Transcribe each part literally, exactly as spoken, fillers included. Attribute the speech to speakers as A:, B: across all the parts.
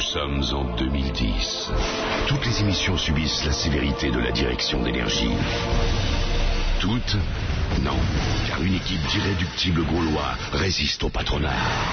A: sommes en deux mille dix. Toutes les émissions subissent la sévérité de la direction d'énergie. Toutes? Non, car une équipe d'irréductibles Gaulois résiste au patronat.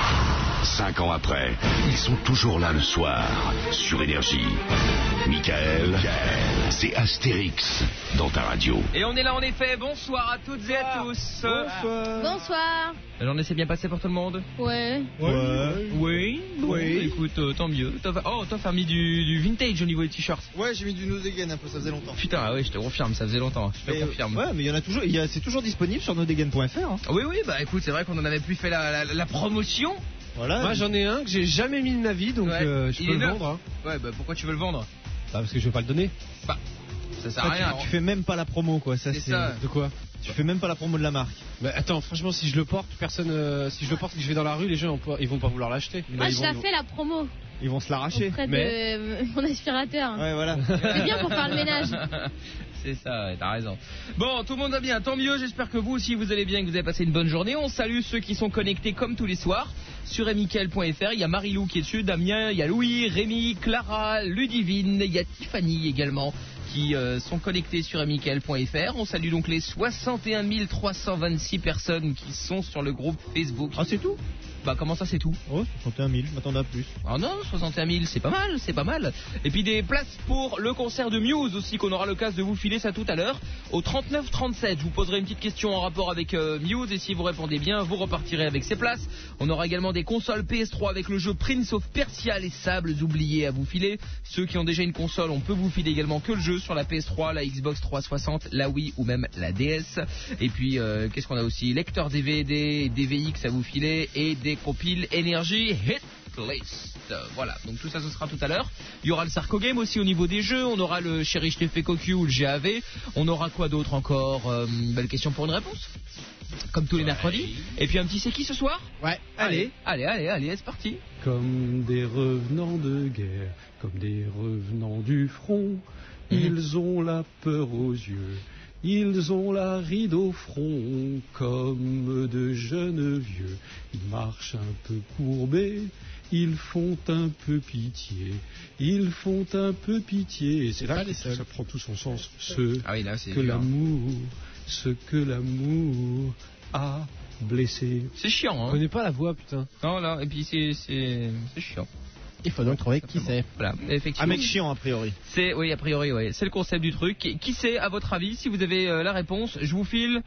A: Cinq ans après, ils sont toujours là le soir, sur Énergie. Michael, Michael, c'est Astérix dans ta radio.
B: Et on est là en effet, bonsoir à toutes et à tous.
C: Bonsoir. Bonsoir.
B: La journée s'est bien passée pour tout le monde?
C: Ouais.
B: Ouais. Oui. Bon,
D: oui.
B: Écoute, euh, tant mieux. T'as... Oh, toi, t'as mis du, du vintage au niveau des t-shirts.
D: Ouais, j'ai mis du Nose Again un peu, ça faisait longtemps.
B: Putain, ah ouais, je te confirme, ça faisait longtemps. Je te
D: Mais,
B: confirme.
D: Ouais, mais il y en a toujours, il y a, c'est toujours disponible sur nodegain point f r. Hein.
B: Oui, oui, bah écoute, c'est vrai qu'on en avait plus fait la, la, la promotion.
D: Voilà.
E: Moi, j'en ai un que j'ai jamais mis de ma vie, donc
B: Ouais.
E: euh, je
B: Il
E: peux
B: est
E: le
B: neuf.
E: vendre. Hein.
B: Ouais, bah pourquoi tu veux le vendre?
E: Bah, parce que je vais pas le donner.
B: Bah, ça sert
D: Ça,
B: à rien.
D: tu, tu fais même pas la promo, quoi. Ça,
B: C'est
D: c'est.
B: ça.
E: De quoi?
D: Tu fais même pas la promo de la marque.
E: Bah, attends, franchement, si je le porte, personne. Euh, si je le porte et que je vais dans la rue, les gens ils vont pas- ils vont pas vouloir l'acheter.
C: Moi,
E: Ils
C: je
E: vont-
C: la fais la promo
D: Ils vont se l'arracher.
C: auprès
E: Mais-
C: de euh, mon aspirateur.
D: Ouais, voilà.
C: C'est bien pour faire le ménage.
B: C'est ça, ouais, t'as raison. Bon, tout le monde va bien, tant mieux. J'espère que vous aussi vous allez bien, que vous avez passé une bonne journée. On salue ceux qui sont connectés comme tous les soirs sur michael point f r. Il y a Marilou qui est dessus, Damien, il y a Louis, Rémi, Clara, Ludivine, il y a Tiffany également qui euh, sont connectés sur michael point f r. On salue donc les soixante et un mille trois cent vingt-six personnes qui sont sur le groupe Facebook.
D: Ah, c'est tout?
B: Bah comment ça c'est tout?
D: Oh, soixante et un mille, m'attendais à plus.
B: Ah non, soixante et un mille, c'est pas mal, c'est pas mal. Et puis des places pour le concert de Muse aussi, qu'on aura l'occasion de vous filer ça tout à l'heure. Au trente-neuf trente-sept, je vous poserai une petite question en rapport avec euh, Muse, et si vous répondez bien, vous repartirez avec ces places. On aura également des consoles P S trois avec le jeu Prince of Persia, les sables oubliés à vous filer. Ceux qui ont déjà une console, on peut vous filer également que le jeu sur la P S trois, la Xbox trois cent soixante, la Wii ou même la D S. Et puis, euh, qu'est-ce qu'on a aussi? Lecteur D V D, D V X à vous filer, et des compiles Énergie Hit List. Voilà, donc tout ça ce sera tout à l'heure. Il y aura le Sarco Game aussi au niveau des jeux. On aura le Chéri je t'ai fait cocu ou le G A V. On aura quoi d'autre encore? euh, Belle question pour une réponse, comme tous les mercredis. Et puis un petit c'est qui ce soir?
D: Ouais.
B: Allez, allez, allez, allez, c'est parti.
E: Comme des revenants de guerre, comme des revenants du front, ils ont la peur aux yeux, ils ont la ride au front, comme de jeunes vieux. Ils marchent un peu courbés, ils font un peu pitié, ils font un peu pitié. Et c'est là que ça prend tout son sens. Ce
B: Ah oui, là c'est
E: que
B: dur.
E: l'amour, ce que l'amour a blessé.
B: C'est chiant,
E: Je
B: hein.
E: connais pas la voix, putain.
B: Non, là, et puis c'est c'est c'est chiant.
D: Il faut donc trouver qui c'est.
B: Voilà, effectivement.
D: Un mec chiant, a priori.
B: C'est, oui, a priori, oui. C'est le concept du truc. Qui qui c'est, à votre avis? Si vous avez euh, la réponse, je vous file.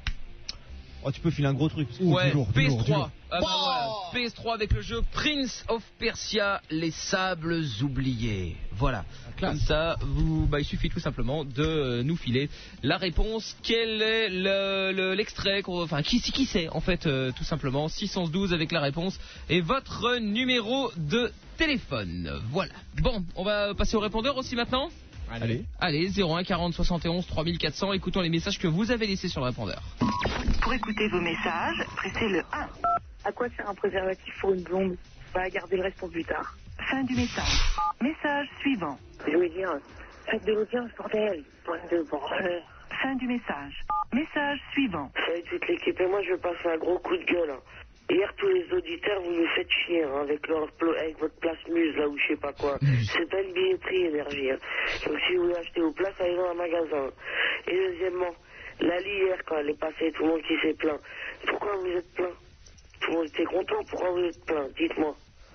D: Oh, tu peux filer un gros truc.
B: Ouais,
D: du lourd, du
B: P S
D: lourd, du
B: trois.
D: lourd.
B: Ah bah voilà, P S trois avec le jeu Prince of Persia, les sables oubliés. Voilà. Comme ça, vous, bah, il suffit tout simplement de euh, nous filer la réponse. Quel est le, le- l'extrait qu'on- enfin, qui, qui c'est en fait, euh, tout simplement. six cent douze avec la réponse et votre numéro de téléphone. Voilà. Bon, on va passer au répondeur aussi maintenant.
D: Allez.
B: Allez, zéro un quarante soixante et onze trois mille quatre cents. Écoutons les messages que vous avez laissés sur le répondeur.
F: Pour écouter vos messages, pressez le un.
G: À quoi sert un préservatif pour une blonde? Va garder le reste pour plus tard.
F: Fin du message. Message suivant.
G: Je voulais dire, faites de l'audience, bordel. Bande de bordel.
F: Fin du message. Message suivant.
G: Salut toute l'équipe, et moi je vais passer un gros coup de gueule. hein. Hier, tous les auditeurs, vous nous faites chier hein, avec, leur, plo- avec votre place Muse, là, ou je sais pas quoi. C'est pas une billetterie énergie. Hein. Donc si vous voulez acheter vos places, allez dans un magasin. Et deuxièmement, Lali, hier, quand elle est passée, tout le monde qui s'est plaint. Pourquoi vous êtes plaint? Tout le monde était content, pourquoi vous êtes plaint? Dites-moi.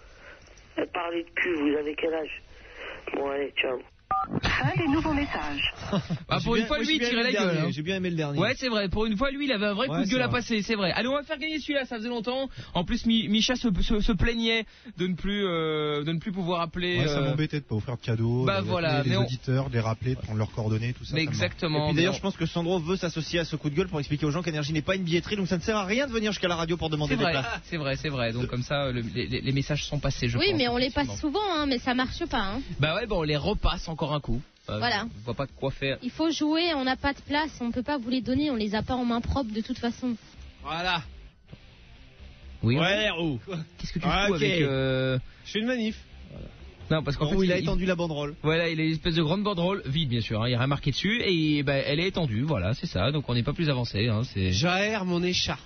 G: Elle parlait de cul, vous avez quel âge? Bon, allez, ciao.
F: Fin des nouveaux messages.
B: Bah,
D: J'ai
B: pour une
D: bien-
B: fois,
D: moi,
B: lui,
D: j'ai
B: il
D: bien
B: tirait
D: aimé
B: la
D: le
B: gueule.
D: dernier,
B: hein.
D: J'ai bien aimé le dernier.
B: Ouais, c'est vrai. Pour une fois, lui, il avait un vrai
D: Ouais,
B: coup de gueule
D: c'est
B: à
D: vrai.
B: passer, c'est vrai. Allez, on va faire gagner celui-là, ça faisait longtemps. En plus, Mi- Micha se, se, se plaignait de ne plus, euh, de ne plus pouvoir appeler.
H: Ouais, ça
B: euh,
H: m'embêtait de pas offrir de cadeaux,
B: bah,
H: de-
B: voilà,
H: les,
B: mais
H: les
B: on-
H: auditeurs, de les rappeler, de prendre leurs coordonnées, tout ça.
B: Mais
H: ça me-
B: exactement.
D: Et puis d'ailleurs,
B: mais
D: je pense que Sandro veut s'associer à ce coup de gueule pour expliquer aux gens qu'Énergie n'est pas une billetterie, donc ça ne sert à rien de venir jusqu'à la radio pour
B: on-
D: demander
B: C'est
D: des
B: vrai,
D: places.
B: c'est vrai, c'est vrai. Donc comme ça, le- les, les- les messages sont passés, je
C: Oui,
B: pense.
C: mais on les passe
B: effectivement.
C: souvent, hein, mais ça marche pas. Hein.
B: Bah ouais, bon, on les repasse encore un coup. Euh,
C: Voilà.
B: Je vois pas quoi faire.
C: Il faut jouer, on n'a pas de place, on peut pas vous les donner, on les a pas en main propre de toute façon.
B: Voilà. Oui.
D: Ouais, oh.
B: Qu'est-ce que tu
D: Ah,
B: fous
D: ok.
B: avec euh...
E: Je fais une manif.
B: Non, parce qu'en
D: Oh,
B: fait,
D: il a étendu la banderole.
B: Voilà, il a une espèce de grande banderole vide, bien sûr. Hein, il n'y a rien marqué dessus et bah, elle est étendue. Voilà, c'est ça. Donc on n'est pas plus avancé. Hein, c'est...
E: J'aère mon écharpe.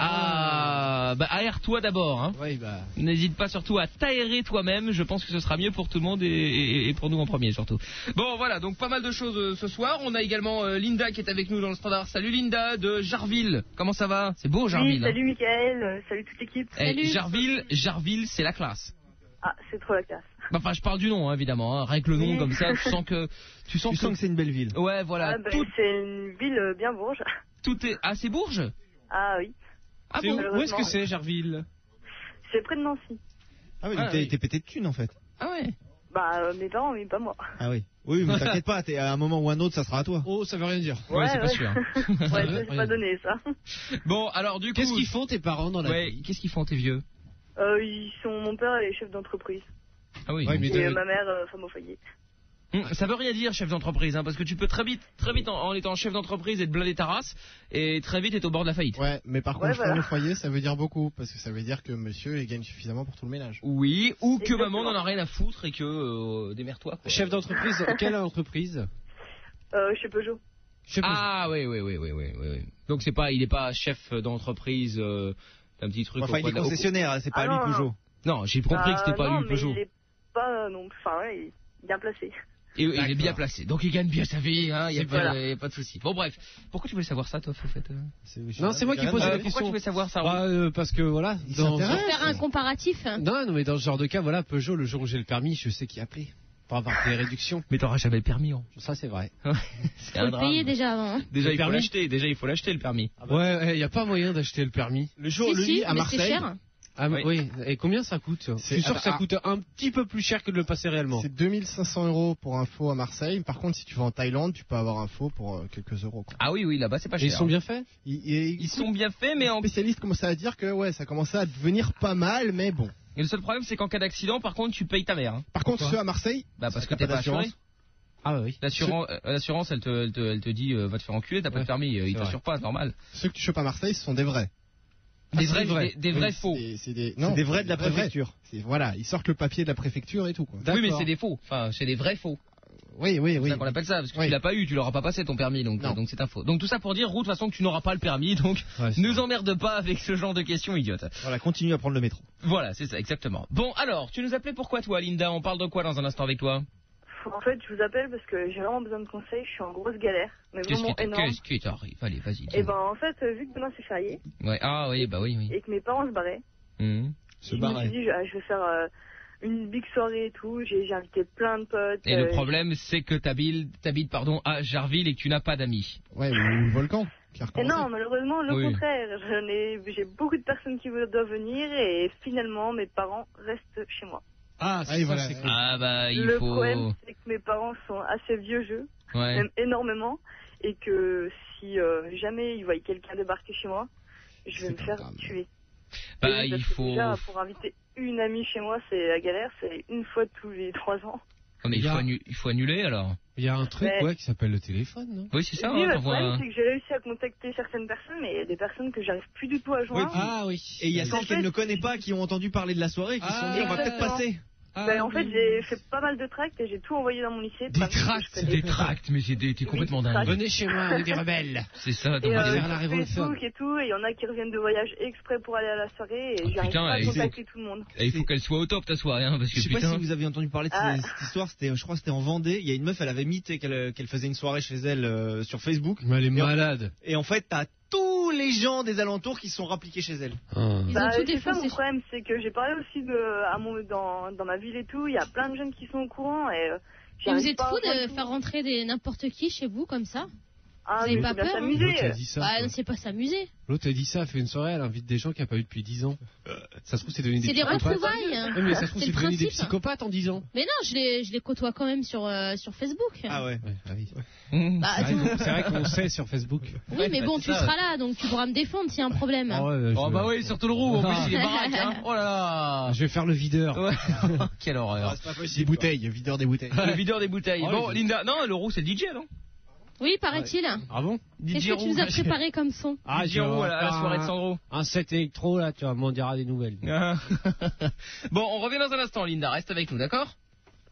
B: Ah, bah aère-toi d'abord. Hein.
E: Oui, bah.
B: N'hésite pas surtout à t'aérer toi-même. Je pense que ce sera mieux pour tout le monde et, et, et pour nous en premier surtout. Bon, voilà. Donc pas mal de choses euh, ce soir. On a également euh, Linda qui est avec nous dans le standard. Salut Linda de Jarville. Comment ça va? C'est beau Jarville.
I: Oui, salut
B: hein.
I: Mickaël, euh, salut toute l'équipe.
B: Eh,
I: Salut.
B: Jarville, Jarville, c'est la classe.
I: Ah, c'est trop la classe.
B: Bah, enfin, je parle du nom, hein, évidemment. Hein. Rien que le nom,
I: Oui.
B: comme ça, tu sens que tu sens
D: Tu
B: que,
D: sens que c'est une belle ville.
B: Ouais, voilà.
I: Ah, ben,
B: tout,
I: c'est une ville euh, bien bourge.
B: tout est. Ah, c'est Bourges.
I: Ah oui.
B: Ah
E: C'est
B: bon.
E: où, où est-ce
I: malheureusement,
E: que
I: oui.
E: c'est, Jarville?
I: C'est près de Nancy.
D: Ah oui,
B: Ah,
D: donc t'es
B: oui.
D: t'es pété de thunes en fait.
B: Ah ouais.
I: Bah, euh, mes parents, mais pas moi.
D: Ah oui. Oui, mais t'inquiète pas, t'es- à un moment ou un autre, ça sera à toi.
E: Oh, ça veut rien dire.
B: Ouais, c'est pas sûr.
I: ouais, ça, c'est pas donné, ça.
B: Bon, alors du coup.
E: Qu'est-ce qu'ils font tes parents dans la
B: Ouais.
E: vie?
B: Qu'est-ce qu'ils font tes vieux?
I: Euh, ils sont, mon père est chef d'entreprise.
B: Ah oui.
E: Ouais,
B: donc-
E: mais
I: Et
E: de-
I: euh, ma mère, euh, femme au foyer.
B: Hum, Ça veut rien dire chef d'entreprise, hein, parce que tu peux très vite, très vite en, en étant chef d'entreprise et te blinder ta race, et très vite être au bord de la faillite.
H: Ouais, mais par
I: Ouais,
H: contre,
I: voilà.
H: femme au foyer, ça veut dire beaucoup, parce que ça veut dire que monsieur, il gagne suffisamment pour tout le ménage.
B: Oui, ou que
I: Exactement.
B: maman n'en a rien à foutre et que euh, démerde-toi. quoi.
E: Chef d'entreprise, quelle entreprise?
I: Euh, chez Peugeot.
E: Je sais pas.
B: Ah oui, oui, oui, oui, oui, oui. oui. Donc c'est pas, il est pas chef d'entreprise euh, d'un petit truc.
D: Enfin,
B: au
D: il
B: coin
D: est
B: de la- au-
D: concessionnaire, hein, c'est pas
I: Ah,
D: lui
I: non,
D: Peugeot.
B: Non, j'ai compris que c'était
I: Ah,
B: pas
I: non,
B: lui Peugeot.
I: mais il est pas non plus, enfin, ouais, il est bien placé.
B: Et il est
E: D'accord.
B: bien placé, donc il gagne bien sa vie, hein, il y a
I: C'est
B: pas,
I: voilà.
B: y a pas de souci. Bon bref, pourquoi tu voulais savoir ça, toi, au fait euh
E: Non, c'est moi qui pose
B: Euh,
E: la
B: Pourquoi tu
E: question.
B: voulais savoir ça
E: Bah, euh, parce que voilà,
H: Il
E: dans
H: s'intéresse.
C: Faire un comparatif.
E: non, non, mais dans ce genre de cas, voilà, Peugeot, le jour où j'ai le permis, je sais qui appeler pour avoir des réductions.
B: Mais t'auras jamais le permis, hein.
E: Ça, c'est vrai.
B: C'est
C: Faut
B: un
C: le
B: drame.
C: payer déjà avant. hein.
B: Déjà,
E: Le
B: il faut
E: permis
B: l'acheter. Déjà, il faut l'acheter le permis.
E: Ouais, il y a pas moyen d'acheter le permis.
H: Le jour,
C: Si,
H: le
C: si,
H: lit à
C: mais c'est
H: Marseille,
C: cher.
E: Ah
B: Oui.
E: oui. Et combien ça coûte? Je
H: C'est-
E: suis sûr que ça
H: ah,
E: coûte un petit peu plus cher que de le passer réellement.
H: c'est deux mille cinq cents euros pour un faux à Marseille. Par contre, si tu vas en Thaïlande, tu peux avoir un faux pour euh, quelques euros. Quoi.
B: Ah oui, oui, là-bas, c'est pas
E: Et
B: cher.
E: ils sont bien faits?
H: Il- il-
B: Ils sont bien faits, mais en...
H: Les spécialistes commençaient à dire que ouais, ça commençait à devenir pas mal, mais bon.
B: Et le seul problème, c'est qu'en cas d'accident, par contre, tu payes ta mère. Hein.
H: Par contre,
E: Pourquoi
H: ceux à Marseille,
B: Bah, parce que
H: t'as
B: t'es
H: pas
B: pas assuré.
H: d'assurance.
E: Ah oui.
B: L'assurance, euh, l'assurance, elle te, elle te, elle te dit, euh, va te faire enculer, t'as pas
E: Ouais,
B: de permis, euh,
E: c'est
B: il
E: vrai.
B: t'assure pas, normal.
H: ceux que tu chopes à Marseille, ce sont des vrais.
B: Des
E: c'est
B: vrais,
E: vrai.
B: des, des vrais
H: Oui,
B: faux.
H: C'est c'est des,
D: C'est
H: non,
D: des vrais de la
H: des vrais.
D: préfecture.
H: C'est- Voilà, ils sortent le papier de la préfecture et tout quoi.
B: Oui, mais
E: D'accord.
B: c'est des faux. Enfin, c'est des vrais faux.
H: Oui, oui,
B: C'est
H: oui.
B: ça qu'on appelle ça, parce que
H: Oui.
B: tu l'as pas eu, tu l'auras pas passé ton permis, donc
H: Non.
B: euh, donc c'est un faux. Donc tout ça pour dire, Roux, de toute façon, que tu n'auras pas le permis, donc
E: Ouais, c'est
B: nous
E: vrai.
B: emmerde pas avec ce genre de questions idiotes.
D: Voilà, continue à prendre le métro.
B: Voilà, c'est ça, exactement. Bon, alors, tu nous appelais pourquoi toi, Linda? On parle de quoi dans un instant avec toi?
I: En fait, je vous appelle parce que j'ai vraiment besoin de conseils. Je suis en grosse galère, mais
B: Qu'est-ce
I: vraiment
B: qui t'a-
I: énorme.
B: qu'est-ce qui t'arrive? Allez, vas-y.
I: Et
B: dis-moi.
I: ben, en fait, euh, vu que demain c'est férié
B: Ouais. Ah oui, bah oui, oui.
I: et que mes parents se barraient,
B: Mhm.
D: Se
I: je me
D: barrer.
I: suis dit, je, ah, je vais faire euh, une big soirée et tout. J'ai j'ai invité plein de potes.
B: Et
I: euh,
B: le problème, c'est que t'habites, t'habites, pardon, à Jarville et que tu n'as pas d'amis.
H: Ouais, ou le volcan qui a
I: Et
H: recommencé.
I: non, malheureusement, le
B: Oui.
I: contraire. J'en ai- J'ai beaucoup de personnes qui doivent venir et finalement, mes parents restent chez moi.
E: Ah,
H: Ah,
E: c'est
H: et
E: ça,
H: voilà.
E: c'est cool.
B: Ah bah il
I: le
B: faut.
I: problème, c'est que mes parents sont assez vieux jeux,
B: Ouais.
I: même énormément, et que si euh, jamais ils voient quelqu'un débarquer chez moi, je vais
H: C'est
I: me
H: pas
I: faire
H: grave.
I: tuer.
B: Bah
I: Et
B: il
I: parce que
B: faut.
I: Déjà, pour inviter une amie chez moi, c'est la galère, c'est une fois tous les trois ans.
B: Oh, mais il
E: Il y
B: faut,
E: a-
B: annu- il faut annuler alors.
E: Il y a un truc,
I: Mais-
E: ouais, qui s'appelle le téléphone, non?
B: Oui, c'est ça.
I: oui,
B: hein,
I: le
B: t'envoies
I: problème,
B: un-
I: c'est que j'ai réussi à contacter certaines personnes, mais il y a des personnes que j'arrive plus du tout à joindre.
E: Ah oui.
D: Et il y a
I: En
D: celles
I: fait-
D: qu'elle ne connaît pas qui ont entendu parler de la soirée et qui se sont dit on va peut-être
I: Exactement.
D: passer.
E: Ah,
I: Ben, en fait,
E: oui.
I: j'ai fait pas mal de tracts et j'ai tout envoyé dans mon lycée.
E: Des
I: parce que je
E: tracts,
I: connais
B: Des tracts, mais c'est des- t'es complètement
I: des
B: dingue.
I: tracts.
E: Venez chez moi, on est des rebelles.
B: C'est ça.
I: Et
B: donc,
I: euh,
B: des-
E: vers la
I: sur
E: révolution.
I: Facebook et tout, et il y en a qui reviennent de voyage exprès pour aller à la soirée, et
B: Oh,
I: j'arrive
B: putain,
I: pas à
B: et
I: contacter tout le monde.
B: Et il faut qu'elle soit au top ta soirée, hein, parce que
D: Je sais pas
B: putain.
D: si vous avez entendu parler de
I: Ah.
D: cette, cette histoire, c'était, je crois que c'était en Vendée, il y a une meuf, elle avait mis tu sais, qu'elle qu'elle faisait une soirée chez elle euh, sur Facebook,
E: Mais elle est
D: Et en-
E: malade.
D: et en fait t'as tous les gens des alentours qui se sont rappliqués chez elle.
E: Ah.
C: Ils
I: Bah,
C: ont tout
I: c'est ça
C: défoncé.
I: mon problème, c'est que j'ai parlé aussi de, à mon, dans, dans ma ville et tout, il y a plein de jeunes qui sont au courant, et euh,
C: Et
I: j'arrive
C: vous êtes
I: pas à
C: fou
I: rejoindre
C: de
I: tout.
C: faire rentrer des n'importe qui chez vous comme ça?
I: Ah,
C: vous avez
I: mais
C: pas
I: faut bien
C: peur, hein
I: s'amuser.
E: L'autre a dit ça.
C: Bah,
E: quoi.
C: non, c'est pas s'amuser.
E: L'autre a dit ça, a fait une soirée, elle invite des gens qu'il n'y a pas eu depuis dix ans. Ça se trouve, c'est devenu des
C: C'est des
E: psychopathes.
C: retrouvailles.
E: Oui, mais ça se trouve,
C: C'est
E: c'est
C: le
E: devenu des
C: principe.
E: psychopathes en dix ans.
C: Mais non, je les, je les côtoie quand même sur, euh, sur Facebook.
D: Ah ouais.
E: Ouais, ah oui.
B: Mmh.
C: Bah,
E: C'est vrai
C: attends.
E: qu'on- c'est vrai qu'on sait sur Facebook.
C: Oui, mais bon,
B: c'est
C: tu
B: ça,
C: seras là, donc tu pourras me défendre s'il y a un problème.
E: Ah ouais,
B: Oh
E: je-
B: bah oui, surtout le roux, en
E: Ah.
B: plus il est baraque, hein. Oh là là.
E: Je vais faire le videur.
B: Ouais. Quelle horreur.
D: Ah, c'est pas
H: Des
D: possible.
H: bouteilles, videur des bouteilles.
B: Le videur des bouteilles.
E: Oh,
B: Bon,
E: le-
B: Linda, non, le roux c'est le D J, non?
C: Oui, paraît-il.
E: Ah bon?
C: Qu'est-ce que tu nous as préparé comme son?
E: Ah,
B: D J roux à la, à la
E: faire
B: soirée de
E: un-
B: Sandro.
E: Un set électro, là, tu vas m'en diras des nouvelles.
B: Bon, on revient dans un instant, Linda, reste avec nous, d'accord?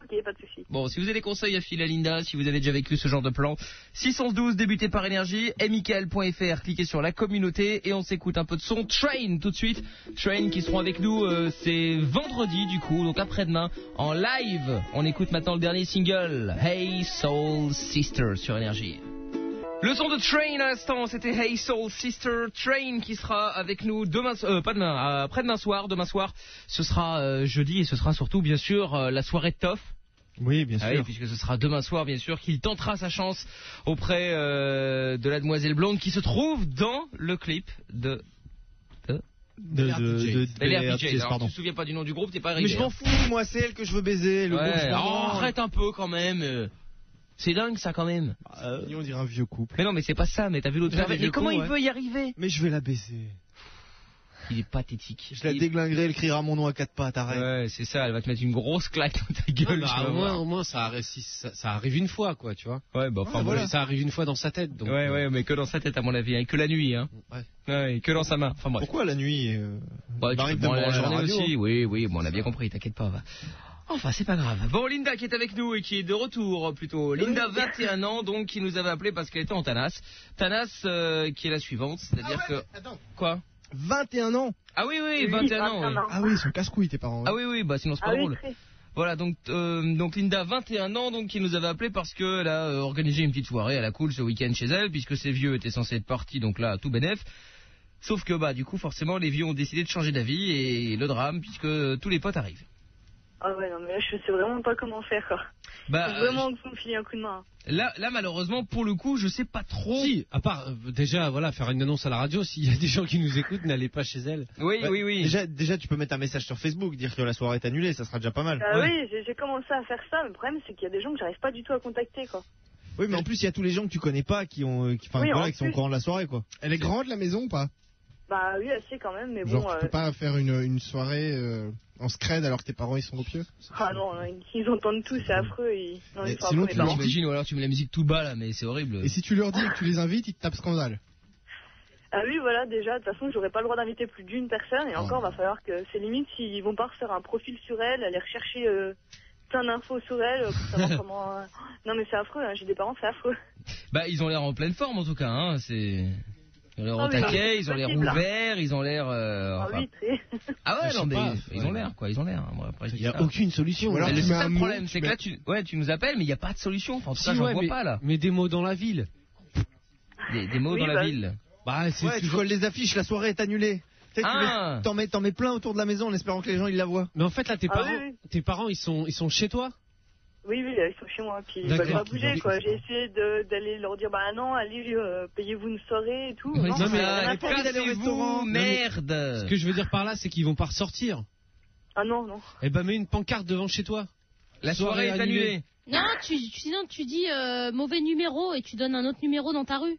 I: Ok, pas de souci.
B: Bon, si vous avez des conseils à filer à Linda, si vous avez déjà vécu ce genre de plan, six cent douze débuté par énergie, michael point f r, cliquez sur la communauté et on s'écoute un peu de son Train tout de suite. Train qui seront avec nous, euh, c'est vendredi du coup, donc après-demain, en live. On écoute maintenant le dernier single, Hey Soul Sister sur énergie. Le son de Train à l'instant, c'était Hey Soul Sister. Train qui sera avec nous demain, euh, pas demain, euh, après-demain soir. Demain soir, ce sera euh, jeudi et ce sera surtout bien sûr euh, la soirée de Toff.
D: Oui, bien sûr.
B: Ah oui, puisque ce sera demain soir, bien sûr, qu'il tentera sa chance auprès euh, de la demoiselle blonde qui se trouve dans le clip de... de...
D: De, de, de, de,
B: L R P J.
D: de
B: Alors, tu te souviens pas du nom du groupe, t'es pas arrivé.
D: Mais je m'en fous, moi, c'est elle que je veux baiser. Le
B: ouais,
D: groupe, je m'en
B: oh,
D: branle.
B: arrête un peu quand même. C'est dingue ça quand même.
D: Euh, on dirait un vieux couple.
B: Mais non, mais c'est pas ça. Mais t'as vu l'autre faire. Mais comment il
D: ouais.
B: veut y arriver?
D: Mais je vais la baiser.
B: Il est pathétique.
D: Je la
B: il...
D: déglinguerai, elle criera mon nom à quatre pattes, arrête.
B: Ouais, c'est ça. Elle va te mettre une grosse claque dans ta gueule.
E: Non, bah, au, moins, au moins, ça, arrive, ça, ça arrive une fois, quoi, tu vois.
B: Ouais, bah enfin
E: ouais,
B: voilà.
E: Ça arrive une fois dans sa tête. Donc,
B: ouais,
E: euh...
B: ouais, mais que dans sa tête à mon avis, hein, que la nuit, hein.
E: Ouais.
B: Ouais, que dans sa main. Enfin bref.
D: Pourquoi la nuit euh...
B: bah, tu peux bon, la journée
D: la
B: aussi. Oui, oui, bon, on a bien compris. T'inquiète pas. Va. Enfin, c'est pas grave. Bon, Linda qui est avec nous et qui est de retour plutôt. Linda, vingt et un ans, donc, qui nous avait appelé parce qu'elle était en Tanas. Tanas, euh, qui est la suivante, c'est-à-dire
H: ah ouais,
B: que...
H: Attends.
B: Quoi?
D: vingt et un ans.
B: Ah oui, oui, vingt et un ans. Oui.
H: Ah oui, ils sont casse-couilles tes parents. Ouais.
B: Ah oui, oui, bah sinon c'est pas
I: ah
B: drôle.
I: Oui,
B: voilà, donc, euh, donc Linda, vingt et un ans, donc, qui nous avait appelé parce qu'elle a euh, organisé une petite soirée à la cool ce week-end chez elle, puisque ses vieux étaient censés être partis, donc là, tout bénef. Sauf que, bah, du coup, forcément, les vieux ont décidé de changer d'avis et le drame, puisque euh, tous les potes arrivent.
I: Ah ouais, non, mais là, je sais vraiment pas comment faire, quoi.
B: Bah,
I: Faut vraiment que vous me filiez un coup de main.
B: Là, là, malheureusement, pour le coup, je sais pas trop.
E: Si, à part, euh, déjà, voilà, faire une annonce à la radio, s'il y a des gens qui nous écoutent, n'allez pas chez elle.
B: Oui,
D: bah,
B: oui, oui.
D: Déjà, déjà, tu peux mettre un message sur Facebook, dire que la soirée est annulée, ça sera déjà pas mal.
I: Ah
B: ouais.
I: oui, j'ai, j'ai commencé à faire ça, mais le problème, c'est qu'il y a des gens que j'arrive pas du tout à contacter, quoi.
D: Oui, mais en plus, il y a tous les gens que tu connais pas qui ont, qui, enfin,
I: Oui,
D: voilà,
I: en
D: qui sont au
I: plus.
D: courant de la soirée, quoi.
H: Elle est grande la maison ou pas?
I: Bah oui, assez quand même, mais
H: Genre
I: bon...
H: tu
I: euh...
H: peux pas faire une, une soirée euh, en scred alors que tes parents ils sont au pieu?
I: Ah non, non, ils entendent tout, c'est affreux. Ils... Non, ils sont
H: sinon,
I: affreux,
H: tu
I: mes
H: leur
I: parents.
B: T'imagines, ou alors tu mets la musique tout bas là, mais c'est horrible.
H: Et si tu leur dis que tu les invites, ils te tapent scandale.
I: Ah oui, voilà, déjà, de toute façon, j'aurais pas le droit d'inviter plus d'une personne, et encore,
H: Oh.
I: va falloir que c'est limite s'ils vont pas refaire un profil sur elle, aller rechercher euh, plein d'infos sur elle, euh, pour savoir comment... euh, Non mais c'est affreux, hein, j'ai des parents, c'est affreux.
B: Bah, ils ont l'air en pleine forme en tout cas, hein. C'est. Ils ont l'air
I: Ah
B: au
I: oui,
B: taquet,
I: c'est
B: ils ont l'air
I: possible, là.
B: ouverts, ils ont l'air. Euh,
I: Ah
B: enfin-
I: oui, très...
B: Ah ouais,
E: Je
B: non
E: sais
B: mais
E: pas,
B: ils
E: ouais.
B: ont l'air quoi, ils ont l'air. Moi, après, je
D: Il
B: dis
D: y a
B: ça.
D: aucune solution.
H: Ou alors
B: Mais
H: tu
B: le
H: mets un
B: seul
H: mot,
B: problème,
H: tu
B: c'est que
H: mets-
B: là, tu, ouais, tu nous appelles, mais il n'y a pas de solution. Enfin, en tout
E: Si,
B: cas, j'en
E: ouais,
B: vois
E: mais,
B: pas là.
E: mais des mots dans la ville.
B: Des, des mots
I: Oui,
B: dans la
I: bah,
B: ville.
E: Bah, c'est
D: Ouais, tu
E: toujours...
D: colles les affiches, la soirée est annulée. Tu sais, tu
B: Ah.
D: mets- t'en mets, t'en mets plein autour de la maison en espérant que les gens ils la voient.
E: Mais en fait, là, tes
I: Ah
E: parents,
I: oui, oui.
E: tes parents, ils sont, ils sont chez toi?
I: Oui, oui, ils sont chez moi, puis ils veulent
E: D'accord.
I: pas bouger, quoi. J'ai essayé de, d'aller leur dire, bah non, allez, euh, payez-vous une soirée et tout.
B: Oui,
I: non,
B: c'est
E: mais-
B: ça,
I: rien à
B: mais
I: faire.
D: envie d'aller au restaurant.
B: cassez-vous,
E: Non, mais-
B: merde.
E: Ce que je veux dire par là, c'est qu'ils vont pas ressortir.
I: Ah non, non.
E: Eh ben, mets une pancarte devant chez toi.
B: La soirée est annulée.
C: Non, tu, tu, sinon tu dis euh, mauvais numéro et tu donnes un autre numéro dans ta rue.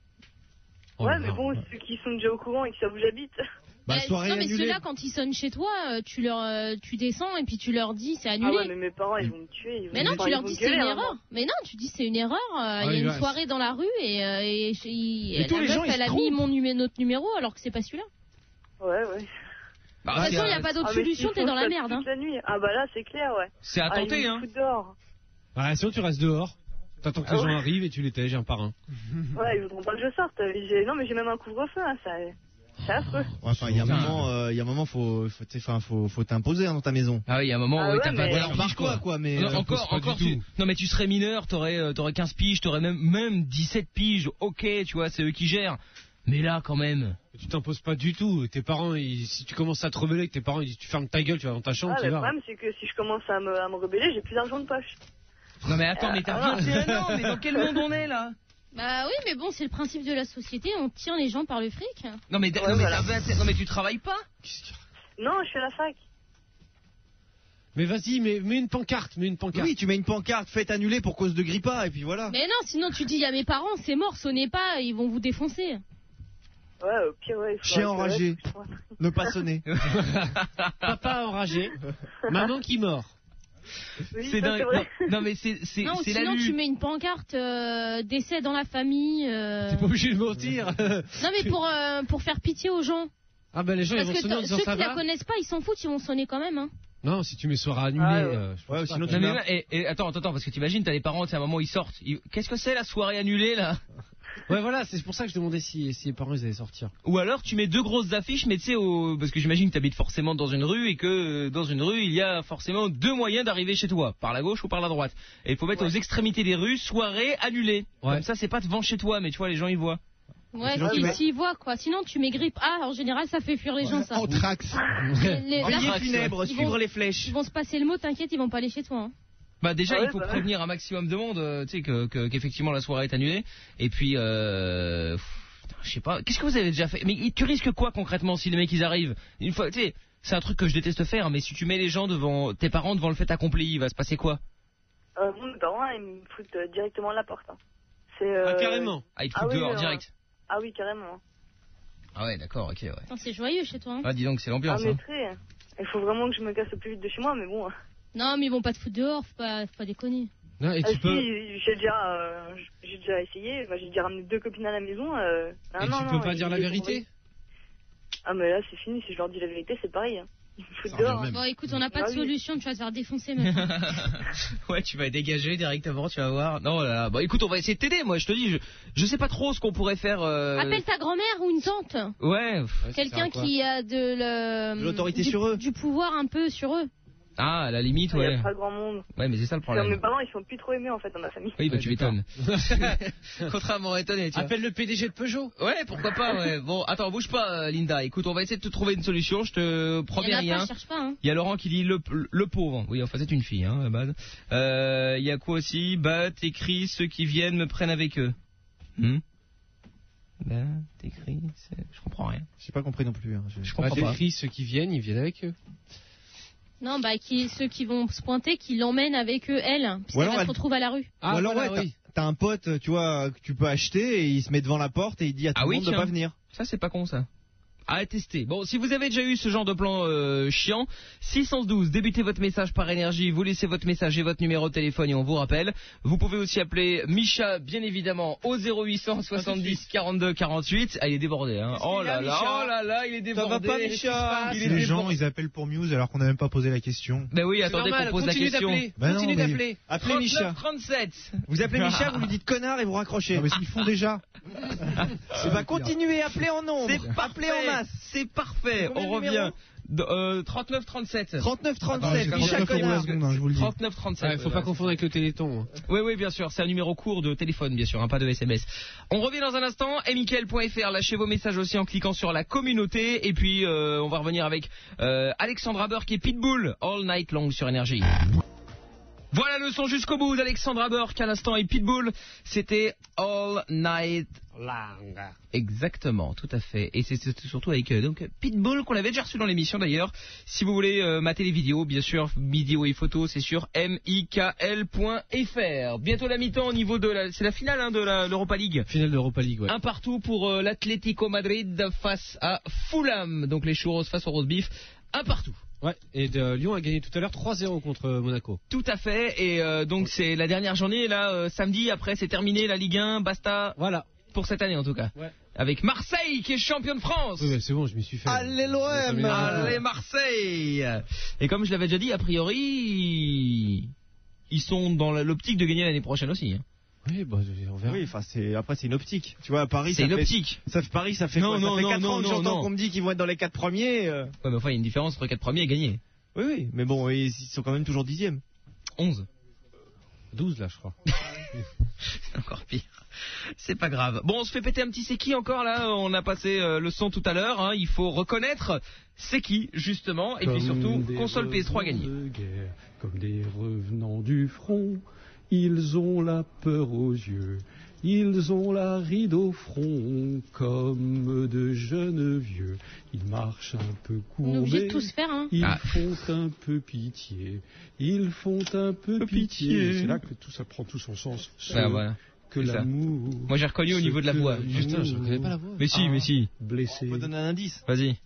E: Oh,
I: ouais, mais
E: non.
I: bon, ceux qui sont déjà au courant et qui savent où j'habite.
D: Bah,
C: Euh,
D: soirée
C: non, mais
D: annulée.
C: ceux-là, quand ils sonnent chez toi, euh, tu leur, euh, tu descends et puis tu leur dis c'est
I: Ah
C: annulé.
I: ouais, mais mes parents, ils vont me tuer. Ils vont
C: Mais non,
I: enfin,
C: tu
I: ils
C: leur
I: vont
C: dis
I: me
C: c'est
I: gueuler,
C: une
I: hein,
C: erreur.
I: moi.
C: Mais non, tu dis c'est une erreur. euh, Il
E: Ah,
C: y a
E: il
C: une
E: va-
C: soirée dans la rue et, euh, et, et-
D: Mais
C: et
D: tous
C: la
D: les
C: meuf,
D: gens, ils
C: elle
D: se
C: a mis
D: trompent.
C: mon numé- notre numéro alors que c'est pas celui-là.
I: Ouais, ouais.
B: Bah,
C: De toute
B: c'est
C: façon, il n'y
B: à-
C: a pas d'autre
I: Ah, mais
C: solution,
I: s'ils
C: t'es
I: font
C: dans la
I: ça
C: merde. Hein.
I: toute la nuit. Ah bah là, c'est clair, ouais.
B: C'est à
I: Ah, ils
B: tenter,
I: me
B: hein.
I: foutent dehors.
E: Bah, sinon, tu restes dehors. T'attends que les
I: Ah
E: gens
I: ouais.
E: arrivent et tu les tèges un par un.
I: Ouais, ils voudront pas que je sorte. J'ai- Non, mais j'ai même un couvre-feu, hein, ça... c'est affreux.
D: Ouais, enfin, il y a un moment, euh, il y a un moment, faut, faut, t'sais, enfin, faut, faut t'imposer hein, dans ta maison.
B: Ah oui, il y a un moment
I: Ah
B: où
I: ouais,
B: t'as pas
I: mais-
B: de
I: Alors,
B: piges,
D: par quoi, quoi, mais,
B: Non,
D: euh,
B: encore,
E: pousse pas
B: encore,
E: du
B: tu...
E: tout.
B: Non, mais tu serais mineur, t'aurais, euh, t'aurais quinze piges, t'aurais même, même dix-sept piges. Ok, tu vois, c'est eux qui gèrent. Mais là, quand même.
E: Tu t'imposes pas du tout. Tes parents, ils- si tu commences à te rebeller avec tes parents, ils disent tu fermes ta gueule, tu vas dans ta chambre,
I: Ah,
E: tu
I: le
E: vas.
I: problème, c'est que si je commence à me, à me rebeller, j'ai plus d'argent de poche.
B: Non, mais attends, mais t'as
I: Ah,
B: vingt et un ans, mais dans quel monde on est là?
C: Bah oui, mais bon, c'est le principe de la société. On tient les gens par le fric.
B: Non, mais,
I: Ouais,
B: non, mais
I: voilà.
B: t'as vingt et un non, mais tu travailles pas?
I: Non, je suis à la fac.
E: Mais vas-y, mets, mets une pancarte, mets une pancarte.
D: Oui, tu mets une pancarte, faites annuler pour cause de grippa, et puis voilà.
C: Mais non, sinon tu dis à mes parents, c'est mort, sonnez pas, ils vont vous défoncer.
I: Ouais, au pire, ouais. il faudra
D: Chien
I: que-
D: enragé.
I: je crois.
D: Ne pas sonner.
E: Papa enragé, maman qui mord.
I: Oui,
B: C'est
I: ça,
B: dingue.
I: vrai.
B: Non, non, mais c'est, c'est,
C: Non, ou
B: c'est la
C: sinon
B: lutte.
C: tu mets une pancarte euh, décès dans la famille. euh.
E: T'es pas obligé de mentir.
C: Non mais pour euh, pour faire pitié aux gens.
E: Ah ben les gens ils
C: Parce
E: vont
C: que
E: sonner en
C: t-
E: disant
C: ceux
E: ça
C: qui la
E: va.
C: connaissent pas, ils s'en foutent, ils vont sonner quand même. Hein.
E: Non, si tu mets soirée annulée,
I: Ah, ouais.
E: euh, je pense
D: Ouais,
E: pas
D: sinon
E: que-
D: tu
B: Non,
D: mets
B: mais, et, et attends, attends, attends, parce que t'imagines, t'as les parents, tu sais, à un moment ils sortent. Ils- Qu'est-ce que c'est la soirée annulée là?
E: Ouais, voilà, c'est pour ça que je demandais si, si les parents ils allaient sortir.
B: Ou alors tu mets deux grosses affiches, mais tu sais, au... parce que j'imagine que tu habites forcément dans une rue et que euh, dans une rue il y a forcément deux moyens d'arriver chez toi, par la gauche ou par la droite. Et il faut mettre
I: Ouais.
B: aux extrémités des rues soirée annulée.
E: Ouais.
B: Comme ça, c'est pas devant chez toi, mais tu vois, les gens ils voient.
C: Ouais,
D: Sinon, tu
C: si,
D: mets-
C: s'ils voient quoi. Sinon, tu mets grippe A. En général, ça fait fuir les gens, ça.
H: Anthrax.
C: Les- les- là,
D: Veillée
B: Anthrax,
D: funèbre,
C: ouais.
D: suivre
C: Ils vont-
D: les flèches.
C: Ils vont se passer le mot, t'inquiète, ils vont pas aller chez toi. Hein.
B: Bah déjà,
I: Ah ouais,
B: il faut
I: bah ouais.
B: prévenir un maximum de monde, euh, tu sais, que, que- qu'effectivement la soirée est annulée. Et puis, euh... pff, putain, je sais pas, qu'est-ce que vous avez déjà fait? Mais tu risques quoi concrètement si les mecs ils arrivent? Une fois, tu sais, c'est un truc que je déteste faire, mais si tu mets les gens devant, tes parents devant le fait accompli, il va se passer quoi?
I: Euh, moi, mes parents, ils me foutent euh, directement à la porte. Hein. C'est, euh...
E: Ah, carrément.
B: Ah, ils te
I: Ah
B: foutent
I: oui,
B: dehors
I: non,
B: direct.
I: Ah oui, carrément.
B: Ah ouais, d'accord, ok, ouais.
C: Putain, c'est joyeux chez toi. Hein.
B: Ah, dis donc, c'est
I: Ah,
B: l'ambiance,
I: mais
B: hein.
I: très. Il faut vraiment que je me casse le plus vite de chez moi, mais bon.
C: Non, mais ils vont pas te foutre dehors, faut pas, faut pas déconner.
E: Non, et
I: Ah,
E: tu
I: si,
E: peux,
I: j'ai déjà, euh, j'ai déjà essayé. Enfin, j'ai déjà ramené deux copines à la maison. Euh... Ah,
E: et
I: non,
E: tu
I: non,
E: peux pas
I: ils-
E: dire la
I: ils
E: vérité?
I: sont- Ah, mais là, c'est fini. Si je leur dis la vérité, c'est pareil. Hein. Ils me foutent
E: Ça
I: dehors.
E: revient
I: hein.
E: même.
C: Bon, écoute, on n'a pas
I: Ah
C: de
I: oui.
C: solution, tu vas te faire défoncer maintenant.
B: Ouais, tu vas dégager directement, tu vas voir. Non, là, là. Bon, écoute, on va essayer de t'aider, moi, je te dis, je, je sais pas trop ce qu'on pourrait faire. Euh...
C: Appelle ta grand-mère ou une tante.
B: Ouais.
E: Ouais, ça sert
C: Quelqu'un
E: à quoi?
C: qui a de le-
D: De l'autorité
C: du-
D: sur eux.
C: Du pouvoir un peu sur eux.
B: Ah, à la limite,
I: Il n'y
B: ouais.
I: a pas grand monde.
B: Ouais, mais c'est ça le
I: Genre,
B: problème.
I: mes parents, ils sont plus trop aimés en fait dans ma famille.
B: Oui, bah
E: Ouais,
B: tu m'étonnes.
E: d'accord.
B: Contrairement à étonné, tu vois.
E: Appelle le P D G de Peugeot.
B: Ouais, pourquoi pas, ouais. Bon, attends, bouge pas, euh, Linda. Écoute, on va essayer de te trouver une solution, je te
C: Il
B: promets
C: y en a
B: rien.
C: pas, cherche pas. Hein.
B: Il y a Laurent qui dit le, le pauvre. Oui, enfin, c'est une fille, hein, à la base. Euh, il y a quoi aussi? Bah, t'écris ceux qui viennent me prennent avec eux. Hmm bah, t'écris, c'est... je comprends rien.
D: J'ai pas compris non plus. Hein. Je-
B: Je
E: Bah,
B: comprends pas.
E: t'écris ceux qui viennent, ils viennent avec eux.
C: Non, bah, qui, ceux qui vont se pointer, qui l'emmènent avec eux, elle, puisqu'elle
D: alors,
C: va se
D: elle-
C: retrouver à la rue.
E: Ah,
D: Ou alors,
E: voilà,
D: ouais,
E: oui.
D: t'as, t'as un pote, tu vois, que tu peux acheter et il se met devant la porte et il dit à tout
B: Ah
D: le
B: oui,
D: monde de
B: tiens.
D: pas venir.
B: Ça, c'est pas con, ça. À tester. Bon, si vous avez déjà eu ce genre de plan euh, chiant, six cent douze, débutez votre message par énergie, vous laissez votre message et votre numéro de téléphone et on vous rappelle. Vous pouvez aussi appeler Micha, bien évidemment, au zéro huit cent soixante-dix quarante-deux quarante-huit. Ah, il est débordé, hein. Oh là là, oh là là, il est débordé.
D: va pas, Micha?
B: Il est
J: Les gens,
B: débordé.
J: ils appellent pour Muse alors qu'on n'a même pas posé la question.
B: Ben oui,
E: C'est
B: attendez
E: normal,
B: qu'on pose la
E: continue
B: question.
E: d'appeler.
J: Bah non,
E: Continue
J: mais-
E: d'appeler.
D: Appelez Micha.
B: trente-sept.
D: Vous appelez Micha, vous lui dites connard et vous raccrochez.
J: Non, mais ils font déjà.
D: Eh ben, continuez, appelez en nombre.
B: C'est
D: Appelez
B: parfait.
D: en masse.
B: C'est parfait.
D: Combien
B: On
D: de
B: revient.
D: numéros
B: De- euh, trente-neuf trente-sept.
D: trente-neuf
J: Attends,
D: trente-sept,
J: j'ai
D: Micha
J: quarante-neuf euros la
D: connard.
J: seconde, hein, je vous le dis.
B: trente-neuf trente-sept.
E: Ouais, faut pas confondre avec le Téléthon. hein.
B: Oui, oui, bien sûr, c'est un numéro court de téléphone, bien sûr, hein, pas de S M S. On revient dans un instant, mickaël point f r, lâchez vos messages aussi en cliquant sur la communauté, et puis euh, on va revenir avec euh, Alexandra Burke et Pitbull, All Night Long sur Énergie. Voilà le son jusqu'au bout d'Alexandra Burke à l'instant et Pitbull, c'était All Night Exactement, tout à fait. Et c'est c'est surtout avec euh, donc Pitbull qu'on avait déjà reçu dans l'émission d'ailleurs. Si vous voulez euh, mater les vidéos, bien sûr, vidéos et photos, c'est sur mickaël point f r. Bientôt la mi-temps au niveau de la, c'est la finale hein, de la- l'Europa League.
E: Finale d'Europa League, ouais.
B: Un partout pour euh, l'Atlético Madrid face à Fulham. Donc les churros face au roast beef. Un partout.
E: Ouais, et de, Lyon a gagné tout à l'heure trois zéro contre Monaco.
B: Tout à fait. Et euh, donc c'est la dernière journée là, euh, samedi. Après c'est terminé la Ligue un. Basta.
E: Voilà.
B: Pour cette année en tout cas.
E: Ouais.
B: Avec Marseille qui est champion de France.
E: Oui, mais c'est bon, je m'y suis fait.
D: Allez l'O M.
B: Allez Marseille. Et comme je l'avais déjà dit, a priori, ils sont dans la- l'optique de gagner l'année prochaine aussi. hein.
E: Oui, bah, on verra.
D: Oui, enfin c'est après c'est une optique. Tu vois, à Paris
B: C'est
D: ça
B: une
D: fait-
B: optique.
D: Ça fait Paris, ça fait
B: Non,
D: quoi
B: non,
D: Ça fait
B: non,
D: quatre
B: non,
D: ans que
B: non,
D: j'entends
B: non.
D: qu'on me dit qu'ils vont être dans les quatre premiers. euh.
B: Ouais, mais enfin, il y a une différence entre quatre premiers et gagner.
D: Oui, oui, mais bon, ils ils sont quand même toujours dixièmes.
B: onze.
E: douze là, je crois.
B: C'est encore pire. C'est pas grave. Bon, on se fait péter un petit c'est qui encore là. On a passé euh, le son tout à l'heure. hein. Il faut reconnaître c'est qui justement. Et puis surtout, console P S trois gagnée.
E: De guerre, comme des revenants du front, ils ont la peur aux yeux, ils ont la ride au front, comme de jeunes vieux. Ils marchent un peu
C: On est obligé de
E: courbés,
C: tous faire, hein.
E: ils
B: Ah.
E: font un peu pitié, ils font un peu
B: Pitié.
E: pitié. C'est là que tout ça prend tout son sens.
B: Ah, voilà.
E: Que
B: C'est ça.
E: l'amour.
B: Moi j'ai reconnu au
E: ce
B: niveau de la
E: que
B: voix.
E: l'amour
B: Juste-
E: Putain, je reconnais pas la voix.
B: Mais si,
E: Ah.
B: mais si.
E: Blessé.
D: On peut donner un indice.
B: Vas-y.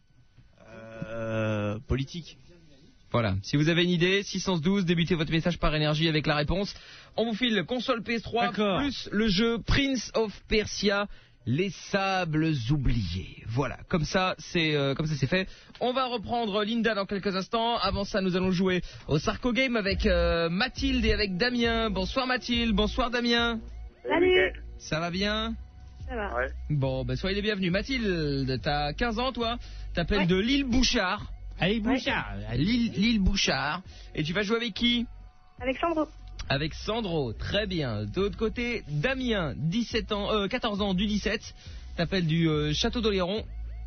D: Euh, politique.
B: Voilà. Si vous avez une idée, six cent douze, débutez votre message par énergie avec la réponse. On vous file console P S trois
E: D'accord.
B: plus le jeu Prince of Persia Les sables oubliés. Voilà, comme ça c'est euh, comme ça c'est fait. On va reprendre Linda dans quelques instants. Avant ça, nous allons jouer au Sarko Game avec euh, Mathilde et avec Damien. Bonsoir Mathilde, bonsoir Damien.
I: Salut.
B: Ça va bien?
I: Ça va.
K: Ouais.
B: Bon, ben soyez les bienvenus. Mathilde, t'as quinze ans toi? T'appelles
I: Ouais.
B: de l'île Bouchard.
E: Allez, Bouchard.
B: L'île l'île Bouchard. Et tu vas jouer avec qui?
I: Avec Sandro.
B: Avec Sandro, très bien. De l'autre côté, Damien, dix-sept ans, euh, quatorze ans, du dix-sept. T'appelles du euh, Château d'Oléron.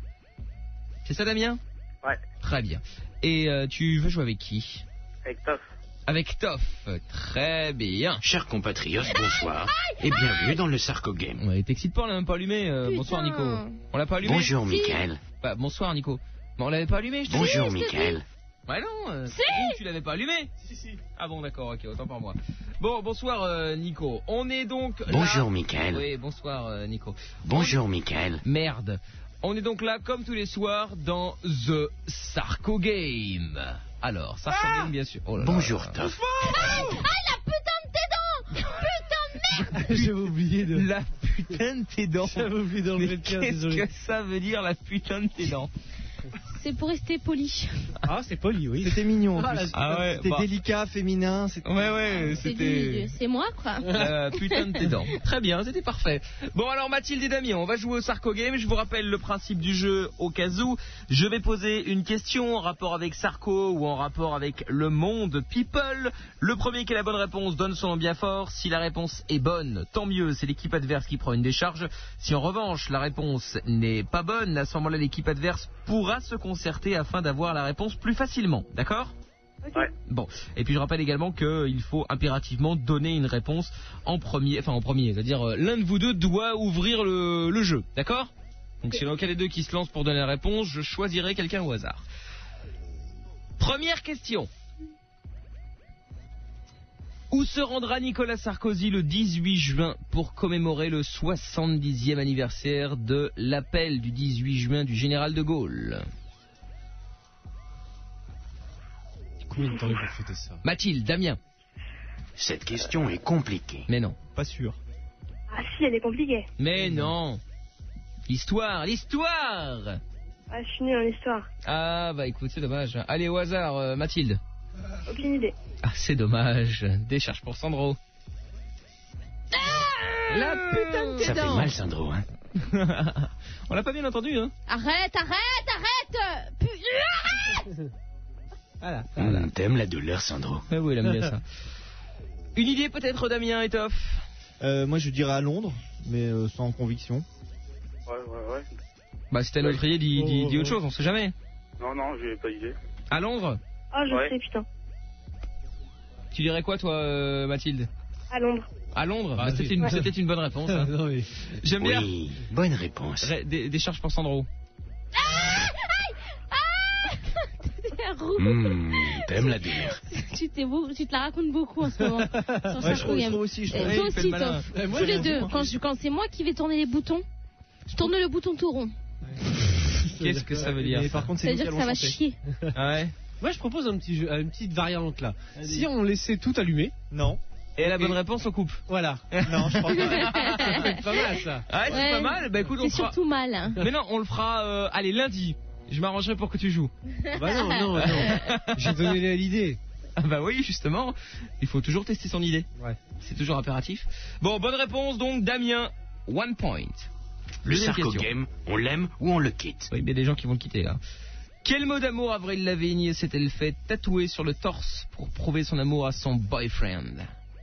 B: C'est ça, Damien?
K: Ouais.
B: Très bien. Et euh, tu veux jouer avec qui?
K: Avec Toff.
B: Avec Toff. Très bien.
A: Chers compatriotes, bonsoir et bienvenue dans le Sarko Game.
B: Ouais, t'excites pas, on l'a même pas allumé. euh,
C: Putain.
B: bonsoir, Nico. On l'a pas allumé?
A: Bonjour,
C: Si.
A: Michael.
B: Bah, bonsoir, Nico. Bah, on l'avait pas allumé, je te
A: Bonjour,
C: je te
A: Michael.
B: Ouais, non. euh,
C: Si.
B: oui, tu l'avais pas allumé? Si, si. Ah bon, d'accord, ok, autant pour moi. Bon, bonsoir, euh, Nico. On est donc là...
A: Bonjour, Michael.
B: Oui, bonsoir, euh, Nico.
A: Bonjour, Michael.
B: Merde. On est donc là, comme tous les soirs, dans The Sarko Game. Alors, Sarko Game, bien sûr. Oh là là.
A: Bonjour, Toff.
C: Ah, la putain de tes dents. Putain de merde.
E: J'avais oublié de.
B: La putain de tes dents.
E: J'avais oublié d'enlever
B: Mais
E: le tien,
B: qu'est-ce
E: désolé.
B: que ça veut dire, la putain de tes dents?
C: C'est pour rester poli.
E: Ah, c'est poli, oui.
D: C'était mignon. en
E: Ah,
D: plus.
E: la-
B: Ah ouais,
D: C'était
B: bah.
D: délicat, féminin. C'était...
B: Ouais, ouais,
C: C'est
B: c'était...
C: du- c'est moi, quoi.
B: La putain de tes dents. Très bien, c'était parfait. Bon, alors Mathilde et Damien, on va jouer au Sarko Game. Je vous rappelle le principe du jeu au cas où. Je vais poser une question en rapport avec Sarko ou en rapport avec le monde people. Le premier qui a la bonne réponse donne son nom bien fort. Si la réponse est bonne, tant mieux, c'est l'équipe adverse qui prend une décharge. Si en revanche la réponse n'est pas bonne, à ce moment-là l'équipe adverse pourra se concerter afin d'avoir la réponse plus facilement. D'accord ?
K: Ouais.
B: Bon, et puis je rappelle également qu'il faut impérativement donner une réponse en premier, enfin en premier, c'est-à-dire euh, l'un de vous deux doit ouvrir le, le jeu, d'accord? Donc c'est lequel des deux qui se lance pour donner la réponse, je choisirai quelqu'un au hasard. Première question. Où se rendra Nicolas Sarkozy le dix-huit juin pour commémorer le soixante-dixième anniversaire de l'appel du dix-huit juin du général de Gaulle?
E: Combien de temps il va fêter ça?
B: Mathilde, Damien.
A: Cette question est compliquée.
B: Mais non.
D: Pas sûr.
I: Ah si, elle est compliquée.
B: Mais non. L'histoire, l'histoire.
I: Ah, je suis nulle en histoire.
B: Ah bah écoute, c'est dommage. Allez au hasard, euh, Mathilde.
I: Aucune idée.
B: Ah c'est dommage. Décharge pour Sandro. La putain de tes
A: Ça fait
B: dents.
A: mal, Sandro, hein.
B: On l'a pas bien entendu, hein.
C: Arrête, arrête, arrête. Pu- Arrête.
B: Voilà.
A: Hum, T'aimes la douleur, Sandro.
B: Ah oui, il aime bien ça. Une idée peut-être, Damien et Toff?
D: Euh, moi, je dirais à Londres, mais euh, sans conviction.
K: Ouais, ouais, ouais.
B: Bah c'était notre idée, dis, dis, dis autre chose, on sait jamais.
K: Non, non, j'ai pas d'idée.
B: À Londres?
I: Ah, je
K: Ouais.
I: sais, putain.
B: Tu dirais quoi toi, euh, Mathilde?
I: À Londres.
B: À Londres?
E: Ah,
B: Bah, c'était,
E: oui.
B: une, c'était une bonne réponse. hein.
E: Non, mais...
B: J'aime bien.
A: Oui, bonne réponse.
B: Ré- Des, des charges pour Sandro.
C: Roux.
A: Hum, T'aimes la douleur.
C: Tu, t'es beau- tu te la racontes beaucoup en ce moment. Sur
D: Ouais,
C: Sarko
D: je trouve, je
C: Game.
D: trouve aussi. Je
C: Et
D: trouve.
B: Ouais,
C: toi
B: il fait
C: aussi,
B: le malin.
C: Toff.
D: Ouais, moi,
C: Tous les
D: j'ai
C: deux.
D: raison.
C: Quand, je- quand c'est moi qui vais tourner les boutons, je tourne le bouton tout rond.
B: Qu'est-ce que ça veut dire?
D: Mais
B: ça
D: par contre, c'est nous qui
C: C'est-à-dire que
D: allons
C: ça va
D: chanter.
C: chier.
B: Ah ouais.
E: Moi, je propose un petit jeu, une petite variante là. Si on laissait tout allumé,
D: Non.
B: Et la bonne réponse, on coupe.
E: voilà.
D: Non, je crois pas.
E: Ça peut être pas mal ça.
B: Ah ouais, c'est
C: Ouais.
B: pas mal. Bah écoute, on
C: C'est
B: fera.
C: surtout mal. hein.
B: Mais non, on le fera. Euh, allez, lundi. Je m'arrangerai pour que tu joues.
E: Ah bah non, non, non. J'ai donné l'idée.
B: Ah bah oui, justement. Il faut toujours tester son idée.
E: Ouais.
B: C'est toujours impératif. Bon, bonne réponse donc, Damien. One point.
A: Le
B: Deuxième
A: Sarko
B: question.
A: Game, on l'aime ou on le quitte.
B: Oui, il y a des gens qui vont le quitter là. Quel mot d'amour Avril Lavigne s'est-elle fait tatouer sur le torse pour prouver son amour à son boyfriend?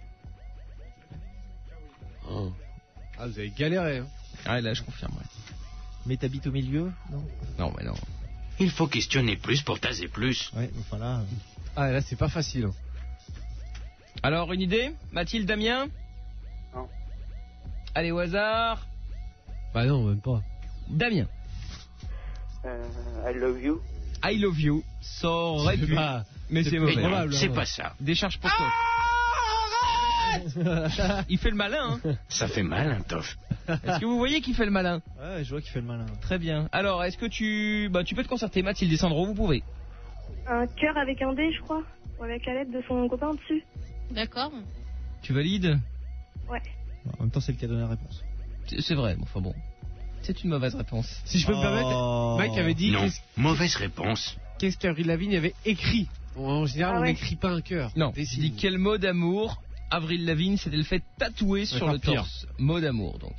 E: Oh. Ah, vous avez galéré. Hein.
B: Ah là, je confirme. Ouais.
D: Mais t'habites au milieu? Non.
B: Non, mais non.
A: Il faut questionner plus pour taser plus.
D: Ouais, enfin là. euh,
E: Ah, là, c'est pas facile. Hein.
B: Alors, une idée? Mathilde, Damien?
K: Non.
B: Allez, au hasard.
E: Bah non, même pas.
B: Damien.
K: Euh, I love you.
B: I love you. Ça aurait pu.
E: Bah,
B: Mais c'est mauvais.
A: Mais non,
E: probable,
A: c'est
E: hein.
A: pas ça.
B: Décharge pour toi. Il fait le malin, hein.
A: Ça fait mal, hein, Toff.
B: Est-ce que vous voyez qu'il fait le malin?
D: Ouais, je vois qu'il fait le malin.
B: Très bien. Alors, est-ce que tu... Bah, tu peux te concerter, Mathilde et Sandro, vous pouvez.
I: Un cœur avec un D, je crois. Ou avec la lettre de son copain dessus.
C: D'accord.
B: Tu valides?
I: Ouais.
D: En même temps, c'est le qui a donné la réponse.
B: C'est c'est vrai, mais enfin bon. C'est une mauvaise réponse.
E: Si je peux me permettre, Mike avait dit
A: Non,
E: qu'est-ce,
A: mauvaise réponse.
E: qu'est-ce qu'Avril Lavigne avait écrit. En général,
I: Ah
E: on
I: ouais.
E: n'écrit pas un cœur.
B: Non, je dis quel mot d'amour Avril Lavigne s'était le fait tatouer sur
E: Encore
B: le
E: pire.
B: torse. Mot d'amour, donc.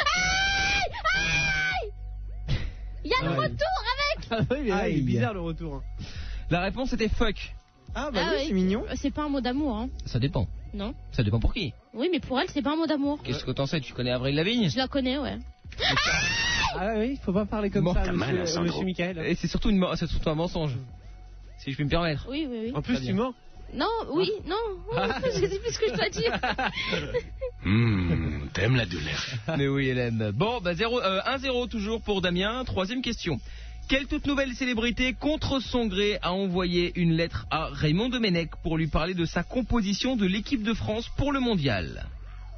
C: Il y a le
E: Ouais.
C: retour avec.
E: Ah oui, mais là, il est
D: Aïe.
E: bizarre le retour. hein.
B: La réponse était fuck.
D: Ah bah
C: Ah
D: oui,
C: oui.
D: c'est mignon.
C: C'est pas un mot d'amour, hein.
B: Ça dépend.
C: Non.
B: Ça dépend pour qui.
C: Oui, mais pour elle, c'est pas un mot d'amour.
B: Qu'est-ce que t'en sais? Tu connais Avril Lavigne?
C: Je la connais, ouais.
E: Ah oui, faut pas parler comme
B: Bon,
E: ça,
A: t'as mal, hein,
E: monsieur,
A: Sandro.
E: monsieur Michael.
B: Et c'est surtout, une, mo- c'est surtout un mensonge. Si je puis me permettre.
C: Oui, oui, oui.
E: En plus,
B: Très
E: tu
B: bien.
E: mens.
C: Non, oui, non. Je sais plus ce que je dois dire.
A: Hum, t'aimes la douleur.
B: Mais oui, Hélène. Bon, bah zéro, euh, un zéro toujours pour Damien. Troisième question. Quelle toute nouvelle célébrité, contre son gré, a envoyé une lettre à Raymond Domenech pour lui parler de sa composition de l'équipe de France pour le mondial?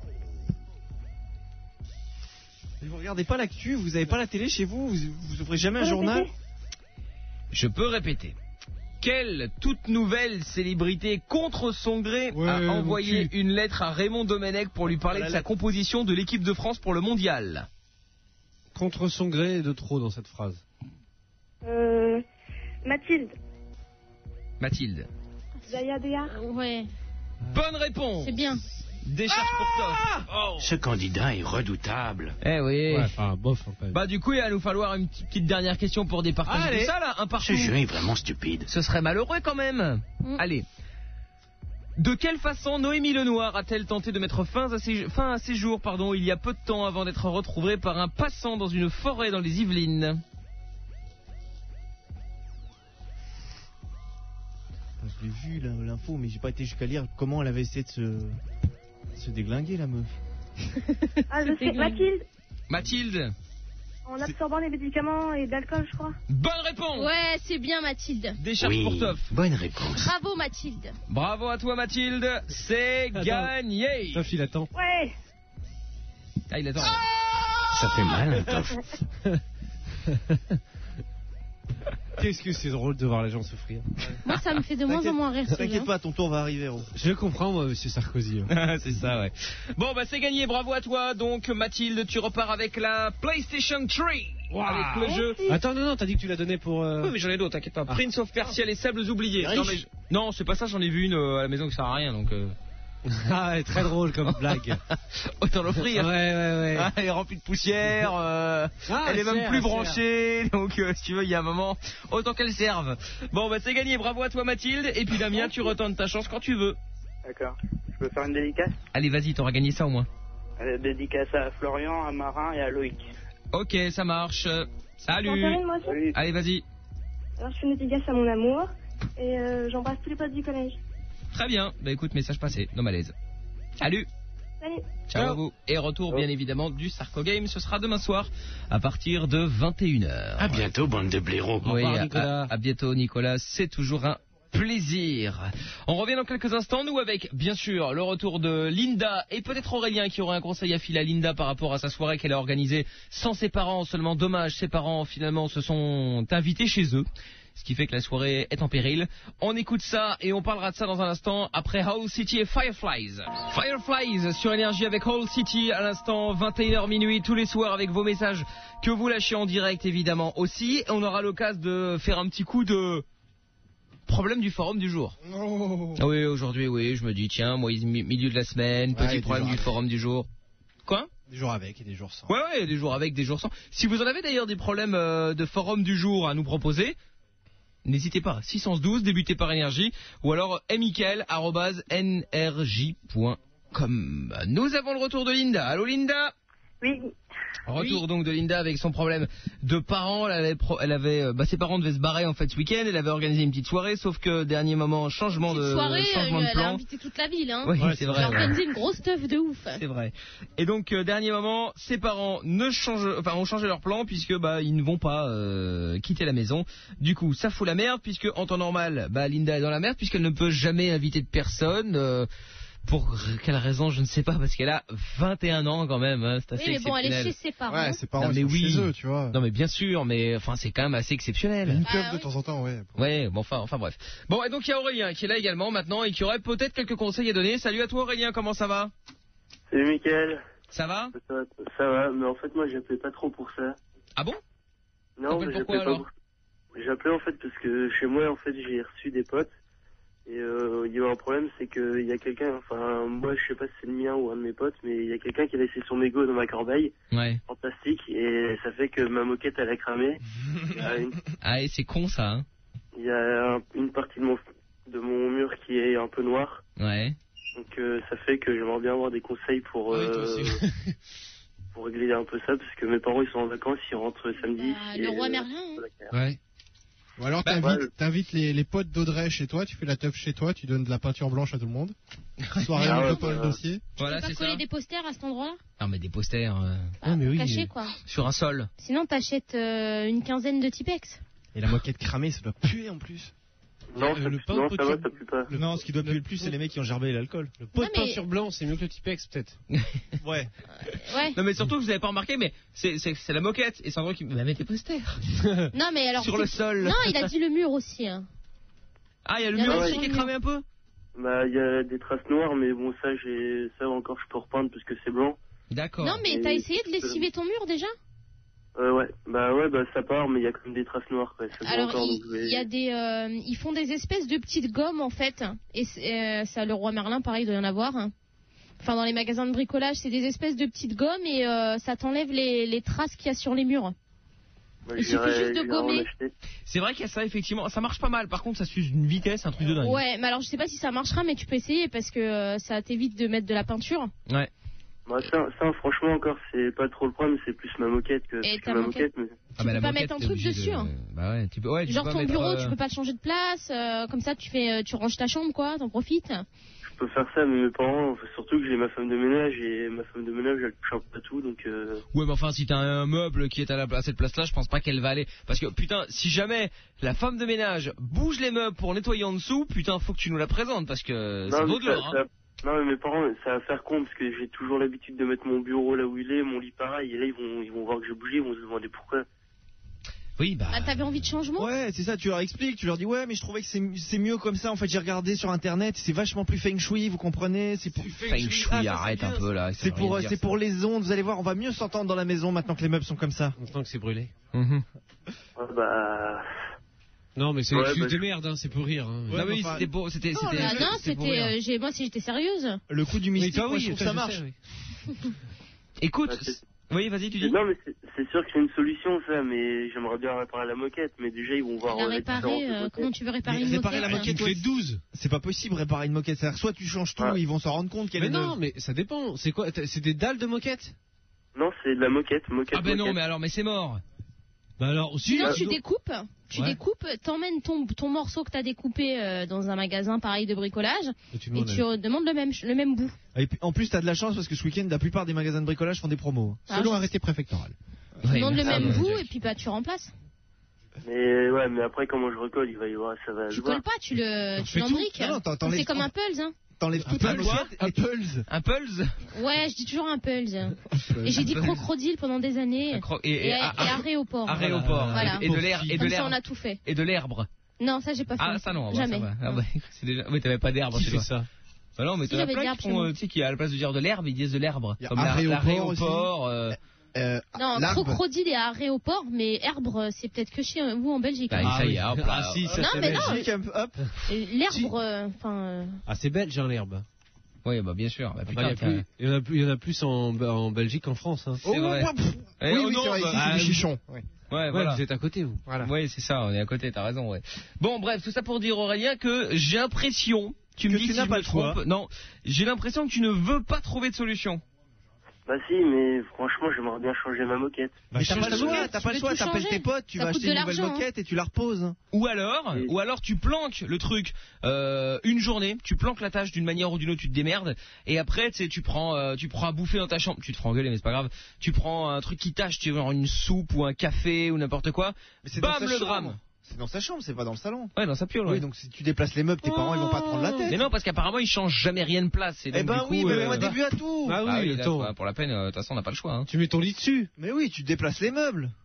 D: Vous regardez pas l'actu, vous avez pas la télé chez vous, vous, vous ouvrez jamais un
I: Vous
D: journal.
I: répétez
B: Je peux répéter. Quelle toute nouvelle célébrité, contre son gré,
E: Ouais,
B: a
E: mon
B: envoyé
E: cul.
B: une lettre à Raymond Domenech pour lui parler
D: Ah, la
B: de sa
D: lettre.
B: composition de l'équipe de France pour le mondial?
E: Contre son gré et de trop dans cette phrase.
I: Euh, Mathilde.
B: Mathilde.
I: Zaya Déard.
C: Ouais,
B: Bonne réponse.
C: c'est bien.
B: Décharge pour toi. Oh.
A: Ce candidat est redoutable.
B: Eh oui.
E: Ouais, enfin, bof. hein, quand même.
B: Bah du coup il va nous falloir une petite petite dernière question pour départager
D: Allez.
B: tout ça là, un
A: Ce
B: partout.
A: jeu est vraiment stupide.
B: Ce serait malheureux quand même.
C: Mm.
B: Allez. De quelle façon Noémie Lenoir a-t-elle tenté de mettre fin à ses, fin à ses jours pardon, il y a peu de temps avant d'être retrouvée par un passant dans une forêt dans les Yvelines?
D: Je l'ai vu là, l'info, mais j'ai pas été jusqu'à lire comment elle avait essayé de se, se déglinguer la meuf.
I: Ah, je sais, Mathilde.
B: Mathilde.
I: En absorbant des médicaments et de l'alcool, je crois.
B: Bonne réponse.
C: Ouais, c'est bien, Mathilde.
B: Décharge
A: Oui,
B: pour Toff.
A: bonne réponse.
C: Bravo, Mathilde.
B: Bravo à toi Mathilde, c'est
E: Attends.
B: gagné.
E: Toff, il attend.
I: Ouais.
B: Ah il attend.
A: Ça fait mal, hein, Toff.
E: Qu'est-ce que c'est drôle de voir les gens souffrir.
C: Moi, ça me fait de moins en moins rire. ce
D: T'inquiète
C: jeu.
D: pas, ton tour va arriver. Ro.
E: Je comprends, moi, monsieur Sarkozy. hein.
B: C'est ça, ouais. Bon, bah c'est gagné, bravo à toi. Donc, Mathilde, tu repars avec la PlayStation trois. Avec le jeu.
E: Attends, non, non, t'as dit que tu la donnais pour. euh,
B: Oui, mais j'en ai d'autres, t'inquiète pas. Prince of Persia, les sables oubliés.
D: Riche.
B: Non, mais je- non, c'est pas ça, j'en ai vu une euh, à la maison qui sert à rien, donc euh,
E: Ah, ouais, très drôle comme blague.
B: autant
E: Ouais,
B: l'offrir.
E: ouais, ouais.
B: Ah, elle est remplie de poussière, euh,
E: Ah,
B: elle est même
E: sert,
B: plus
E: sert.
B: branchée, donc euh, si tu veux, il y a un moment, autant qu'elle serve. Bon, bah c'est gagné, bravo à toi Mathilde, et puis Damien, tu retentes ta chance quand tu veux.
K: D'accord. Je peux faire une dédicace?
B: Allez, vas-y, t'auras gagné ça au moins.
K: Euh, dédicace à Florian, à Marin et à Loïc.
B: Ok, ça marche. Euh, Salut.
I: J'en moi aussi.
K: Salut.
B: Allez, vas-y.
I: Alors, je fais une dédicace à mon amour. Et euh, j'embrasse tous les potes du collège.
B: Très bien. Bah écoute, message passé, no malaise. Salut.
I: Salut.
B: Ciao à vous. Et retour bien évidemment du Sarko Game, ce sera demain soir à partir de vingt et une heures.
A: À bientôt, bande de blaireaux.
B: Oui,
E: revoir,
B: à-
E: Nicolas.
B: À, à bientôt Nicolas, c'est toujours un plaisir. On revient dans quelques instants, nous avec bien sûr le retour de Linda et peut-être Aurélien qui aura un conseil à filer à Linda par rapport à sa soirée qu'elle a organisée sans ses parents. Seulement dommage, ses parents finalement se sont invités chez eux. Ce qui fait que la soirée est en péril. On écoute ça et on parlera de ça dans un instant après Howl City et Fireflies. Fireflies sur Énergie avec Howl City à l'instant vingt et une heures minuit tous les soirs avec vos messages que vous lâchez en direct évidemment aussi. On aura l'occasion de faire un petit coup de problème du forum du jour.
D: Oh.
B: Ah oui, aujourd'hui oui, je me dis tiens, moi mi- milieu de la semaine,
H: Ouais,
B: petit
H: des
B: problème
H: jours
B: du
H: avec.
B: forum du jour. Quoi ?
H: Des jours avec et des jours sans.
B: Ouais ouais, des jours avec, des jours sans. Si vous en avez d'ailleurs des problèmes euh, de forum du jour à nous proposer, n'hésitez pas, six un deux, débuté par énergie, ou alors michael arobase n r j point com. Nous avons le retour de Linda. Allô Linda ?
I: Oui.
B: Retour donc de Linda avec son problème de parents. Elle avait, pro- elle avait, euh, bah, ses parents devaient se barrer en fait ce week-end. Elle avait organisé une petite soirée, sauf que dernier moment, changement de,
C: Soirée,
B: changement
C: euh,
B: de
C: elle a
B: plan.
C: invité toute la ville. Hein.
B: Oui,
H: Ouais,
B: c'est
H: c'est
B: vrai.
C: Elle a
B: ouais.
C: organisé une grosse teuf de ouf.
B: C'est vrai. Et donc euh, dernier moment, ses parents ne changent, enfin ont changé leur plan puisque bah ils ne vont pas euh, quitter la maison. Du coup, ça fout la merde puisque en temps normal, bah Linda est dans la merde puisqu'elle ne peut jamais inviter de personne. euh, Pour quelle raison, je ne sais pas, parce qu'elle a vingt et un ans quand même, hein, c'est assez
C: Oui, mais bon, elle est
B: exceptionnel.
C: chez ses parents.
H: Ouais, ses parents
B: Non,
H: ils
B: mais
H: sont
B: oui.
H: chez eux, tu vois.
B: Non mais bien sûr, mais enfin c'est quand même assez exceptionnel.
H: Une
C: Bah,
H: teuf de
C: oui.
H: temps en temps, ouais.
B: Ouais, bon enfin, enfin bref. Bon et donc il y a Aurélien qui est là également maintenant et qui aurait peut-être quelques conseils à donner. Salut à toi Aurélien, comment ça va?
K: Salut Mickaël.
B: Ça va?
L: Ça va, ça va, mais en fait, moi, j'appelais pas trop pour ça.
B: Ah bon?
L: Non, mais
B: pourquoi,
L: j'appelais pas
B: alors
L: pour... J'appelais en fait parce que chez moi, en fait, j'ai reçu des potes. Et euh, il y a eu un problème, c'est qu'il y a quelqu'un, enfin, moi, je sais pas si c'est le mien ou un de mes potes, mais il y a quelqu'un qui a laissé son mégot dans ma corbeille.
B: Ouais.
L: En plastique, et ça fait que ma moquette, elle a cramé. Il y a une,
B: Ah, et c'est con ça, hein.
L: il y a un- une partie de mon, de mon mur qui est un peu noire.
B: Ouais.
L: Donc euh, ça fait que j'aimerais bien avoir des conseils pour euh, pour régler un peu ça, parce que mes parents ils sont en vacances, ils rentrent samedi.
C: Bah,
L: et,
C: le roi
L: euh,
C: Merlin. hein.
H: Ouais. Ou alors
L: Bah,
H: t'invites,
L: ouais.
H: t'invites les, les potes d'Audrey chez toi, tu fais la teuf chez toi, tu donnes de la peinture blanche à tout le monde. Soirée
L: Ah
H: en
L: ouais,
H: Paul
L: bah,
H: dossier.
B: Voilà,
C: Tu peux
B: c'est
C: pas coller
B: ça.
C: des posters à cet endroit-là?
B: Non, mais des posters euh,
C: Bah, pour cacher, quoi.
B: sur un sol.
C: Sinon, t'achètes euh, une quinzaine de Tipex.
D: Et la moquette cramée, ça doit puer en plus.
L: Non, ça,
J: le
L: pue-
J: pain
L: non,
J: de
L: ça va,
J: peinture-
L: ça pue pas.
D: Non, ce qui doit puer le plus, c'est les mecs qui ont gerbé l'alcool.
J: Le pot
C: Non,
J: de
C: mais-
J: peinture blanc, c'est mieux que le Tipex, peut-être.
D: Ouais.
C: Ouais.
B: Non, mais surtout, vous avez pas remarqué, mais c'est c'est c'est la moquette. Et Sandro qui me met des posters.
C: Non, mais alors.
B: Sur le
C: c'est-
B: sol.
C: Non, il a dit le mur aussi. Hein.
B: Ah, il y a le
C: Il y en
B: mur
C: a
B: aussi
C: sur
B: qui est
C: le
B: cramé
C: mur.
B: un peu?
L: Bah il y a des traces noires, mais bon ça j'ai ça encore je peux repeindre parce que c'est blanc.
B: D'accord.
C: Non, mais
L: Et-
C: t'as essayé de lessiver ton mur déjà?
L: Euh, ouais, bah ouais, bah ça part, mais il y a quand même des traces noires, quoi. Ça se voit
C: Alors,
L: encore,
C: il
L: donc je vais-
C: il y a des, euh, ils font des espèces de petites gommes en fait, et c'est, euh, ça, le roi Merlin, pareil, il doit y en avoir. hein. Enfin, dans les magasins de bricolage, c'est des espèces de petites gommes et euh, ça t'enlève les, les traces qu'il y a sur les murs.
L: Bah,
C: il suffit
L: j'irai-
C: juste de
L: j'irai en
C: gommer.
L: acheter.
B: C'est vrai qu'il y a ça, effectivement. Ça marche pas mal. Par contre, ça s'use d'une vitesse, un truc de dingue.
C: Ouais, mais alors je sais pas si ça marchera, mais tu peux essayer parce que euh, ça t'évite de mettre de la peinture.
B: Ouais.
L: Bah ça, ça franchement encore c'est pas trop le problème, c'est plus ma moquette que,
C: Et
L: parce
C: ta
L: que ma
C: moquette
L: moquette. Mais...
B: Ah, bah, la
C: peux pas
B: moquette,
C: mettre un
B: t'es
C: truc
B: obligé
C: dessus,
B: de-
C: hein.
B: Bah ouais, tu peux, ouais, tu
C: Genre
B: peux
C: ton
B: mettre,
C: bureau,
B: euh,
C: tu peux pas le changer de place, euh, comme ça tu fais, euh, tu ranges ta chambre quoi, t'en profites.
L: Je peux faire ça, mais mes parents, enfin, surtout que j'ai ma femme de ménage et ma femme de ménage elle touche un peu à tout, donc. Euh...
B: Ouais, mais enfin, si t'as un meuble qui est à, la, à cette place-là, je pense pas qu'elle va aller. Parce que, putain, si jamais la femme de ménage bouge les meubles pour nettoyer en dessous, putain, faut que tu nous la présentes parce que ça
L: mais
B: vaut de l'or.
L: ça-
B: Hein.
L: ça- Non mais mes parents, ça va faire con parce que j'ai toujours l'habitude de mettre mon bureau là où il est, mon lit pareil, et là ils vont, ils vont voir que j'ai bougé, ils vont se demander pourquoi.
B: Oui, bah.
C: Ah, t'avais envie de changement?
D: Ouais, c'est ça, tu leur expliques, tu leur dis ouais, mais je trouvais que c'est c'est mieux comme ça. En fait, j'ai regardé sur internet, c'est vachement plus feng shui, vous comprenez? C'est pour
B: Feng shui, arrête un peu là. ça
D: C'est
B: veut
D: pour
B: rien dire,
D: c'est
B: ça.
D: pour les ondes, vous allez voir, on va mieux s'entendre dans la maison maintenant que les meubles sont comme ça.
J: Maintenant que c'est brûlé.
B: Mhm.
L: Ah, bah.
J: Non, mais c'est
L: Ouais,
J: une excuse
L: bah,
J: de
L: je-
J: merde, hein, c'est pour rire. Hein.
B: Non, oui, c'était pour, c'était,
C: Oh
B: c'était.
C: là, non,
B: c'était pour
C: c'était,
B: rire.
C: euh, j'ai- moi si j'étais sérieuse.
D: Le coup du mystique,
J: toi,
D: moi,
J: oui,
D: je trouve que
J: toi,
D: ça
J: je
D: marche.
J: sais, oui.
B: Écoute,
L: Bah, c'est-
B: oui, vas-y, tu dis.
L: Non mais c'est- c'est sûr que c'est une solution ça, mais j'aimerais bien réparer la moquette, mais déjà ils vont voir.
C: La
L: euh,
C: réparer,
L: différence de
C: euh,
L: moquette.
C: comment tu veux réparer
D: Mais
C: une
D: réparer la
C: moquette?
D: moquette, ouais,
J: fait douze.
D: c'est pas possible réparer une moquette. C'est-à-dire, soit tu changes tout,
L: Ouais.
D: ils vont s'en rendre compte qu'elle
J: Mais
D: est
J: non,
D: neuve.
J: mais ça dépend. C'est quoi? t'as- C'est des dalles de moquette?
L: Non, c'est de la moquette, moquette.
B: Ah ben non,
L: moquette.
B: mais alors, mais c'est mort.
J: Bah alors, aussi.
C: Sinon,
J: euh,
C: tu découpes, tu
J: Ouais.
C: découpes, t'emmènes ton, ton morceau que t'as découpé euh, dans un magasin pareil de bricolage
J: et tu
C: et
J: demandes
C: tu euh, demandes le même, le même bout.
D: Et puis, en plus, t'as de la chance parce que ce week-end, la plupart des magasins de bricolage font des promos.
C: Ah,
H: Selon
C: je-
H: arrêté préfectoral.
C: Tu
B: Ouais,
C: demandes le
B: merci,
C: même
B: euh,
C: bout
B: Jack.
C: et puis bah tu remplaces.
L: Mais ouais, mais après comment je recolle, il va y avoir, ça va.
C: Tu
L: se voir.
C: colles pas, tu le,
D: On
C: tu
D: fait tout.
C: l'embriques.
D: Non, non, t'en- t'enlèves
C: C'est comme
D: tout.
C: un pulse, hein.
D: T'enlèves toute la
B: Pulse,
D: moquette et Pulse.
B: Un pulse.
C: Ouais, je dis toujours un pulse. Et j'ai dit crocodile pendant des années.
B: Un cro-
C: Et,
B: Et, et,
C: et
B: à- à-
C: aréoport.
B: aréoport.
C: Voilà.
B: Et, et de l'air, et de
C: Comme ça,
B: l'herbe.
C: on a tout fait.
B: Et de l'herbe.
C: Non, ça j'ai pas fait.
B: Ah, ça non, bah,
C: Jamais.
B: ça va. Ah,
C: Non.
B: bah, c'est déjà. Oui, t'avais pas d'herbe
J: Qui
B: chez
J: fait
B: toi.
J: ça?
B: Bah non, mais
C: Si,
B: t'en as
C: j'avais de
B: plein
C: l'herbe
B: qui
C: chez
B: font,
C: moi.
B: euh, tu sais, qui à la place de dire de l'herbe, ils disent de l'herbe.
D: Il y a
B: Comme la-
D: aréoport aussi.
B: l'aréoport. euh,
D: Euh,
C: Non,
D: l'arbre.
C: crocodile et aréoport, mais herbe, c'est peut-être que chez vous en Belgique.
B: Bah,
C: hein.
B: ça y est, hop là.
J: Ah si, ça
C: Non,
J: c'est
C: mais
J: belge.
C: non.
D: Belgique, hop.
C: L'herbe, euh, enfin. euh,
J: Ah, c'est belge, hein, l'herbe.
B: Oui, bah bien sûr. Bah,
J: Ah,
B: putain,
J: bah, il y a
B: tiens.
J: plus- il y en a plus, il y en a plus en, en Belgique qu'en France. Hein.
B: C'est vrai.
D: Oh, pff.
B: Eh,
D: Oui,
B: oh
D: oui,
B: non,
D: c'est vrai,
B: bah,
D: ici, c'est
B: ah,
D: du chichon. Ouais.
B: Ouais,
J: Ouais,
B: voilà.
J: vous êtes à côté, vous.
D: Voilà.
B: Oui, c'est ça, on est à côté, t'as raison, ouais. Bon, bref, tout ça pour dire, Aurélien, que j'ai l'impression, tu me
D: Que
B: dis
D: tu
B: si
D: n'as
B: je
D: pas
B: me
D: le choix.
B: trompe, non, j'ai l'impression que tu ne veux pas trouver de solution.
L: Bah si, mais franchement, j'aimerais bien changer ma moquette.
D: Mais t'as
J: change
D: pas le
J: ta
D: choix,
C: moquette,
D: t'as
C: tu
D: pas le
C: peux
D: choix,
C: tout
D: t'appelles
C: changer.
D: tes potes, tu
C: Ça
D: vas
C: coûte
D: acheter
C: de
D: une nouvelle
C: l'argent,
D: moquette et tu la reposes.
B: Ou alors,
L: Oui.
B: ou alors tu planques le truc euh, une journée, tu planques la tâche d'une manière ou d'une autre, tu te démerdes, et après tu sais, tu prends, euh, tu prends à bouffer dans ta chambre, tu te feras engueuler mais c'est pas grave, tu prends un truc qui tâche, tu veux genre une soupe ou un café ou n'importe quoi,
D: Mais c'est dans
B: bam
D: sa
B: le
D: chambre.
B: drame.
D: C'est dans sa chambre, c'est pas dans le salon.
B: Ouais, dans sa piole.
D: Oui,
B: Ouais.
D: donc si tu déplaces les meubles, tes parents ils vont pas te prendre la tête.
B: Mais non, parce qu'apparemment ils changent jamais rien de place. Et donc,
D: Eh ben
B: du coup,
D: oui, mais
B: euh,
D: moi début à tout.
J: Ah oui,
B: ah oui, là,
J: attends.
B: pour- pour la peine, euh, de toute façon on n'a pas le choix. Hein.
J: Tu mets ton lit dessus.
D: Mais oui, tu déplaces les meubles.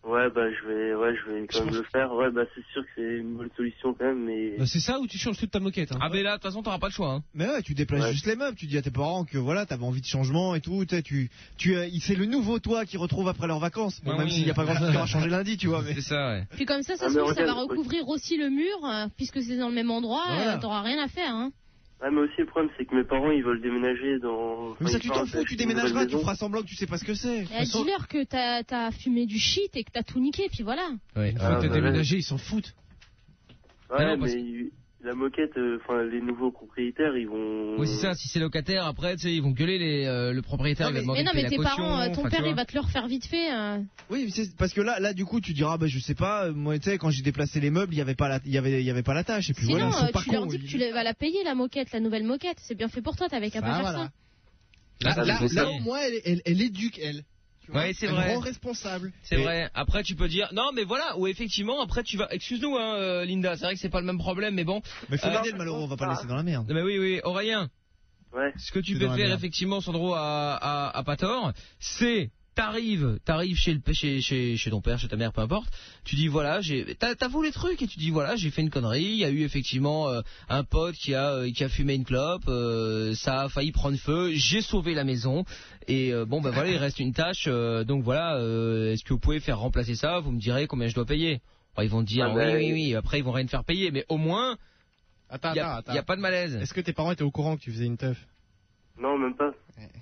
L: Ouais, bah je vais, ouais, je vais quand même le faire. Ouais, bah c'est sûr que c'est une bonne solution quand même, mais.
J: Bah, c'est ça ou tu changes toute ta moquette. Hein.
B: Ah mais là, de toute façon, t'auras pas le choix. Hein.
D: Mais ouais, tu déplaces
L: Ouais.
D: juste les meubles, tu dis à tes parents que voilà, t'avais envie de changement et tout, tu sais, tu, tu, euh, c'est le nouveau toi qui retrouve après leurs vacances. Bon,
B: Ah
D: même
B: oui.
D: s'il n'y a pas grand chose qui aura changé lundi, tu vois, mais.
B: C'est ça, ouais.
C: Puis comme ça, ça
L: Ah,
C: se
L: mais
C: trouve, ça va
L: regarde,
C: recouvrir aussi le mur, euh, puisque c'est dans le même endroit,
D: Voilà.
C: euh, t'auras rien à faire. Hein.
L: Ouais, mais aussi le problème, c'est que mes parents, ils veulent déménager dans.
D: Mais
L: enfin,
D: ça,
L: ils
D: tu
L: parlent
D: t'en fous,
L: d'acheter
D: tu
L: une nouvelle
D: déménageras, tu
L: maison.
D: feras semblant que tu sais pas ce que c'est.
C: Eh, dis-leur que t'as as fumé du shit et que t'as tout niqué, puis voilà.
B: Ouais.
J: Une
L: Ah,
J: fois que t'as
L: bah,
J: déménagé, ils s'en foutent.
L: Ouais,
B: Mais non, parce
L: mais il- la moquette, euh, enfin, les nouveaux propriétaires, ils vont.
B: Oui, c'est ça. Si c'est locataire, après, tu sais, ils vont gueuler les, euh, le propriétaire.
D: Non,
B: il va
D: mais-
B: demander
C: Mais non,
B: de payer
C: mais tes
B: la caution,
C: parents, euh, ton
B: enfin, tu
C: père,
B: vois.
C: il va te le refaire vite fait. euh.
D: Oui, c'est parce que là, là, du coup, tu diras, bah, je sais pas, euh, moi, tu sais, quand j'ai déplacé les meubles, il y avait pas la, il y avait, il y avait pas la tâche, et puis
C: Sinon,
D: voilà, ils sont
C: euh,
D: pas
C: tu leur
D: cons,
C: dis que
D: ils-
C: tu les- vas la payer, la moquette, la nouvelle moquette. C'est bien fait pour toi, t'avais qu'à
H: Ça,
C: pas faire
H: voilà.
C: ça.
B: Là,
H: Là,
B: ça, c'est
H: là,
B: ça.
H: au moins, elle, elle, elle éduque, elle. Tu vois,
B: Ouais, c'est
H: elle
B: vrai.
H: rend responsable.
B: C'est
H: Et-
B: vrai. Après, tu peux dire non, mais voilà. Ou effectivement, après, tu vas. Excuse-nous, hein, euh, Linda. C'est vrai que c'est pas le même problème, mais bon.
D: Mais faut
B: Euh,
D: l'aider, le malheureux, on va pas le laisser dans la merde.
B: Mais oui, oui, Aurélien.
L: Ouais.
B: Ce que tu
D: C'est
B: peux
D: dans la
B: faire
D: merde.
B: effectivement, Sandro, à, à, à pas tort, c'est t'arrives, t'arrives chez, le, chez, chez, chez ton père, chez ta mère, peu importe. Tu dis voilà, j'ai, t'as, t'as volé les trucs et tu dis voilà, j'ai fait une connerie. Il y a eu effectivement euh, un pote qui a, euh, qui a fumé une clope, euh, ça a failli prendre feu. J'ai sauvé la maison et euh, bon ben voilà, il reste une tâche. euh, donc voilà, euh, est-ce que vous pouvez faire remplacer ça? Vous me direz combien je dois payer. Bon, ils vont te dire
L: Ah
B: oui,
L: ben,
B: oui, oui. Après ils vont rien te faire payer, mais au moins
H: Attends,
B: il y, a-
H: attends, attends.
B: y a pas de malaise.
H: Est-ce que tes parents étaient au courant que tu faisais une teuf?
L: Non, même pas.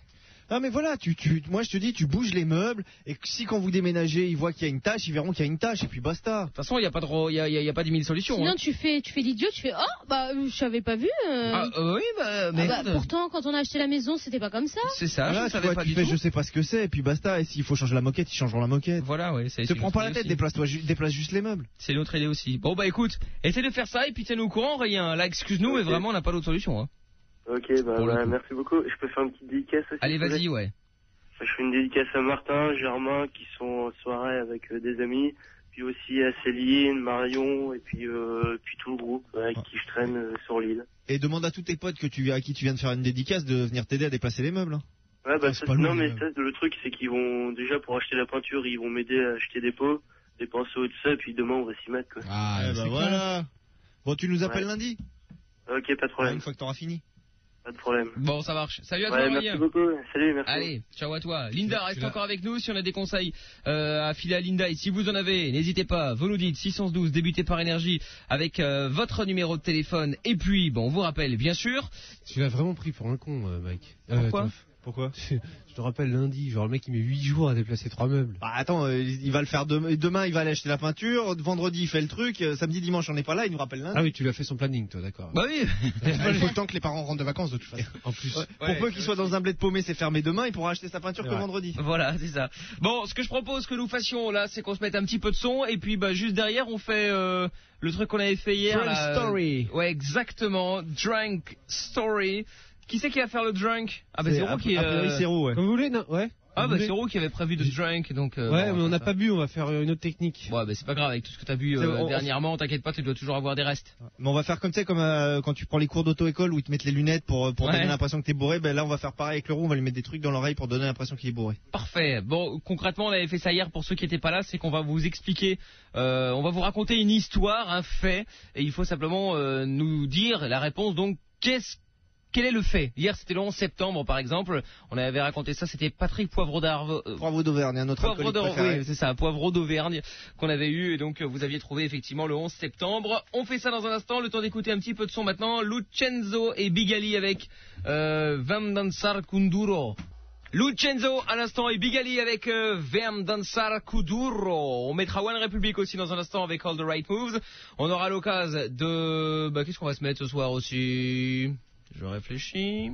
D: Ah mais voilà, tu, tu, moi je te dis, tu bouges les meubles et que si quand vous déménagez, ils voient qu'il y a une tâche, ils verront qu'il y a une tâche et puis basta.
B: De toute façon, il y a pas de, ro- il y a, il y a- il y a pas dix mille solutions.
C: Sinon,
B: hein.
C: tu fais, tu fais l'idiot, tu fais oh bah euh, je t'avais pas vu. euh.
B: Ah, euh, oui, bah, mais
C: Ah bah, pourtant, quand on a acheté la maison, c'était pas comme ça.
B: c'est ça.
D: Voilà,
B: je
D: tu
B: savais
D: vois,
B: pas
D: tu
B: du
D: fais,
B: tout.
D: je sais pas ce que c'est et puis basta. Et s'il faut changer la moquette, ils changeront la moquette.
B: Voilà, ouais. C'est
D: Te prends pas la tête, déplace-toi, ju- déplace juste les meubles.
B: C'est l'autre idée aussi. Bon bah écoute, essaie de faire ça et puis tiens-nous au courant, rien. Là, excuse-nous, mais
L: Ok.
B: vraiment, on n'a pas d'autre solution. Hein.
L: Ok, bah,
B: Pour le
L: bah,
B: coup.
L: merci beaucoup. Je peux faire une petite dédicace aussi?
B: Allez,
L: s'il vous plaît?
B: vas-y, ouais.
L: Je fais une dédicace à Martin, Germain, qui sont en soirée avec euh, des amis, puis aussi à Céline, Marion, et puis, euh, puis tout le groupe avec qui je traîne euh, sur l'île.
D: Et demande à tous tes potes que tu, à qui tu viens de faire une dédicace de venir t'aider à déplacer les meubles. hein.
L: Ouais, bah,
D: Ah, c'est
L: ça,
D: pas
L: non,
D: lourd,
L: mais
D: même.
L: ça, le truc, c'est qu'ils vont, déjà, pour acheter la peinture, ils vont m'aider à acheter des pots, des pinceaux et tout ça, et puis demain, on va s'y mettre, quoi.
H: Ah,
D: Eh
H: c'est
D: bah
H: clair.
D: voilà. Bon, tu nous appelles
L: Ouais.
D: lundi.
L: Ok, pas de
D: Ouais,
L: problème,
D: une fois que t'auras fini.
L: pas de problème.
B: Bon, ça marche. Salut à toi,
L: Ouais,
B: Aurélien.
L: merci beaucoup. Salut, merci.
B: Allez, ciao à toi. Linda,
J: Tu
B: reste
J: l'as-
B: encore avec nous. Si on a des conseils euh, à filer à Linda, et si vous en avez, n'hésitez pas. Vous nous dites six un deux, débutez par énergie avec euh, votre numéro de téléphone. Et puis, bon, on vous rappelle, bien sûr.
J: Tu l'as vraiment pris pour un con, euh, Mike. Euh,
B: Pourquoi
J: Toff.
D: Pourquoi?
J: Je te rappelle lundi, genre le mec il met huit jours à déplacer trois meubles.
D: Bah attends, euh, il va le faire demain. Demain, il va aller acheter la peinture. Vendredi, il fait le truc. euh, Samedi, dimanche, on n'est pas là. Il nous rappelle lundi.
J: Ah oui, tu l'as fait son planning, toi, d'accord.
B: Bah oui.
H: Il faut le temps que les parents rentrent de vacances de toute façon.
J: En plus.
D: Ouais,
B: Ouais,
D: pour peu qu'il soit dans un bled paumé, c'est fermé demain. Il pourra acheter sa peinture que
J: Ouais.
D: vendredi.
B: Voilà, c'est ça. Bon, ce que je propose que nous fassions là, c'est qu'on se mette un petit peu de son et puis bah juste derrière, on fait euh, le truc qu'on avait fait hier.
J: Drunk
B: là, euh,
J: Story.
B: Ouais, exactement. Drunk Story. Qui c'est qui va faire le drunk? Ah bah
D: C'est-
B: c'est Ro
D: a-
B: qui.
D: a priori,
B: euh,
D: c'est Ro, ouais.
J: Comme vous voulez, non? Ouais.
B: Ah
J: Vous
B: bah
J: voulez
B: c'est Ro qui avait prévu de se drunk, donc. euh,
J: Ouais,
B: bon,
J: mais on n'a
B: ça.
J: pas bu, on va faire une autre technique.
B: Ouais, bah c'est pas grave, avec tout ce que t'as bu
D: C'est
B: euh,
D: bon, on-
B: dernièrement, t'inquiète pas, tu dois toujours avoir des restes.
D: Mais on va faire comme ça, comme euh, quand tu prends les cours d'auto-école où ils te mettent les lunettes pour, pour
B: Ouais.
D: donner l'impression que t'es bourré. Ben là, on va faire pareil avec le roux. On va lui mettre des trucs dans l'oreille pour donner l'impression qu'il est bourré.
B: Parfait. Bon, concrètement, on avait fait ça hier pour ceux qui n'étaient pas là, c'est qu'on va vous expliquer, euh, on va vous raconter une histoire, un fait, et il faut simplement euh, nous dire la réponse. Donc, qu'est-ce Quel est le fait? Hier, c'était le onze septembre, par exemple. On avait raconté ça. C'était Patrick Poivreau d'Arve. euh,
D: Poivreau d'Auvergne, un autre
B: Poivreau
D: alcoolique
B: d'Auvergne,
D: préféré.
B: oui, c'est ça, Poivreau d'Auvergne qu'on avait eu. Et donc, euh, vous aviez trouvé effectivement le onze septembre. On fait ça dans un instant. Le temps d'écouter un petit peu de son maintenant. Lucenzo et Bigali avec euh, Vam Dansar Kunduro. Lucenzo à l'instant et Bigali avec euh, Vam Dansar Kuduro. On mettra One Republic aussi dans un instant avec All the Right Moves. On aura l'occasion de... Bah, qu'est-ce qu'on va se mettre ce soir aussi? Je réfléchis.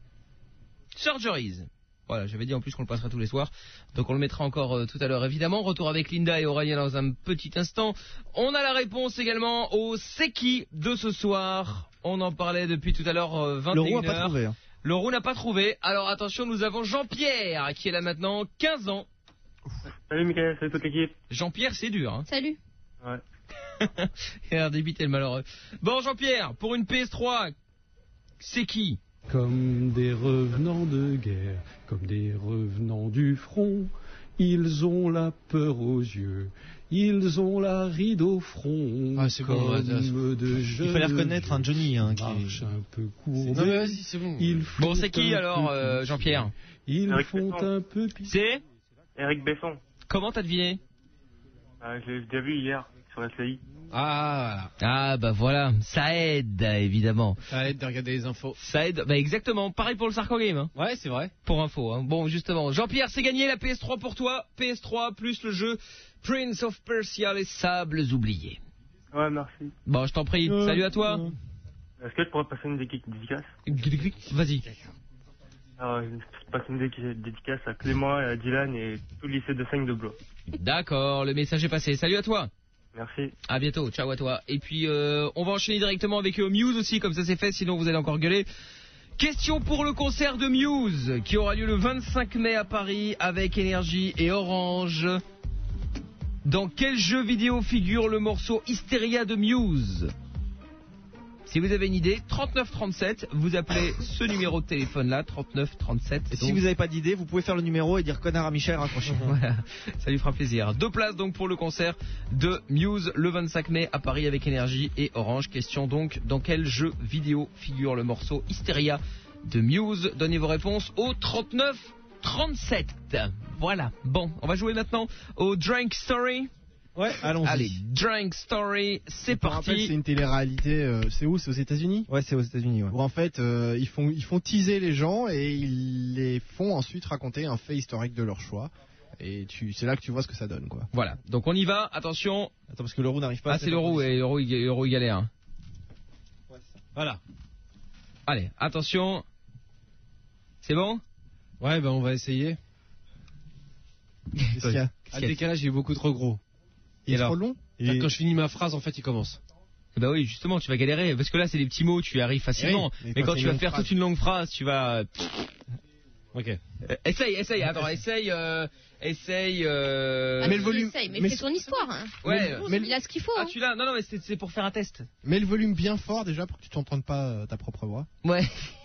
B: Surgeries. Voilà, j'avais dit en plus qu'on le passera tous les soirs. Donc on le mettra encore euh, tout à l'heure évidemment. Retour avec Linda et Aurélien dans un petit instant. On a la réponse également au C'est qui de ce soir. On en parlait depuis tout à l'heure, euh, vingt et une heures.
D: Le roux n'a pas trouvé. Hein.
B: Le roux n'a pas trouvé. Alors attention, nous avons Jean-Pierre qui est là maintenant, quinze ans.
K: Salut Mickaël, salut toute l'équipe.
B: Jean-Pierre, c'est dur. Hein.
C: Salut.
K: Ouais.
B: Il a l'air débité le malheureux. Bon Jean-Pierre, pour une P S trois, c'est qui?
E: Comme des revenants de guerre, comme des revenants du front, Ils ont la peur aux yeux, ils ont la ride au front.
J: Ah, c'est
E: comme
J: bon, ouais,
E: de jeunes
D: Il fallait reconnaître un Johnny hein, qui
E: marche un peu courbé.
J: Non, mais vas-y, c'est bon.
E: Ils
B: Bon, c'est
E: font
B: qui
E: un
B: alors,
E: peu
B: euh, Jean-Pierre?
E: Ils
K: Eric
E: font
K: Besson.
E: un peu pis.
B: C'est
K: Eric Besson.
B: Comment t'as deviné?
K: Ah, je l'ai déjà vu hier sur la S A I.
J: Ah,
B: Ah bah voilà, ça aide évidemment.
J: ça aide de regarder les infos.
B: Ça aide, bah exactement, pareil pour le Sarko Game, hein,
J: Ouais, c'est vrai.
B: pour info. Hein. Bon justement, Jean-Pierre, c'est gagné la P S trois pour toi, P S trois plus le jeu Prince of Persia, les sables oubliés.
K: Ouais, merci.
B: Bon, je t'en prie,
E: Euh,
B: salut à toi.
K: Est-ce que je pourrais passer une dédicace?
B: Vas-y.
K: Alors, je passe une dé- dédicace à Clément et à Dylan et tout le lycée de Seigne de Blois.
B: D'accord, le message est passé. Salut à toi.
K: Merci.
B: À bientôt, ciao à toi. Et puis euh, on va enchaîner directement avec euh, Muse aussi, comme ça c'est fait, sinon vous allez encore gueuler. Question pour le concert de Muse qui aura lieu le vingt-cinq mai à Paris avec Énergie et Orange. Dans quel jeu vidéo figure le morceau Hysteria de Muse? Si vous avez une idée, trente-neuf trente-sept, vous appelez ce numéro de téléphone là, trente-neuf trente-sept.
D: Et si vous n'avez pas d'idée, vous pouvez faire le numéro et dire connard à Michel, raccrochez.
B: Voilà, ça lui fera plaisir. Deux places donc pour le concert de Muse le vingt-cinq mai à Paris avec Énergie et Orange. Question donc, dans quel jeu vidéo figure le morceau Hysteria de Muse? Donnez vos réponses au trente-neuf trente-sept. Voilà, bon, on va jouer maintenant au Drink Story.
D: Ouais, allons-y.
B: Allez, Drink Story, c'est
H: Pour rappel,
B: parti.
H: c'est une télé-réalité. euh, c'est où? C'est aux États-Unis?
D: Ouais, c'est aux États-Unis. Ouais.
H: Où en fait, euh, ils font ils font teaser les gens et ils les font ensuite raconter un fait historique de leur choix. Et tu, c'est là que tu vois ce que ça donne, quoi.
B: Voilà, donc on y va, attention.
D: Attends, parce que l'euro n'arrive pas.
B: Ah, c'est l'euro, et l'euro, il- l'euro, il galère. hein.
J: Voilà.
B: Allez, attention. C'est bon?
J: Ouais, ben on va essayer.
H: Qu'est-ce qu'il y a?
J: À décalage, il est beaucoup trop gros.
H: Il est
B: alors
H: trop long?
J: C'est-à-dire
D: Et-
J: que Quand je finis ma phrase, en fait, il commence.
B: Bah oui, justement, tu vas galérer. Parce que là, c'est des petits mots, tu y arrives facilement.
H: Oui, mais
B: mais
H: quand
B: quand
H: c'est
B: tu
H: une
B: vas
H: longue
B: faire
H: phrase.
B: toute une longue phrase, tu vas...
J: Ok.
B: Euh, essaye, essaye, attends, essaye, euh, essaye... Euh...
C: Ah,
H: Mais
C: tu
H: le volume-
C: essayes, mais,
H: mais
C: c'est
H: c'est-
C: ton histoire. Hein.
B: Ouais.
C: Bon,
H: mais-
C: il a ce qu'il faut.
B: Ah,
C: hein.
B: tu l'as? Non, non, mais c'est c'est pour faire un test.
H: Mets le volume bien fort déjà pour que tu t'entendes pas euh, ta propre voix.
B: Ouais.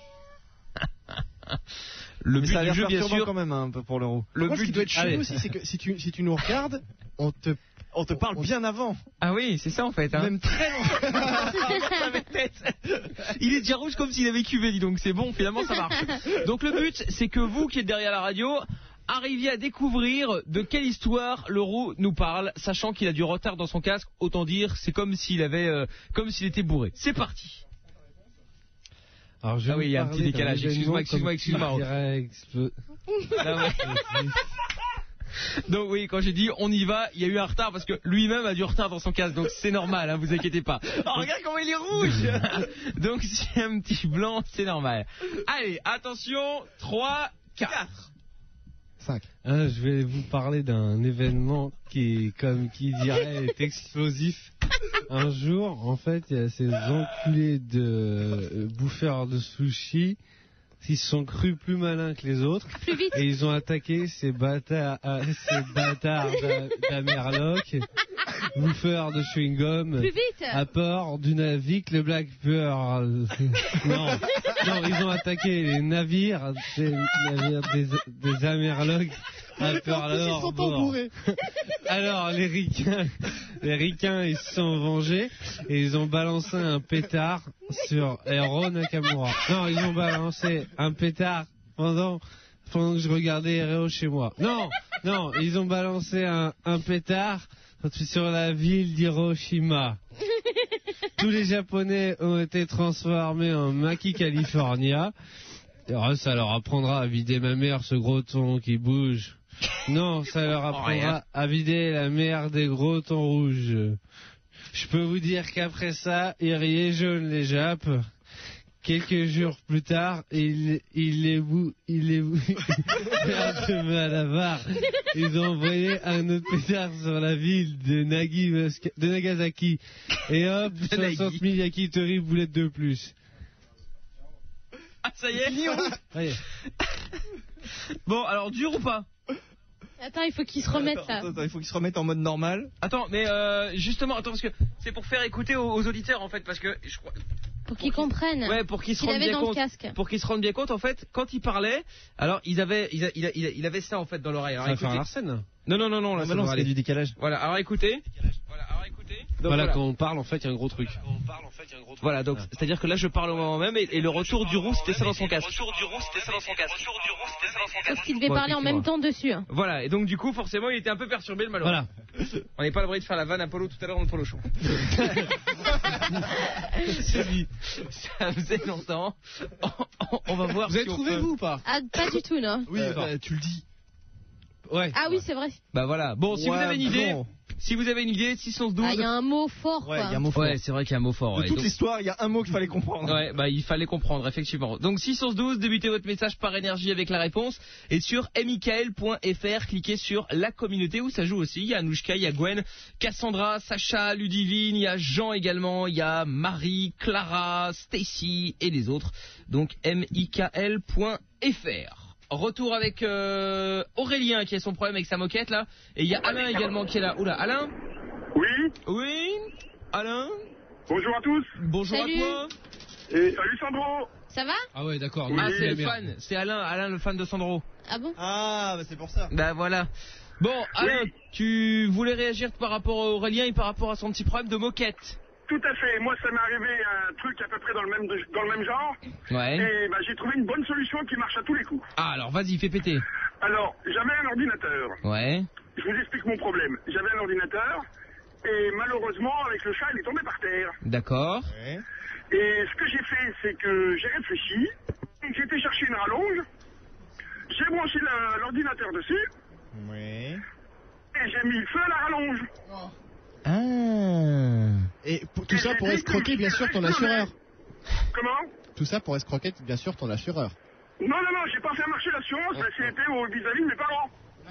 B: Le
D: Mais
B: but
D: ça a
B: du
D: l'air
B: jeu, bien
D: perturbant
B: sûr...
D: quand même hein, un peu pour l'euro.
B: Le
H: Par contre,
B: but
H: ce qui doit
B: du...
H: être chelou
B: Allez.
H: aussi, c'est que si tu si tu nous regardes, on te
D: On te parle
H: on-
D: bien avant.
B: Ah oui, c'est ça en fait. Hein.
D: Même très longtemps.
B: Avec tête. Il est déjà rouge comme s'il avait cuvé, dis donc. C'est bon, finalement ça marche. Donc le but, c'est que vous qui êtes derrière la radio arriviez à découvrir de quelle histoire l'euro nous parle, sachant qu'il a du retard dans son casque. Autant dire, c'est comme s'il avait, euh, comme s'il était bourré. C'est parti.
J: Alors, je vais
B: Ah oui,
J: vous
B: il y a un
J: parler
B: petit décalage.
J: d'un
B: Excuse-moi,
J: événement
B: excuse-moi,
J: comme
B: excuse-moi.
J: T-Rex.
B: Ah ouais. Donc oui, quand j'ai dit on y va, il y a eu un retard parce que lui-même a du retard dans son casque, donc c'est normal, hein, vous inquiétez pas. Oh, regarde comment il est rouge. Donc s'il y a un petit blanc, c'est normal. Allez, attention, trois, quatre.
H: cinq.
J: Hein, je vais vous parler d'un événement qui, comme qui dirait, est explosif. Un jour, en fait, il y a ces enculés de euh, bouffeurs de sushi qui se sont crus plus malins que les autres.
C: Plus vite.
J: Et ils ont attaqué ces bâtards, euh, ces bâtards d'a- d'Amerloc, bouffeurs de chewing-gum,
C: Plus vite.
J: à port du navire, le Black Pearl. Non, non, ils ont attaqué les navires, des navires des, des Amerloc à Pearl
H: Ils sont embourrés.
J: Alors les ricains, les ricains, ils se sont vengés et ils ont balancé un pétard sur Hero Nakamura. Non, ils ont balancé un pétard pendant pendant que je regardais Hero chez moi. Non, non, ils ont balancé un, un pétard sur la ville d'Hiroshima. Tous les Japonais ont été transformés en Maki California. Alors, ça leur apprendra à vider ma mère, ce gros thon qui bouge. Non, ça leur apprendra à vider la mer des gros thons rouges. Je peux vous dire qu'après ça, ils riaient jaune les Japs. Quelques jours plus tard, ils il les bou, il les bou, de Malabar. Ils ont envoyé un autre pétard sur la ville de Nagi, de Nagasaki. Et hop, soixante mille yakitori boulettes de plus.
B: Ah ça y est.
J: Allez.
B: Bon, alors dur ou pas?
C: Attends, il faut qu'il se remette là.
D: Attends, attends, il faut qu'il se remette en mode normal.
B: Attends, mais euh, justement, attends parce que c'est pour faire écouter aux, aux auditeurs en fait, parce que je crois.
C: Pour qu'ils comprennent.
B: Ouais, pour qu'ils se
C: Qu'il
B: rendent
C: avait
B: bien
C: dans le
B: compte.
C: casque.
B: Pour qu'ils se rendent bien compte, en fait, quand il parlait, alors ils avaient, ils a- il, a- il a- il avait ça en fait dans l'oreille. Alors,
J: Ça va faire
B: écoutez.
J: Larsen.
B: Non, non, non, non, là,
D: Ah,
B: ça
D: bah non,
B: devrait
D: c'est
B: aller.
D: du décalage.
B: Voilà, alors écoutez. Donc,
J: Voilà,
B: voilà.
J: quand on parle, en fait, il y a un gros truc.
B: Voilà, donc c'est-à-dire que là je parle au moment même et, et le retour du roux c'était ça dans son casque.
C: Sauf qu'il devait
B: Bon,
C: parler en même
B: effectivement.
C: temps dessus. hein.
B: Voilà, et donc du coup forcément il était un peu perturbé le malheureux.
J: Voilà.
B: On n'est pas à l'abri de faire la vanne à Polo tout à l'heure dans le Polo Show. C'est dit. Ça faisait longtemps. On, on- on va voir.
J: Vous avez
B: si on
J: trouvé,
B: peut-
J: vous, ou pas?
C: Ah, pas du tout, non.
D: Oui,
J: Euh,
D: bah, tu le dis.
J: Ouais.
C: Ah oui, c'est vrai.
B: Bah voilà. Bon, si
D: Ouais,
B: vous avez une idée,
D: bon.
B: si vous avez une idée, six cent douze.
C: Ah, il y a un mot fort,
D: Ouais,
C: quoi.
D: il y a un mot fort.
B: Ouais, c'est vrai qu'il y a un mot fort.
D: De
B: ouais.
D: toute
B: Donc-
D: l'histoire, il y a un mot qu'il fallait comprendre.
B: Ouais, bah il fallait comprendre, effectivement. Donc six cent douze, débutez votre message par énergie avec la réponse. Et sur michael point f r, cliquez sur la communauté où ça joue aussi. Il y a Anouchka, il y a Gwen, Cassandra, Sacha, Ludivine, il y a Jean également, il y a Marie, Clara, Stacy et les autres. Donc michael point f r. Retour avec euh, Aurélien qui a son problème avec sa moquette là. Et il y a Alain également qui est là. Oula, Alain?
M: Oui.
B: Oui? Alain?
M: Bonjour à tous.
B: Bonjour
C: Salut.
B: à toi.
M: Et salut Sandro.
C: Ça va?
J: Ah ouais, d'accord.
B: Ah,
J: Oui,
B: c'est le
J: merde.
B: fan, c'est Alain, Alain le fan de Sandro.
C: Ah bon?
D: Ah, bah c'est pour ça.
B: Bah voilà. Bon, Alain, tu voulais réagir par rapport à Aurélien et par rapport à son petit problème de moquette.
M: Tout à fait. Moi, ça m'est arrivé un truc à peu près dans le même, dans le même genre.
B: Ouais.
M: Et bah, j'ai trouvé une bonne solution qui marche à tous les coups.
B: Ah, alors vas-y, fais péter.
M: Alors, j'avais un ordinateur.
B: Ouais.
M: Je vous explique mon problème. J'avais un ordinateur et malheureusement, avec le chat, il est tombé par terre.
B: D'accord.
M: Et ce que j'ai fait, c'est que j'ai réfléchi. J'ai été chercher une rallonge. J'ai branché la- l'ordinateur dessus.
D: Ouais.
M: Et j'ai mis le feu à la rallonge.
H: Ah. Et pour- tout
M: Et
H: ça
M: j'ai
H: pour
M: dit
H: escroquer
M: que
H: bien
M: je
H: sûr ton
M: explosais.
H: assureur.
M: Comment?
H: Tout ça pour escroquer bien sûr ton assureur.
M: Non, non, non, j'ai pas fait marcher l'assurance, c'était au vis-à-vis de mes parents.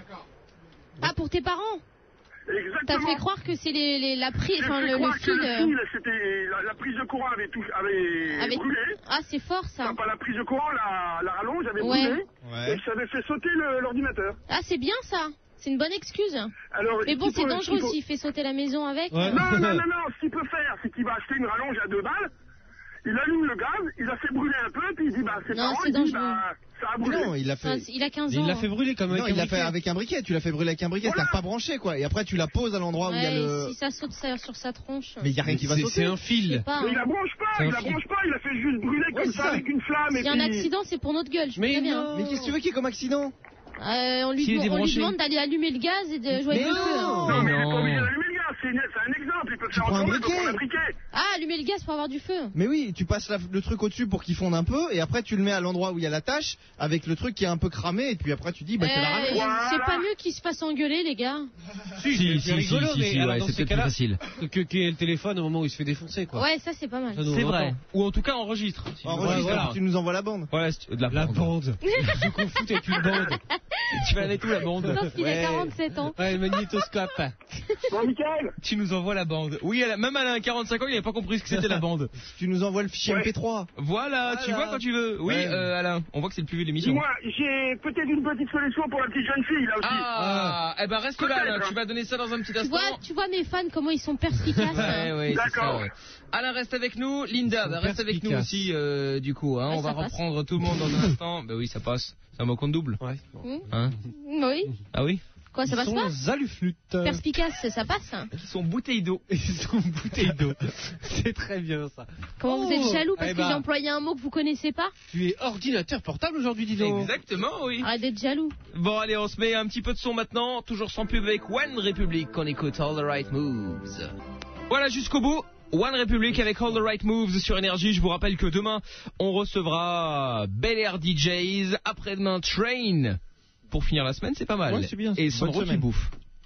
C: Ah, pour tes parents? T'as
M: Exactement.
C: fait croire que c'est les, les- la prise,
M: J'ai
C: enfin
M: fait
C: le, le
M: croire que
C: fil.
M: le
C: euh,
M: fil, c'était la, la prise de courant avait, tout, avait
C: avec-
M: brûlé.
C: Ah, c'est fort ça.
M: Enfin, pas la prise de courant, la, la rallonge avait
C: Ouais.
M: brûlé.
D: Ouais.
M: Et ça avait fait sauter le- l'ordinateur.
C: Ah, c'est bien ça. C'est une bonne excuse.
M: Alors,
C: Mais
M: ce
C: bon,
M: qu'il
C: c'est
M: faut-
C: dangereux
M: ce qu'il faut-
C: s'il fait sauter la maison avec.
J: Ouais.
M: Non, non, non, non, ce qu'il peut faire, c'est qu'il va acheter une rallonge à deux balles. Il allume le gaz, il a fait brûler un peu, puis il dit, bah, c'est
C: Non,
M: pas
C: c'est
M: il dit,
C: dangereux.
M: bah, ça a brûlé.
D: Non, il l'a
C: Enfin,
D: fait.
C: il a quinze
J: Il
C: ans.
J: l'a fait brûler comme avec
D: Non,
J: un
D: il l'a fait
J: briquet.
D: avec un briquet. Tu l'as fait brûler avec un briquet.
M: Voilà.
D: C'est-à-dire pas branché, quoi. Et après, tu la poses à l'endroit où il y a
C: Ouais,
D: le.
C: si ça saute ça- sur sa tronche.
D: Mais il y a rien qui va
J: C'est-
D: sauter.
J: C'est un
C: Je sais
J: fil.
C: pas.
M: Mais il
C: hein.
M: la branche pas,
J: C'est un
M: il la
J: fil.
M: branche pas, il a fait juste brûler
D: Ouais,
M: comme
D: c'est
M: ça
D: ça.
M: avec une flamme.
C: S'il
M: et
C: y a un
M: puis...
C: accident, c'est pour notre gueule. Je
J: Mais
C: sais bien.
J: non.
D: Mais qu'est-ce que tu veux qu'il y ait comme accident?
C: Euh, on lui,
B: S'il est
C: on lui
B: débranché.
C: demande d'aller allumer le gaz et de jouer
D: Mais
C: avec le feu.
D: non.
C: hein.
M: Non, mais il est
B: non.
M: pas obligé d'allumer le gaz, c'est une- c'est un exemple, il peut
D: Tu
M: faire
D: prends un
M: autrement, il peut
D: briquet.
M: prendre un briquet.
C: Ah, allumer le gaz pour avoir du feu.
D: Mais oui, tu passes la- le truc au-dessus pour qu'il fonde un peu, et après tu le mets à l'endroit où il y a la tâche, avec le truc qui est un peu cramé, et puis après tu dis, bah c'est la
C: Euh,
D: rallonge.
M: Voilà.
C: C'est pas mieux qu'il se fasse engueuler, les gars.
J: Si,
B: Si,
J: c'est
B: si,
J: rigolo,
B: si,
J: mais
B: si,
J: alors
B: ouais,
J: dans
B: c'est
J: ces
B: peut-être plus
J: cas-là,
B: facile.
J: que qu'il y ait le téléphone au moment où il se fait défoncer, quoi.
C: Ouais, ça c'est pas mal.
J: Ça nous
B: C'est
J: entend.
B: vrai. Ou en tout cas enregistre.
D: Enregistre,
J: Ouais, voilà.
D: tu nous envoies la bande.
B: Voilà, c'est- de la,
J: La
B: bande.
J: bande. Je qu'on fout avec une bande.
B: Tu vas la mettre où la bande?
C: Sauf qu'il a
B: Ouais.
C: quarante-sept ans.
J: Ouais, le magnétoscope.
M: Bon, Michael,
B: Tu nous envoies la bande. Oui, Alain- même Alain, quarante-cinq ans, il avait pas compris ce que c'était la bande.
D: Tu nous envoies le fichier
M: Ouais.
D: M P trois.
B: Voilà, tu vois quand tu veux. Oui,
D: Ouais.
B: euh, Alain, on voit que c'est le plus vieux de l'émission.
M: dis-moi, j'ai peut-être une petite solution pour la petite jeune fille, là aussi.
B: Ah, eh ben reste là,
M: Peut-être,
B: Alain.
M: hein.
B: Tu vas donner ça dans un petit
C: Tu
B: instant.
C: vois, tu vois mes fans comment ils sont perspicaces.
B: Ouais, ouais, c'est ça,
M: D'accord.
B: ouais. Alain reste avec nous, Linda
J: Ils
B: bah,
J: sont
B: reste avec nous
J: perspicaces.
B: aussi euh, du coup. Hein.
C: Ouais,
B: on va
C: ça passe.
B: reprendre tout le monde dans un instant. Bah oui, ça passe. C'est un mot compte double.
J: Ouais.
C: Hmm
B: Hein
C: Oui.
B: Ah oui.
C: Quoi, ça
J: Ils
C: passe
J: sont
C: pas
J: aluflutes.
C: Perspicace, ça passe.
B: Ils sont bouteilles d'eau.
J: Ils sont bouteilles d'eau. C'est très bien ça.
C: Comment vous
J: Oh,
C: êtes jaloux parce
J: eh
C: que
J: ben.
C: j'ai employé un mot que vous connaissez pas?
J: Tu es ordinateur portable aujourd'hui, dis donc.
B: Exactement, oui.
C: Arrête d'être jaloux.
B: Bon, allez, on se met un petit peu de son maintenant. Toujours sans pub avec One Republic qu'on écoute All the Right Moves. Voilà, jusqu'au bout. One Republic avec All the Right Moves sur Énergie. Je vous rappelle que demain, on recevra Bel Air D Js. Après-demain, Train. Pour finir la semaine, c'est pas mal.
D: Ouais, c'est bien.
B: Et
D: Bonne
B: Sandro qui
D: semaine.
B: bouffe.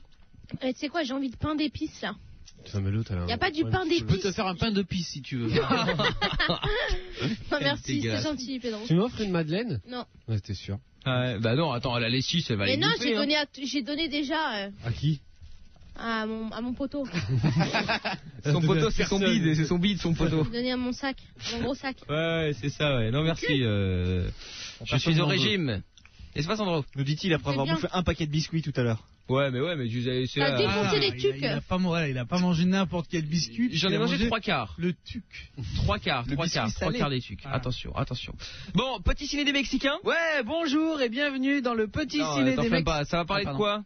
C: Et tu sais quoi, j'ai envie de pain d'épices là.
J: Putain, mais l'autre, elle a
C: Y a
J: un-
C: pas du
J: ouais,
C: pain
J: Je peux
C: d'épices.
J: te faire un pain de pisse si tu veux.
C: Non, merci, c'est
B: dégueulasse.
C: gentil, Pedro.
J: Tu m'offres une madeleine?
C: Non.
J: Ouais, t'es sûr.
B: Ouais, bah non, attends, elle a les six, elle va
C: Mais
B: les
C: non,
B: bouffer,
C: j'ai
B: hein.
C: donné, à t- j'ai donné déjà euh,
J: À qui?
C: à, mon, à mon poteau.
B: Son poteau, c'est son bide, c'est son bide, son poteau.
C: J'ai donné à mon sac, à mon gros sac.
B: Ouais, c'est ça, ouais. Non, merci. euh, Je suis au régime. Et c'est pas Sandro.
D: Nous dit-il après
C: C'est
D: avoir
C: bien.
D: bouffé un paquet de biscuits tout à l'heure.
B: Ouais, mais ouais, mais je c'est
C: T'as
B: là.
C: défoncé
N: Ah,
C: les
N: il a-
C: tucs.
N: Il a pas voilà, il a pas mangé n'importe quel biscuit.
B: J'en ai
N: il a
B: mangé trois quarts.
N: Le tuc.
B: Trois quarts,
N: Le
B: trois
N: biscuit
B: quarts, trois
N: salé.
B: quarts des tucs.
N: Ah.
B: Attention, attention. Bon, petit ciné des Mexicains.
O: Ouais, bonjour et bienvenue dans le petit
B: Non,
O: ciné
B: t'en
O: des
B: fais
O: mecs.
B: pas, ça va parler
O: Ah,
B: de
O: pardon.
B: quoi?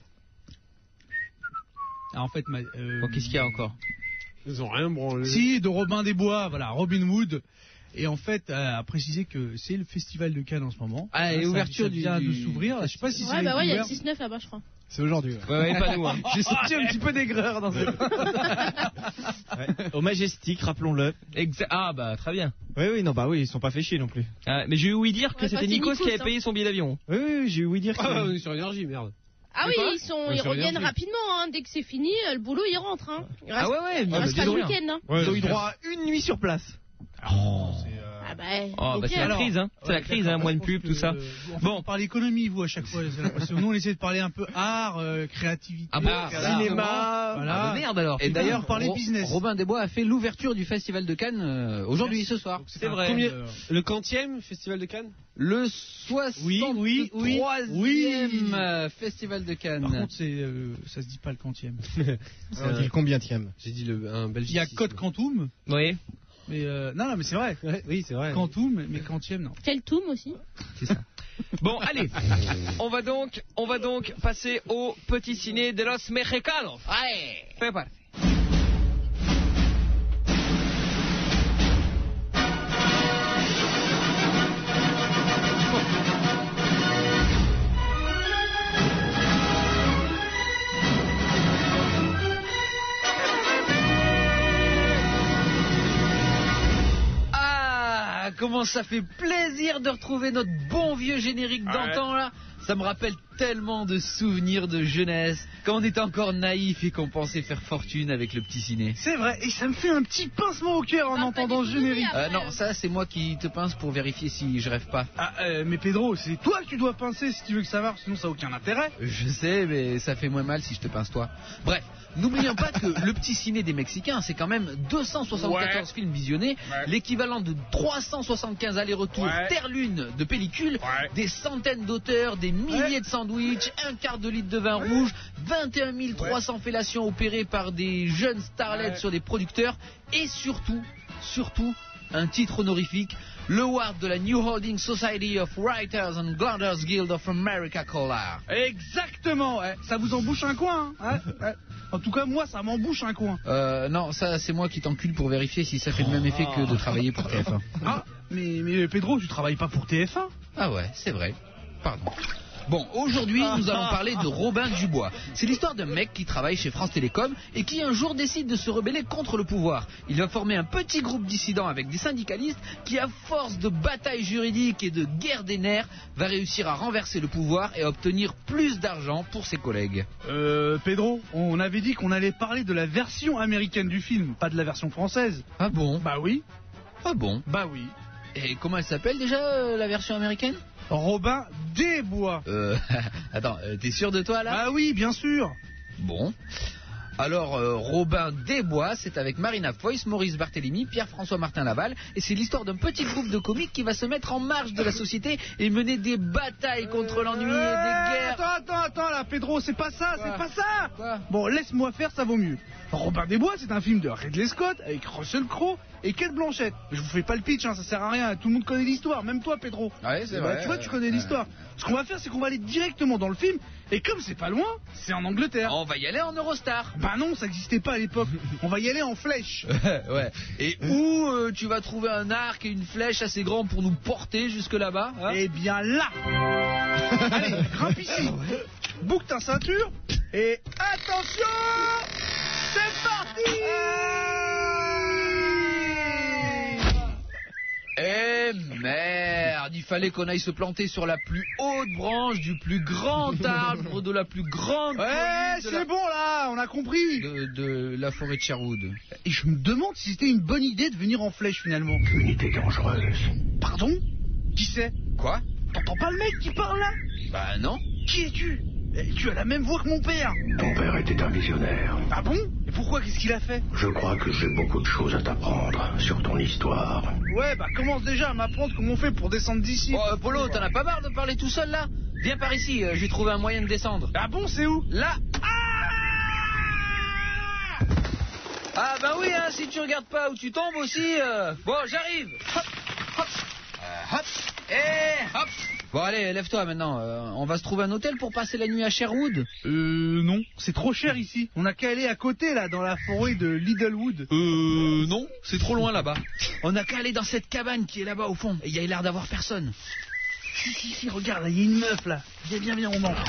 N: Ah, en fait, ma- euh,
B: Bon, qu'est-ce qu'il y a encore?
J: Ils ont rien branlé.
N: Si, de Robin des Bois, voilà, Robin Hood. Et en fait, euh, à préciser que c'est le festival de Cannes en ce moment.
O: Ah, et
N: Ça-
O: ouverture
N: ça
O: du-
N: vient de
O: du-
N: s'ouvrir. Je sais pas si c'est
C: Ouais, bah ouais, il y a le
N: ouvert.
C: six neuf là-bas, je crois.
H: C'est aujourd'hui.
B: Ouais, ouais, pas nous. Hein.
N: J'ai senti un petit peu d'aigreur dans cette.
D: Ouais. Au Majestic, rappelons-le.
B: Exa- ah bah très bien.
D: Oui, oui, non, bah oui, ils sont pas fait chier non plus.
B: Ah, mais j'ai eu ouï dire que
C: Ouais,
B: c'était
C: bah, c'est
B: Nikos
C: Nikos,
B: qui avait
C: hein.
B: payé son billet d'avion.
D: Oui, oui, oui, j'ai eu ouï dire.
J: Ah,
D: que-
J: on est sur énergie, merde.
C: Ah
B: Mais
C: oui,
B: quoi
C: ils sont,
J: Ouais,
C: ils
J: sur
C: reviennent
J: énergie.
C: rapidement, hein. Dès que c'est fini, euh, le boulot il rentre, hein. Il reste,
B: Ah ouais, ouais,
C: il
B: bah,
C: reste
B: dis
C: pas le
B: donc.
C: week-end, hein.
D: Ils ont eu droit à une nuit sur place.
N: Oh.
C: Ah bah,
B: Oh
C: ok,
B: bah c'est la
C: alors.
B: crise, hein. C'est la crise, hein, moins de pub, tout ça.
N: Bon, on parle économie, vous, à chaque fois. J'ai l'impression. Nous, on essaie de parler un peu art, euh, créativité.
B: Ah bon,
N: voilà.
D: cinéma.
N: Voilà.
B: Ah bah merde alors.
O: Et d'ailleurs,
N: on parlait
O: Ro-
N: business.
O: Robin des Bois a fait l'ouverture du festival de Cannes euh, aujourd'hui, ce soir.
N: Donc,
B: C'est
N: un
B: vrai.
N: premier-
J: Combien- Le quantième festival de Cannes?
O: Le
N: Oui, oui, oui,
O: soixante-troisième
N: oui.
O: euh, festival de Cannes.
N: Par contre, c'est, euh, ça se dit pas le quantième.
H: On dit le combienième.
J: J'ai dit le, un belge.
N: Il y a Code Quantum,
B: Oui,
N: mais euh, non, non, mais c'est vrai.
J: Oui, c'est vrai.
N: Quantum, mais quantième, non.
C: Quel toum aussi.
B: c'est ça. Bon, allez, on va donc, on va donc passer au petit ciné de los Mexicanos. Allez, fais parti.
O: Ah, comment ça fait plaisir de retrouver notre bon vieux générique d'antan là. Ça me rappelle tellement de souvenirs de jeunesse, quand on était encore naïf et qu'on pensait faire fortune avec le petit ciné.
N: C'est vrai, et ça me fait un petit pincement au cœur en
C: Ah,
N: entendant
C: pas
N: le
C: des souvenirs,
N: générique.
O: Euh,
C: après.
O: non, ça c'est moi qui te pince pour vérifier si je rêve pas.
N: Ah, euh, mais Pedro, c'est toi que tu dois pincer si tu veux que ça marche, sinon ça n'a aucun intérêt.
O: Je sais, mais ça fait moins mal si je te pince toi. Bref, n'oublions pas que le petit ciné des Mexicains, c'est quand même deux cent soixante-quatorze films visionnés, l'équivalent de trois cent soixante-quinze allers-retours
N: Ouais.
O: Terre-Lune de pellicules,
N: Ouais.
O: des centaines d'auteurs, des milliers
N: Ouais.
O: de sandwichs, un quart de litre de vin rouge, vingt et un mille trois cents fellations opérées par des jeunes starlets
N: Ouais.
O: sur des producteurs, et surtout, surtout, un titre honorifique, le Award de la New Holding Society of Writers and Gliders Guild of America Collar.
N: Exactement, ouais. Ça vous embouche un coin, hein, hein, ouais. En tout cas, moi, ça m'embouche un coin.
O: Euh, non, ça c'est moi qui t'encule pour vérifier si ça fait le même effet que de travailler pour T F un.
N: Ah, mais, mais Pedro, tu travailles pas pour T F un?
O: Ah ouais, c'est vrai. Pardon. Bon, aujourd'hui, nous allons parler de Robin Dubois. C'est l'histoire d'un mec qui travaille chez France Télécom et qui un jour décide de se rebeller contre le pouvoir. Il va former un petit groupe dissident avec des syndicalistes qui, à force de batailles juridiques et de guerre des nerfs, va réussir à renverser le pouvoir et à obtenir plus d'argent pour ses collègues.
N: Euh, Pedro, on avait dit qu'on allait parler de la version américaine du film, pas de la version française.
O: Ah bon?
N: Bah oui.
O: Ah bon?
N: Bah oui.
O: Et comment elle s'appelle déjà, euh, la version américaine?
N: Robin des Bois.
O: Euh, attends, euh, t'es sûr de toi là?
N: Bah oui, bien sûr.
O: Bon. Alors, euh, Robin des Bois, c'est avec Marina Foïs, Maurice Barthélémy, Pierre-François Martin Laval, et c'est l'histoire d'un petit groupe de comiques qui va se mettre en marge de la société et mener des batailles contre l'ennui et des guerres.
N: Attends, attends, attends, là, Pedro, c'est pas ça,
O: Quoi
N: c'est pas ça.
O: Quoi?
N: Bon, laisse-moi faire, ça vaut mieux. Robin des Bois, c'est un film de Ridley Scott avec Russell Crowe et Kate Blanchett. Je vous fais pas le pitch, hein, ça sert à rien. Tout le monde connaît l'histoire, même toi, Pedro.
O: Ouais, c'est
N: Eh ben,
O: vrai.
N: tu vois, tu connais
O: Ouais.
N: l'histoire. Ce qu'on va faire, c'est qu'on va aller directement dans le film. Et comme c'est pas loin, c'est en Angleterre.
O: On va y aller en Eurostar.
N: Bah non, ça n'existait pas à l'époque. On va y aller en flèche.
O: Ouais. Et où euh, tu vas trouver un arc et une flèche assez grand pour nous porter jusque là-bas, hein?
N: Eh bien là. Allez, grimpe ici. Boucle ta ceinture. Et attention, c'est parti.
O: Eh merde, il fallait qu'on aille se planter sur la plus haute branche du plus grand arbre de la plus grande
N: Ouais,
O: colline de
N: c'est
O: la...
N: bon là, on a compris.
O: de, de la forêt de Sherwood.
N: Et je me demande si c'était une bonne idée de venir en flèche finalement.
A: Une idée dangereuse.
N: Pardon? Qui c'est?
O: Quoi?
N: T'entends pas le mec qui parle là?
O: Bah non.
N: Qui es-tu? Eh, Tu as la même voix que mon père.
A: Ton père était un visionnaire.
N: Ah bon? Et pourquoi? Qu'est-ce qu'il a fait?
A: Je crois que j'ai beaucoup de choses à t'apprendre sur ton histoire.
N: Ouais, bah commence déjà à m'apprendre comment on fait pour descendre d'ici.
O: Bon, euh, Polo, t'en as pas marre de parler tout seul là? Viens par ici, euh, j'ai trouvé un moyen de descendre.
N: Ah bon, c'est où?
O: Là. Ah bah oui, hein, si tu regardes pas où tu tombes aussi. Euh... Bon, j'arrive. Hop, hop, euh, hop, et hop. Bon allez, lève-toi maintenant. Euh, on va se trouver un hôtel pour passer la nuit à Sherwood.
N: Euh non, c'est trop cher ici. On a qu'à aller à côté là, dans la forêt de Littlewood.
O: Euh non, c'est trop loin là-bas. On a qu'à aller dans cette cabane qui est là-bas au fond. Il y a l'air d'avoir personne.
N: Si si si, regarde, il y a une meuf là. Viens viens viens, on entre.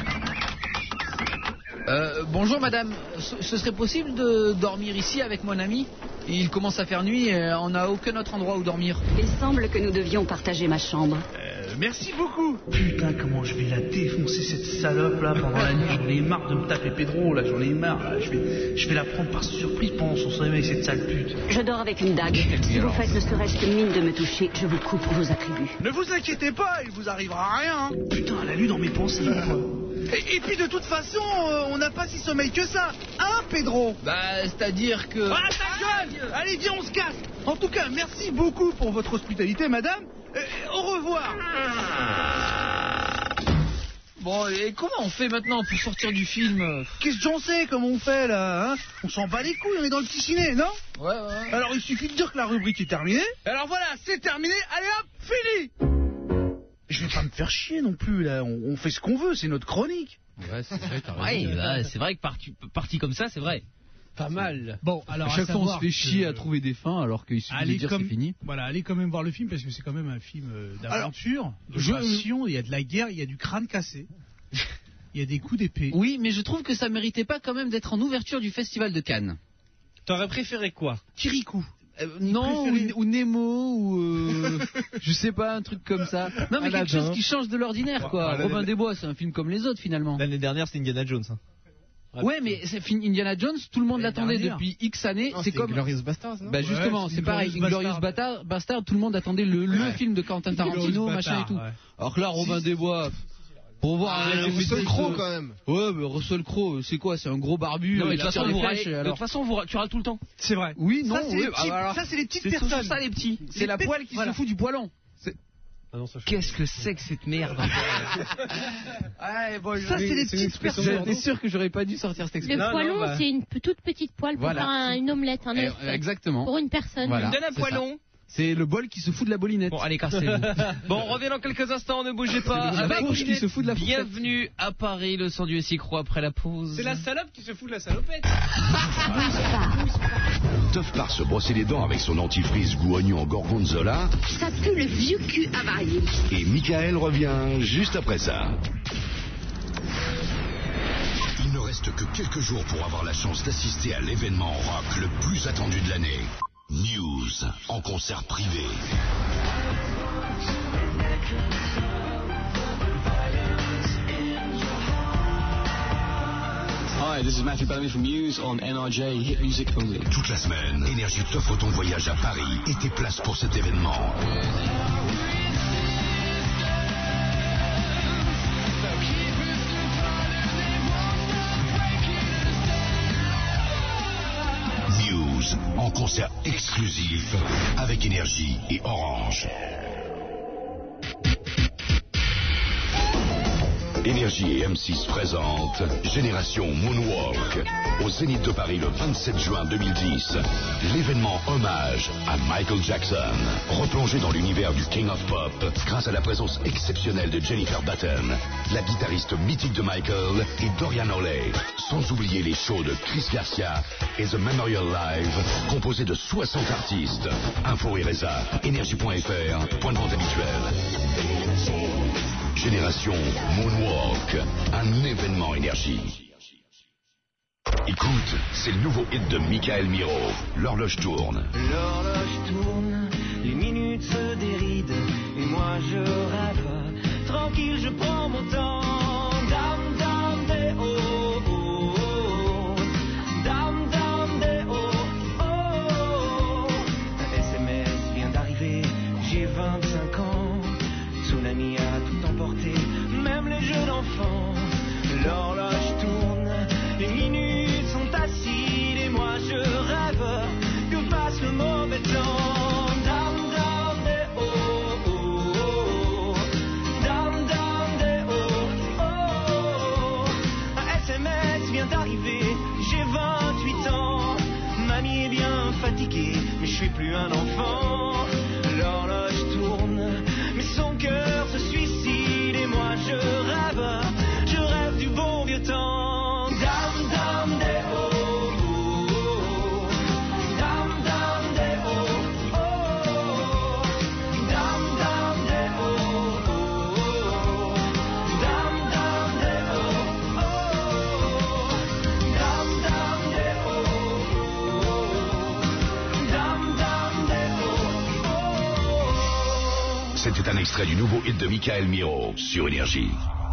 O: Euh, bonjour madame, ce, ce serait possible de dormir ici avec mon ami? Il commence à faire nuit et on n'a aucun autre endroit où dormir.
P: Il semble que nous devions partager ma chambre.
N: Euh, merci beaucoup. Putain, comment je vais la défoncer cette salope là pendant la nuit. J'en ai marre de me taper Pedro là, j'en ai marre là. Je vais, je vais la prendre par surprise pendant son sommeil, cette sale pute.
P: Je dors avec une dague. Si vous faites ne serait-ce qu'une mine de me toucher, je vous coupe vos attributs.
N: Ne vous inquiétez pas, il vous arrivera rien. Hein. Putain, elle a lu dans mes pensées quoi. Et, et puis de toute façon, euh, on n'a pas si sommeil que ça, hein Pedro?
O: Bah, c'est-à-dire que...
N: Ah ta gueule! Allez viens, on se casse. En tout cas, merci beaucoup pour votre hospitalité madame. Euh, au revoir.
O: Bon, et comment on fait maintenant pour sortir du film?
N: Qu'est-ce que j'en sais comment on fait là, hein? On s'en bat les couilles, on est dans le petit ciné, non?
O: Ouais, ouais.
N: Alors il suffit de dire que la rubrique est terminée. Alors voilà, c'est terminé, allez hop, fini. Je vais pas me faire chier non plus là, on, on fait ce qu'on veut, c'est notre chronique.
B: Ouais, c'est vrai, t'as raison. Ouais, bah, c'est vrai que parti, parti comme ça, c'est vrai.
E: Pas mal.
Q: Bon, alors
E: à chaque
Q: à
E: fois on se
Q: savoir
E: fait chier
Q: que-
E: à trouver des fins alors qu'il suffit de dire
Q: comme-
E: c'est fini.
Q: Voilà, allez quand même voir le film parce que c'est quand même un film euh, d'aventure, de
O: je-
Q: passion. Il y a de la guerre, il y a du crâne cassé, il y a des coups d'épée.
O: Oui, mais je trouve que ça méritait pas quand même d'être en ouverture du festival de Cannes.
J: T'aurais préféré quoi?
Q: Kirikou.
O: Euh, non, ou,
Q: préféré-
O: ou Nemo, ou euh, je sais pas, un truc comme ça. Non, mais quelque
D: Aladdin.
O: chose qui change de l'ordinaire, quoi.
D: Ouais,
O: Robin
D: ouais,
O: des Bois, c'est un film comme les autres, finalement.
D: L'année dernière, c'était Indiana Jones. Hein.
O: Ouais, mais c'est fin- Indiana Jones, tout le monde
Q: L'année
O: l'attendait
Q: dernière.
O: depuis X années.
H: Non,
O: C'est
H: c'était
O: comme.
H: Glorious Bastards, non?
O: Bah justement,
Q: Ouais,
O: c'est
Q: c'est
O: pareil.
Q: Inglourious
O: Inglorious
Q: Bastard.
O: Bastard, Bastard, tout le monde attendait le, le
Q: Ouais.
O: film de Quentin Tarantino,
Q: Inglourious
O: machin et
Q: Bastard,
O: tout.
Q: ouais.
O: Alors que là, Robin des Bois, pour voir
H: Ah,
O: un
H: Russell
O: effet
H: Crowe
O: de-
H: quand même.
O: Ouais, mais Russell Crowe, c'est quoi? C'est un gros barbu.
B: Non, mais
O: il
B: de toute
O: attire
B: façon,
O: les
B: vous
O: flèches,
B: râlez- de
O: alors-
B: toute façon, vous ra- tu râles tout le temps.
Q: C'est vrai.
O: Oui, non,
N: Ça, c'est
O: oui,
N: les
O: ah,
N: petits-
O: bah alors,
N: ça, c'est les petites
B: C'est toujours
N: personnes.
B: ça, les petits.
O: c'est la
N: les
O: poêle qui
N: voilà.
O: se fout du poêlon.
E: Ah non, ça, je-
B: Qu'est-ce que c'est que cette merde?
O: Ouais, bon,
N: Ça, c'est les petites personnes.
O: J'étais sûr que j'aurais pas dû sortir cette
C: Le
O: expression.
C: poêlon,
O: bah.
C: c'est une p- toute petite poêle pour
O: Voilà.
C: faire un- une omelette, un
O: Eh,
C: œuf.
O: Exactement.
C: Pour une personne.
O: Voilà.
B: Donne un
O: c'est
B: poêlon.
O: C'est le bol qui se fout de la bolinette.
B: Bon, allez, cassez-vous. Bon, on revient dans quelques instants, ne bougez pas.
O: La
B: Avec
O: fourche qui se fout de la fourchette.
B: Bienvenue à Paris, le sang du S I croix après la pause.
J: C'est la salope qui se fout de la salopette.
A: Teuf part se brosser les dents avec son dentifrice goût oignon en gorgonzola.
P: Ça pue le vieux cul avarié.
A: Et Michael revient juste après ça. Il ne reste que quelques jours pour avoir la chance d'assister à l'événement rock le plus attendu de l'année. News en concert privé.
R: Hi, this is Matthew Bellamy from Muse on N R J Hit Music Only.
A: Toute la semaine, Énergie t'offre ton voyage à Paris et tes places pour cet événement. News en concert exclusif avec Énergie et Orange. Énergie et M six présentent Génération Moonwalk au Zénith de Paris le vingt-sept juin deux mille dix. L'événement hommage à Michael Jackson, replongé dans l'univers du King of Pop grâce à la présence exceptionnelle de Jennifer Batten, la guitariste mythique de Michael et Dorian O'Leary, sans oublier les shows de Chris Garcia et The Memorial Live, composé de soixante artistes. Info et résa, énergie point F R, point de vente habituel. Génération Moonwalk, un événement énergie. Écoute, c'est le nouveau hit de Michael Miro. L'horloge tourne.
S: L'horloge tourne, les minutes se dérident, et moi je rêve. Tranquille, je prends mon temps. Dame, dame, des oh, oh, oh. Dame, dame, des oh, oh, oh. Un S M S vient d'arriver, j'ai vingt-cinq ans. Tsunami a tout emporté, même les jeux d'enfants. L'horloge tourne, les minutes sont acides, et moi je rêve que passe le mauvais temps. Dame, dame, des oh, oh, oh. Dame, dame, des oh,
A: C'était un extrait du nouveau hit de Michael Miro sur Énergie.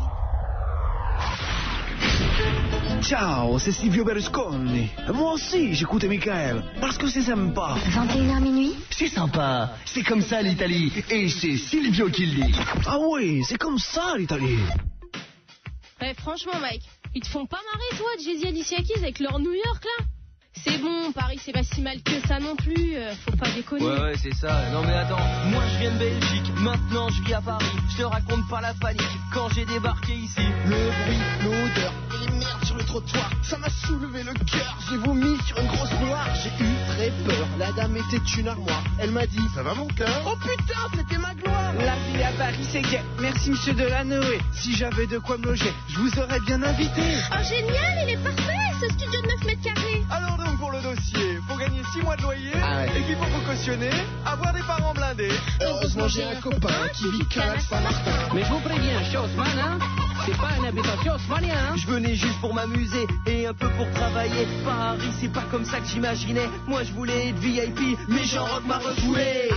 T: Ciao, c'est Silvio Berlusconi. Moi aussi, j'écoute Michael, parce que c'est sympa.
U: vingt et une heures minuit.
T: C'est sympa, c'est comme ça l'Italie, et c'est Silvio qui le dit. Ah oui, c'est comme ça l'Italie.
C: Ouais, franchement, Mike, ils te font pas marrer, toi, Jay-Z et Alicia Keys avec leur New York, là? C'est bon, Paris, c'est pas si mal que ça non plus, euh, faut pas déconner.
B: Ouais, ouais, c'est ça. Non, mais attends, moi je viens de Belgique, maintenant je vis à Paris. Je te raconte pas la panique quand j'ai débarqué ici.
T: Le bruit, l'odeur, et les merdes sur le trottoir, ça m'a soulevé le cœur. J'ai vomi sur une grosse noire, j'ai eu très peur. La dame était une armoire, elle m'a dit, ça va mon cœur? Oh putain, c'était ma gloire.
S: La vie à Paris, c'est gay. Merci, monsieur Delanoë. Si j'avais de quoi me loger, je vous aurais bien invité.
C: Oh, génial, il est parfait, ce studio de neuf mètres carrés.
S: Alors donc, pour le dossier, faut gagner six mois de loyer,
T: ah ouais.
S: Et puis pour vous cautionner, avoir des parents blindés.
T: Heureusement, j'ai un copain qui vit qu'à la Saint-Martin.
S: Mais je vous préviens, je suis Haussmann, hein. C'est pas une habitation haussmannienne, hein.
B: Je venais juste pour m'amuser et un peu pour travailler. Paris, c'est pas comme ça que j'imaginais. Moi je voulais être V I P, mais Jean-Roch m'a refoulé.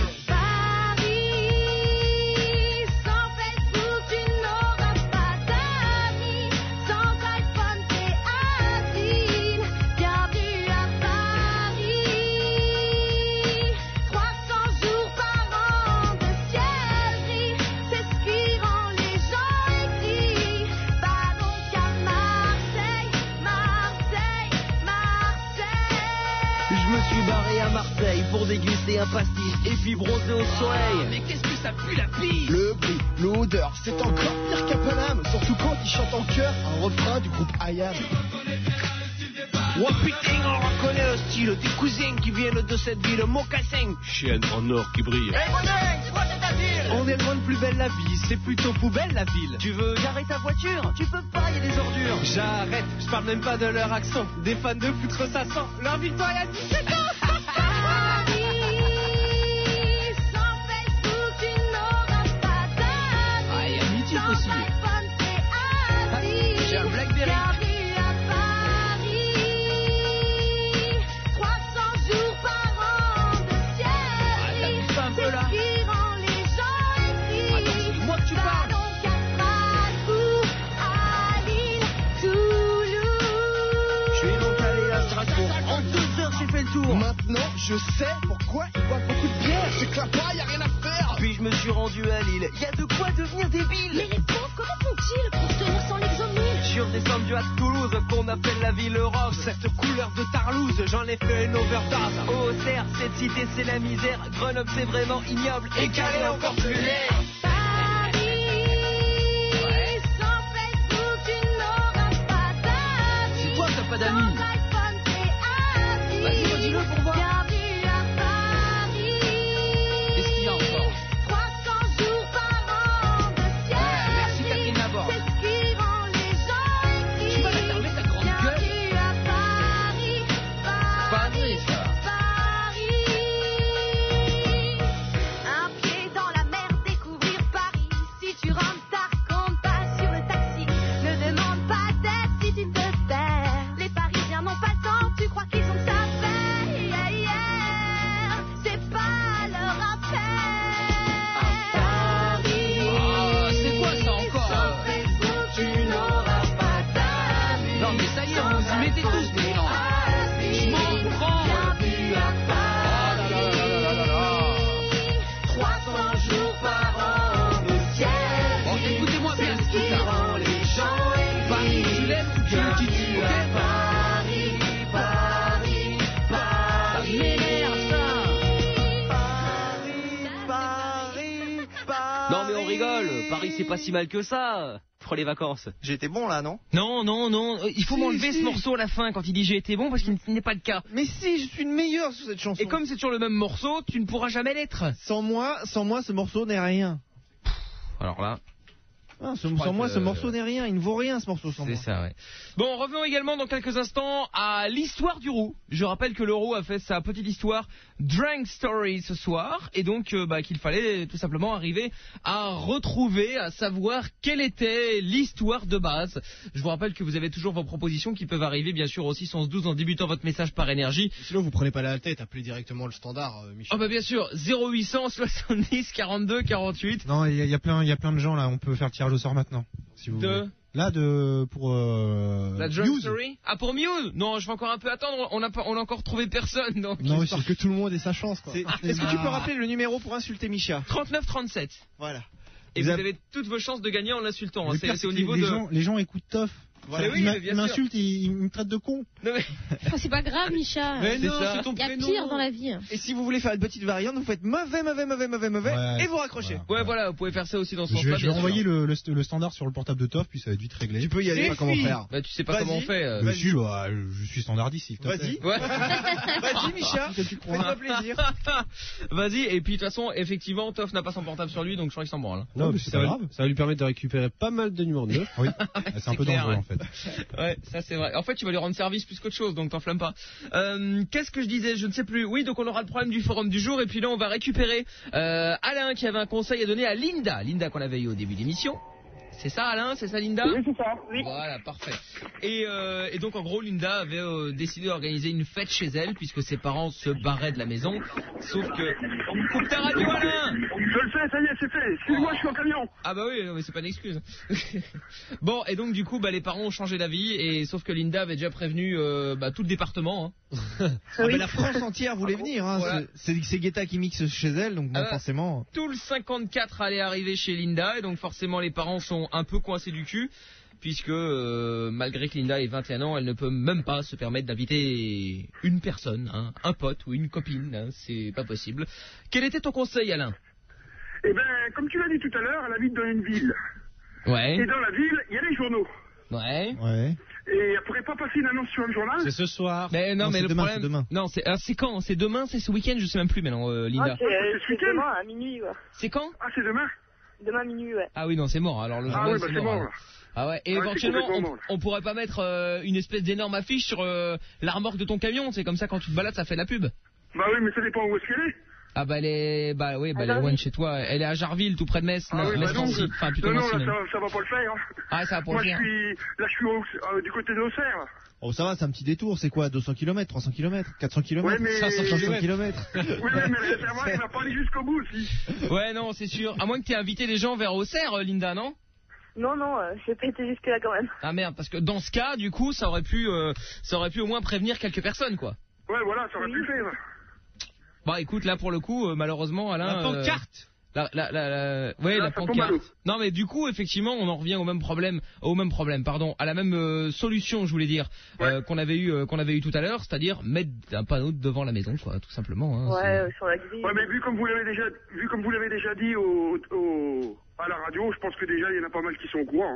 B: Pour déguster un pastis et puis bronzer au soleil.
S: Mais qu'est-ce que ça pue la pisse?
T: Le bruit, l'odeur, c'est encore pire qu'à Paname. Surtout quand il chante en chœur un refrain du groupe I A M.
S: Oh putain, on reconnaît le style des cousins qui viennent de cette ville, mocassin.
E: Chienne en or qui brille.
S: Hey, Rodin, c'est quoi ta ville?
B: On est loin de plus belle la vie, c'est plutôt poubelle la ville. Tu veux garer ta voiture? Tu peux pas, y a des ordures.
S: J'arrête, je parle même pas de leur accent. Des fans de foutre ça sent leur victoire il y a dix-sept ans.
B: Aussi. Ah, j'ai un Blackberry.
C: trois cents jours par an de ciel.
B: Ah, t'abuses pas un peu là? Attends, c'est moi que tu parles. Je suis donc allé à Strasbourg. En deux heures, j'ai fait le tour.
T: Maintenant, je sais pourquoi ils boivent beaucoup de bière. C'est que là-bas, y a rien à faire.
B: Puis je me suis rendu à Lille. Y a de quoi devenir débile.
C: Mais les pauvres, comment font-ils pour tenir sans l'exomile?
S: Je suis redescendu à Toulouse, qu'on appelle la ville rose. Cette couleur de Tarlouse, j'en ai fait une overdose.
B: Au Auxerre, cette cité c'est la misère. Grenoble c'est vraiment ignoble. Et Calais encore plus laid. C'est toi, t'as pas d'amis. Vas-y, redis-le pour voir. Paris, c'est pas si mal que ça pour les vacances.
D: J'ai été bon là, non?
B: Non, non, non. Il faut si, m'enlever si. ce morceau à la fin quand il dit j'ai été bon parce qu'il n'est pas le cas.
D: Mais si, je suis le meilleur sur cette chanson.
B: Et comme c'est toujours le même morceau, tu ne pourras jamais l'être.
D: Sans moi, sans moi, ce morceau n'est rien.
B: Alors là.
D: Ah, ce, sans moi, ce morceau n'est rien, il ne vaut rien ce morceau sans moi.
B: C'est ça, ouais. Bon, revenons également dans quelques instants à l'histoire du roux. Je rappelle que le roux a fait sa petite histoire Drunk Story ce soir, et donc euh, bah, qu'il fallait tout simplement arriver à retrouver, à savoir quelle était l'histoire de base. Je vous rappelle que vous avez toujours vos propositions qui peuvent arriver, bien sûr, aussi cent douze en débutant votre message par énergie.
H: Sinon, vous prenez pas la tête, appelez directement le standard, euh, Michel.
B: Oh bah bien sûr, zéro huit cent soixante-dix quarante-deux quarante-huit.
U: Non, il y, a- il y a plein, il y a plein de gens là. On peut faire le tirage au sort maintenant, si vous
B: De
U: voulez. Là, de pour euh,
B: La Drunk
U: Muse.
B: Story. Ah, pour Muse. Non, je vais encore un peu attendre. On n'a pas, on a encore trouvé personne. Donc.
H: Non, il faut que tout le monde ait sa chance, quoi.
D: C'est- Est-ce que tu peux rappeler le numéro pour insulter Micha?
B: trente-neuf trente-sept.
D: Voilà.
B: Et
D: Vous
B: vous
D: avez-
B: avez toutes vos chances de gagner en l'insultant. hein.
U: Le
B: C'est
U: pire,
B: c'est au
U: c'est que
B: niveau
U: les
B: de.
U: gens, les gens écoutent Toff.
B: Voilà.
U: il
B: Oui,
U: m'a-
B: mais bien
U: il
B: sûr.
U: m'insulte, il, il me traite de con.
B: Non, mais...
C: Oh, c'est pas grave, Micha.
B: Mais
C: Il
B: non,
C: y
B: c'est ton
C: a
B: prénom.
C: pire dans la vie.
D: Et si vous voulez faire une petite variante, vous faites mauvais, mauvais, mauvais, mauvais, mauvais,
U: Ouais,
D: et vous raccrochez.
B: Ouais, voilà, vous pouvez faire ça aussi dans ce
U: Je vais,
B: sens-là.
U: je vais
B: bien
U: envoyer
B: sûr.
U: le, le, le standard sur le portable de Toff, puis ça va être vite réglé.
D: Tu peux y aller,
H: sais pas comment faire.
B: Bah, tu sais pas
D: Vas-y.
B: comment on fait. euh.
U: Je suis, bah, je suis standardiste, s'il te plaît.
D: Vas-y.
B: Ouais.
D: Vas-y, Micha. Fais-toi plaisir.
B: Vas-y, et puis de toute façon, effectivement, Toff n'a pas son portable sur lui, donc je crois qu'il s'en branle.
U: Non, mais c'est
J: ça,
U: pas
J: va,
U: grave.
J: ça va lui permettre de récupérer pas mal de numéros neufs.
U: Oui, c'est un peu
B: clair,
U: dangereux
B: ouais.
U: en fait.
B: Ouais, ça c'est vrai. En fait, tu vas lui rendre service plus qu'autre chose, donc t'enflamme pas. Euh, Qu'est-ce que je disais? Je ne sais plus. Oui, donc on aura le problème du forum du jour, et puis là on va récupérer euh, Alain qui avait un conseil à donner à Linda. Linda qu'on avait eu au début d'émission. C'est ça, Alain? C'est ça, Linda?
M: Oui, c'est ça. Oui.
B: Voilà, parfait. Et, euh, et donc en gros, Linda avait euh, décidé d'organiser une fête chez elle puisque ses parents se barraient de la maison. Sauf que... Coupe ta radio, Alain!
M: Je le fais, ça y est, c'est fait. Excuse-moi, je suis en camion.
B: Ah bah oui, non, mais c'est pas une excuse. Bon, et donc du coup, bah, les parents ont changé d'avis, et sauf que Linda avait déjà prévenu euh, bah, tout le département. Hein.
D: Ah, mais la France entière voulait venir. Hein.
B: Voilà.
D: C'est c'est Guetta qui mixe chez elle, donc bon,
B: Ah,
D: forcément.
B: Tout le cinquante-quatre allait arriver chez Linda, et donc forcément les parents sont un peu coincés du cul, puisque euh, malgré que Linda ait vingt et un ans, elle ne peut même pas se permettre d'inviter une personne, hein, un pote ou une copine, hein, c'est pas possible. Quel était ton conseil, Alain?
M: Eh ben, comme tu l'as dit tout à l'heure, elle habite dans une ville.
B: Ouais.
M: Et dans la ville, il y a les journaux.
B: Ouais.
D: Ouais.
M: Et elle pourrait pas passer une annonce sur le journal.
J: C'est ce soir.
B: Mais non,
D: Non,
B: mais
D: c'est
B: le
D: demain,
B: problème.
D: c'est demain.
B: Non, c'est ah, c'est quand? C'est demain, c'est ce week-end, je sais même plus maintenant, euh, Linda.
I: Ah, c'est euh,
M: ce
I: c'est
M: week-end
I: demain à minuit, ouais.
B: C'est quand?
M: Ah, c'est demain.
I: Demain minuit, ouais.
B: Ah oui, non, c'est mort. Alors le
M: Ah
B: journal,
M: oui, bah
B: c'est
M: c'est
B: mort.
M: mort.
B: alors. Ah ouais. Et
M: Ouais, c'est
B: éventuellement,
M: complètement
B: on,
M: mort, là.
B: on pourrait pas mettre euh, une espèce d'énorme affiche sur euh, la remorque de ton camion. C'est comme ça, quand tu te balades, ça fait la pub.
M: Bah oui, mais ça dépend où est-ce qu'elle est.
B: Ah bah elle est, bah oui, bah
I: À
B: elle est loin de
I: Jarville.
B: chez toi. Elle est à Jarville, tout près de Metz.
M: Ah oui, bah non,
B: Metz-Nancy. Enfin plutôt
M: non, non,
B: Nancy
M: là,
B: même.
M: ça, ça va pas le faire. Hein.
B: Ah ça va pas
M: Moi,
B: le
M: je
B: faire.
M: suis, là, je suis au- euh, du côté de Auxerre.
D: Oh, ça va, c'est un petit détour. C'est quoi, deux cents kilomètres, trois cents kilomètres, quatre cents kilomètres,
M: Ouais, mais-
D: cinq cents kilomètres?
M: Oui, oui, mais le réservoir, il va pas aller jusqu'au bout aussi.
B: Ouais, non, c'est sûr. À moins que tu aies invité les gens vers Auxerre, euh, Linda, non?
I: Non, non, euh, j'ai pas été jusque-là quand même.
B: Ah merde, parce que dans ce cas, du coup, ça aurait pu, euh, ça aurait pu au moins prévenir quelques personnes, quoi.
M: Ouais, voilà, ça aurait pu le faire.
B: Bah écoute, là pour le coup, euh, malheureusement, Alain.
J: La pancarte.
B: La, la, la, la- ouais,
M: Là,
B: la
M: ça tombe à
B: pancarte.
M: l'eau.
B: Non, mais du coup, effectivement, on en revient au même problème, au même problème, pardon, à la même euh, solution, je voulais dire, euh, qu'on avait eu, euh, qu'on avait eu tout à l'heure, c'est-à-dire mettre un panneau devant la maison, quoi, tout simplement. Hein,
I: Ouais,
B: c'est-
I: euh, sur la grille.
M: Ouais, mais vu comme vous l'avez déjà, vu comme vous l'avez déjà dit au, au, à la radio, je pense que déjà, il y en a pas mal qui sont au courant. Hein.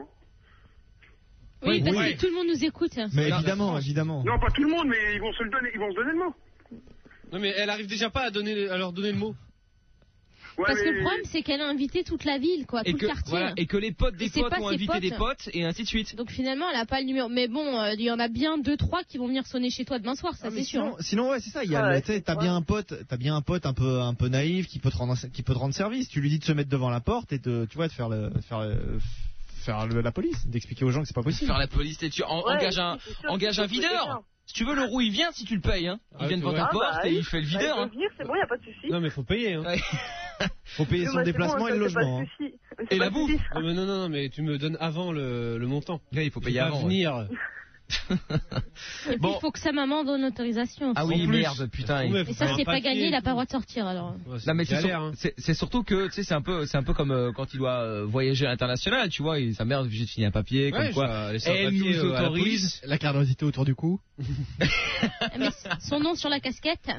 C: Oui,
B: Oui,
C: parce
B: oui.
C: que tout le monde nous écoute.
D: Mais
B: Là,
D: évidemment,
B: la
D: évidemment.
M: Non, pas tout le monde, mais ils vont se le donner, ils vont se donner le mot.
J: Non mais elle arrive déjà pas à, donner, à leur donner le mot.
M: Ouais,
C: Parce que
M: mais-
C: le problème, c'est qu'elle a invité toute la ville, quoi,
B: Et
C: tout
B: que,
C: le quartier.
B: voilà, et que les potes
C: Et
B: des
C: c'est
B: potes
C: pas
B: ont
C: ses
B: invité
C: potes.
B: des potes, et ainsi de suite.
C: Donc finalement, elle a pas le numéro. Mais bon, euh, il y en a bien deux, trois qui vont venir sonner chez toi demain soir, ça
D: Ah, mais
C: c'est sûr.
D: sinon, sinon, ouais, c'est ça. Il y a,
I: Ah ouais,
D: le- tu sais, t'as
I: ouais.
D: bien un pote, t'as bien un pote un peu, un peu naïf qui peut te rendre, qui peut te rendre service. Tu lui dis de se mettre devant la porte et de, tu vois, de faire le, de faire, le- faire le- la police, d'expliquer aux gens que c'est pas possible.
B: Faire la police, et tu en-
I: Ouais,
B: engage un,
I: c'est sûr,
B: engage
I: c'est
B: un
I: sûr, c'est
B: videur.
I: bien.
B: Si tu veux, le roux il vient si tu le payes, hein. Il
J: Ah,
B: vient devant
J: ouais.
B: ta
I: Ah,
B: porte
I: bah,
B: et
I: oui.
B: il fait le
I: Bah,
B: videur.
I: il
B: Hein.
I: peut venir, c'est bon, y a pas de souci.
J: Non mais faut payer. Hein.
B: Ouais.
D: Faut payer
I: Mais
D: son
I: moi, c'est
D: déplacement
I: bon,
D: et
I: ça,
D: le
I: c'est pas
D: logement. hein.
I: souci. C'est
B: Et
I: pas
B: la
I: de
B: bouffe.
I: souci.
J: Non, mais non, non, non, mais tu me donnes avant le, le montant.
B: Là, il faut
J: Je
B: payer
J: vais pas
B: avant. ouais.
J: venir.
C: Et puis
B: Bon.
C: il faut que sa maman donne l'autorisation.
B: Ah
J: En
B: oui,
J: plus.
B: merde, putain.
J: Ouais,
B: il-
J: faut
C: Et ça,
J: faire
C: c'est
J: un
C: pas
J: papier
C: gagné,
J: et
C: il a
J: tout.
C: pas le droit de sortir alors.
J: Ouais, c'est
B: Non mais c'est,
J: galère,
B: sur-
J: hein.
B: c'est- c'est surtout que tu sais c'est un peu c'est un peu comme euh, quand il doit euh, voyager à l'international, tu vois, et sa mère est obligée de signer un papier
J: Ouais,
B: comme quoi
J: je vais laisser un
B: elle
J: papier,
B: nous
J: euh, à la
B: autorise.
J: police.
H: La carte d'identité autour du cou.
C: Mais son nom sur la casquette.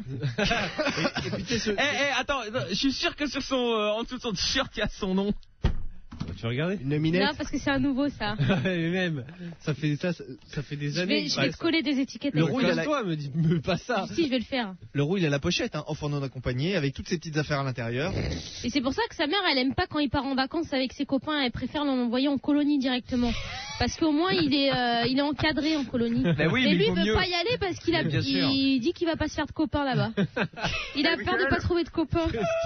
B: Eh eh attends, je suis sûr que sur son euh, en dessous de son t-shirt il y a son nom.
J: Tu veux regarder
H: Une minette.
C: Non, parce que c'est un nouveau, ça.
J: Et même, ça fait ça, ça fait des
C: Je
J: années.
C: vais, je vais te coller des étiquettes.
H: Le
C: avec
H: roux,
C: ça.
H: il a la-
J: Toi, me dis me pas ça.
C: Si, je vais le faire.
H: Le roux, il a la pochette, hein, enfant non accompagné, avec toutes ses petites affaires à l'intérieur.
C: Et c'est pour ça que sa mère, elle aime pas quand il part en vacances avec ses copains, elle préfère l'envoyer en colonie directement. Parce qu'au moins, il est, euh, il est encadré en colonie.
B: Bah oui,
C: mais
B: mais
C: lui,
B: il
C: il
B: vaut
C: veut
B: mieux.
C: pas y aller parce qu'il a,
B: Mais bien sûr.
C: il dit qu'il va pas se faire de copains là-bas. Il a peur de pas trouver de copains.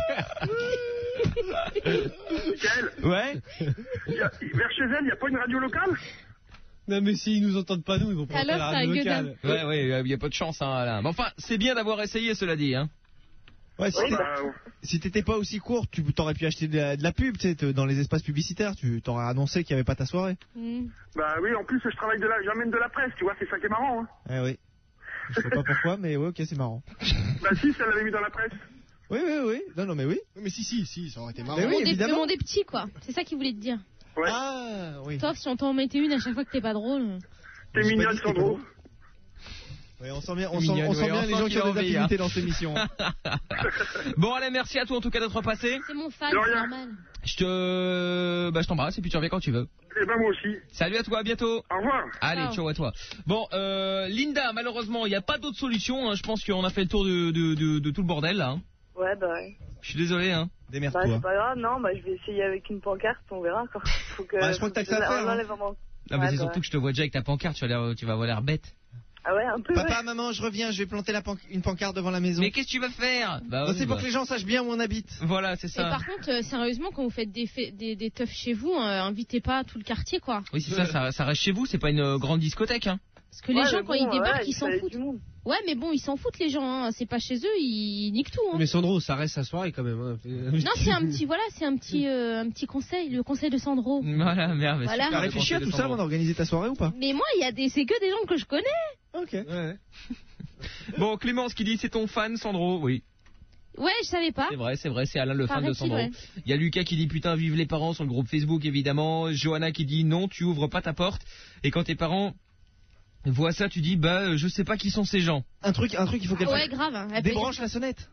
M: Michael,
B: Ouais.
M: y a- vers chez elle, il n'y a pas une radio locale?
J: Non mais s'ils nous entendent pas nous, ils vont pas
C: Alors,
J: entendre la
C: ça
J: radio
C: gueule.
J: locale.
B: Ouais, ouais, il y a pas de chance, hein, Alain. Mais enfin, c'est bien d'avoir essayé, cela dit, hein.
H: Ouais, si
M: Oui,
H: t'es-
M: bah,
H: si t'étais pas aussi court, tu t'aurais pu acheter de la, de la pub, tu sais, te- dans les espaces publicitaires, tu t'aurais annoncé qu'il y avait pas ta soirée.
C: Hmm.
M: bah oui, en plus, je travaille de la, j'amène de la presse, tu vois, c'est ça qui est marrant, hein.
H: Eh oui. Je sais pas pourquoi, mais ouais, ok, c'est marrant.
M: Bah si, ça l'avait mis dans la presse.
H: Oui, oui, oui. Non, non, mais oui.
T: Oui, mais si, si, si, ça aurait été marrant.
H: Mais
C: Le
H: oui,
C: monde est- le
H: évidemment.
C: monde est petit, quoi. C'est ça qu'il voulait te dire.
M: Ouais.
H: Ah, oui.
C: Toi, si on t'en mettait une à chaque fois que t'es pas drôle.
M: T'es
H: J'ai pas
M: mignonne,
H: dit que t'étais
M: Sandro.
H: pas Ouais, on sent bien, on
B: C'est
H: sent,
B: mignon,
H: on sent
B: ouais,
H: bien
B: on
H: les
B: sent
H: gens
B: qu'il
H: qui
B: a
H: ont des
B: envie,
H: affinités
B: hein.
H: dans cette émission.
B: Bon, allez, merci à toi en tout cas d'être passé.
C: C'est mon fan,
M: De
C: c'est
M: rien.
C: normal.
B: Je te, bah, je t'embrasse et puis tu reviens quand tu veux.
M: Eh ben moi aussi.
B: Salut à toi, à bientôt.
M: Au revoir.
B: Allez,
C: Ciao.
B: ciao à toi. Bon, euh, Linda, malheureusement, il n'y a pas d'autre solution. Hein. Je pense qu'on a fait le tour de, de, de, de tout le bordel là. hein.
I: Ouais, bah ouais.
B: Je suis désolé. Hein.
I: Bah,
H: Démerde-toi.
I: c'est pas grave, non, bah je vais essayer avec une pancarte, on verra quoi. Faut que,
H: Bah, je crois que t'as que ça à
I: faut
H: faire,
I: on
H: hein.
I: enlève vraiment-
B: Non, mais
I: Ouais,
B: c'est
I: bah
B: surtout que je te vois déjà avec ta pancarte. Tu vas, l'air- tu vas avoir l'air bête.
I: Ah ouais, un peu.
H: Papa,
I: ouais.
H: maman, je reviens, je vais planter la pan- une pancarte devant la maison.
B: Mais qu'est-ce que tu vas faire bah,
H: Non,
B: oui,
H: c'est pour
B: bah.
H: que les gens sachent bien où on habite.
B: Voilà, c'est
C: Et
B: ça.
C: par contre, euh, sérieusement, quand vous faites des, fa- des, des teufs chez vous, euh, invitez pas tout le quartier, quoi.
B: Oui, c'est ça, ça. Ça reste chez vous. C'est pas une euh, grande discothèque. Hein.
C: Parce que les
I: Ouais,
C: gens,
I: mais
C: quand
I: bon,
C: ils débarquent,
I: ouais,
C: ils
I: il
C: s'en
I: fallait
C: foutent.
I: du monde.
C: Ouais, mais bon, ils s'en foutent, les gens. Hein. C'est pas chez eux, ils niquent tout. Hein.
J: Mais Sandro, ça reste sa soirée quand même. Hein.
C: Non, c'est un petit, voilà, c'est un petit, euh, un petit conseil, le conseil de Sandro.
B: Voilà, merde. mais
C: Voilà.
B: super,
H: T'as
B: le
H: réfléchi à
B: conseil
H: tout
B: de
H: ça
B: Sandro.
H: avant d'organiser ta soirée ou pas?
C: Mais moi, il y a des, c'est que des gens que je connais.
H: Ok.
J: Ouais.
B: Bon, Clémence qui dit c'est ton fan, Sandro. Oui.
C: Ouais, je savais pas.
B: C'est vrai, c'est vrai, c'est Alain le fan de
C: Paraît-il,
B: Sandro.
C: ouais.
B: Il y a Lucas qui dit putain vive les parents sur le groupe Facebook évidemment. Johanna qui dit non tu ouvres pas ta porte. Et quand tes parents voient ça tu dis bah euh, je sais pas qui sont ces gens.
H: Un truc, un truc, il faut qu'elle
C: Ouais,
H: fasse.
C: grave. hein. Elle peut
H: Débranche
C: dire
H: la sonnette.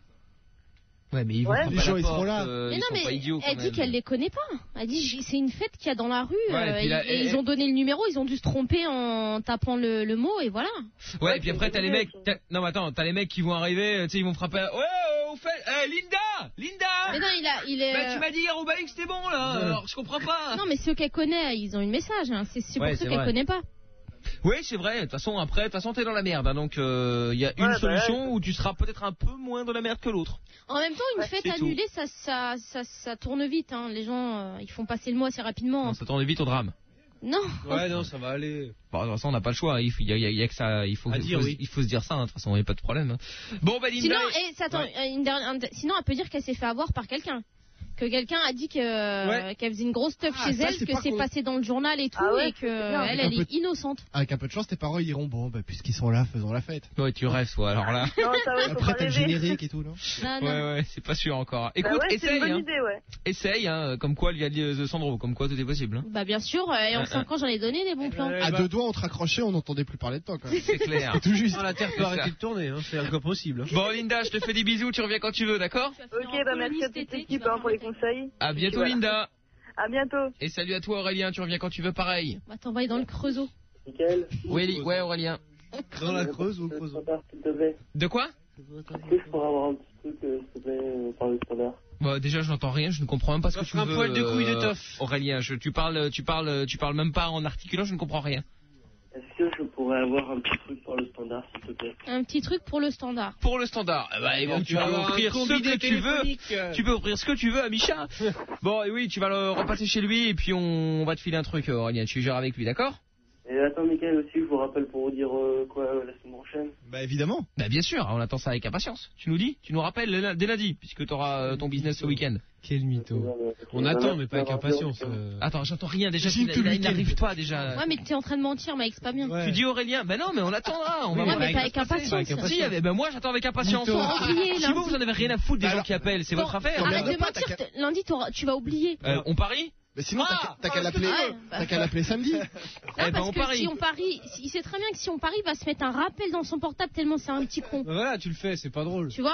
B: Ouais mais ils vont
I: Ouais.
B: pas
H: Les
B: la
H: gens, ils
B: porte,
H: seront là.
B: euh,
C: Mais
B: ils
C: non,
B: sont
C: mais
B: pas idiots quand
C: elle dit
B: même.
C: qu'elle les connaît pas. Elle dit j- c'est une fête qu'il y a dans la rue.
B: Ouais, et
C: euh,
B: puis
C: ils,
B: là,
C: et
B: et-
C: ils ont donné le numéro, ils ont dû se tromper en tapant le, le mot et voilà.
B: Ouais et puis après t'as les mecs t'as- non mais attends t'as les mecs qui vont arriver tu sais ils vont frapper à- ouais euh, au fait eh, Linda Linda
C: Mais non, il a, il est.
B: bah, tu m'as dit hier au bail que c'était bon là alors je comprends pas.
C: Non, mais ceux qu'elle connaît, ils ont une message. Hein. C'est c'est
B: Ouais,
C: pour
B: c'est
C: ceux qu'elle
B: vrai.
C: connaît pas.
B: Oui, c'est vrai. De toute façon, après, de toute façon, t'es dans la merde. hein, donc, il euh, y a une
I: Ouais, bah
B: solution
I: ouais.
B: où tu seras peut-être un peu moins dans la merde que l'autre.
C: En même temps, une
I: Ouais,
C: fête
B: c'est tout.
C: annulée, ça, ça, ça, ça tourne vite. Hein. Les gens, euh, ils font passer le mot assez rapidement.
B: On s'attendait vite au drame.
C: Non.
J: Ouais, non, ça va aller.
B: Bon, de toute façon, on n'a pas le choix. Il faut, y a, y a- y a que ça. Il faut,
J: À
B: il
J: dire,
B: faut-
J: oui.
B: il faut se dire ça. hein, De toute façon, il n'y a pas de problème. hein. Bon, bah, Linda.
C: Sinon, eh, ça, attends,
B: Ouais.
C: euh, une dernière- un- sinon, elle peut dire qu'elle s'est fait avoir par quelqu'un. Que quelqu'un a dit que,
J: Ouais.
C: qu'elle faisait une grosse teuf
H: Ah,
C: chez
H: ça,
C: elle,
H: c'est
C: que
H: pas
C: c'est
H: con.
C: passé dans le journal et tout,
I: Ah ouais,
C: et que
I: c'est bien.
C: elle,
H: Un
C: elle
H: peu-
C: est innocente.
H: Avec un peu de chance, tes parents ils diront bon, bah, puisqu'ils sont là, faisons la fête.
B: Ouais, tu rêves, toi. Alors là.
I: Non, ça va, faut
H: Après,
I: pas
H: t'as le
I: rêver.
H: générique et tout, non?
C: Non, non.
B: Ouais, ouais, c'est pas sûr encore. Écoute,
I: Bah ouais, c'est
B: essaye.
I: une bonne
B: hein.
I: idée, ouais.
B: Essaye, hein, comme quoi, il y a de Sandro. Comme quoi, tout est possible. hein.
C: Bah, bien sûr, euh, et en
B: Euh,
C: cinq ans, j'en ai donné des bons plans.
J: Ouais,
H: À
J: bah,
H: deux doigts, on te raccrochait, on n'entendait plus parler de toi, quand même.
B: C'est clair.
H: Tout juste.
J: non, la Terre peut
B: C'est ça.
J: arrêter de tourner, hein, c'est encore possible. hein.
B: Bon, Linda, je te fais des bisous. Tu reviens quand tu veux, d'accord?
I: Ok, bah merci à toute l'équipe hein, pour les conseils.
B: À bientôt,
I: Voilà.
B: Linda.
I: À bientôt.
B: Et salut à toi, Aurélien. Tu reviens quand tu veux, pareil.
C: On va t'envoyer dans le creusot.
L: Nickel.
B: Oui, Li- ouais, Aurélien.
J: Dans la creuse ou au creuse.
L: S'il te plaît.
B: De quoi?
L: Est-ce que je pourrais avoir un petit truc, euh, s'il te plaît, euh, par le standard?
B: Bah, déjà, je n'entends rien, je ne comprends même pas ce que
J: Offre
B: tu
J: un
B: veux.
J: poil de couille de
B: euh,
J: toffe.
B: Aurélien, je, tu parles, tu parles, tu parles même pas en articulant, je ne comprends rien.
L: Est-ce que je pourrais avoir un petit truc par le standard, s'il te plaît?
C: Un petit truc pour le standard.
B: Pour le standard, eh ben, bon, tu
J: tu
B: peux
J: vas avoir un
B: offrir ce
J: combiné
B: que tu veux.
J: téléphonique, euh.
B: Tu peux offrir ce que tu veux à Micha. Bon, et oui, tu vas le repasser chez lui et puis on va te filer un truc, Aurélien. Tu gères avec lui, d'accord?
L: Et attends, Mickaël, aussi, je vous rappelle pour vous dire euh, quoi euh, la semaine prochaine.
H: Bah, évidemment.
B: Bah, bien sûr, on attend ça avec impatience. Tu nous dis, tu nous rappelles le- dès lundi, puisque tu auras ton business ce week-end.
J: Quel mytho. On attend, mais pas avec impatience. euh.
B: Attends, j'entends rien déjà.
J: Si,
B: Il,
J: tout le
B: il- il
J: week-end.
B: n'arrive pas déjà.
C: Ouais, mais t'es en train de mentir, Mike, c'est pas bien.
J: Ouais.
B: Tu dis Aurélien, ben non, mais on attendra. On va
C: Ouais,
B: voir
C: mais
B: ce
C: pas
B: qui
C: avec
B: va se passer.
C: impatience.
B: Avec impatience. Si, eh ben moi j'attends avec impatience.
C: Mytho. Faut oublier,
B: Si
C: lundi.
B: vous, vous en avez rien à foutre des
H: Alors-
B: gens qui appellent, c'est votre affaire.
C: Arrête
H: T'emmerdes
C: de
H: pas,
C: mentir,
H: t'as qu'à-
C: t- lundi t'auras- tu vas oublier.
B: Euh, on parie?
H: Mais sinon, t'as
B: Ah,
H: qu'à- t'as qu'à l'appeler,
C: Ouais, bah.
H: t'as qu'à l'appeler samedi.
C: Non,
B: Eh ben,
C: parce
B: on
C: que
B: parie.
C: si on parie, il sait très bien que si on parie, il va se mettre un rappel dans son portable tellement c'est un petit con.
J: Bah voilà, tu le fais, c'est pas drôle.
C: Tu vois?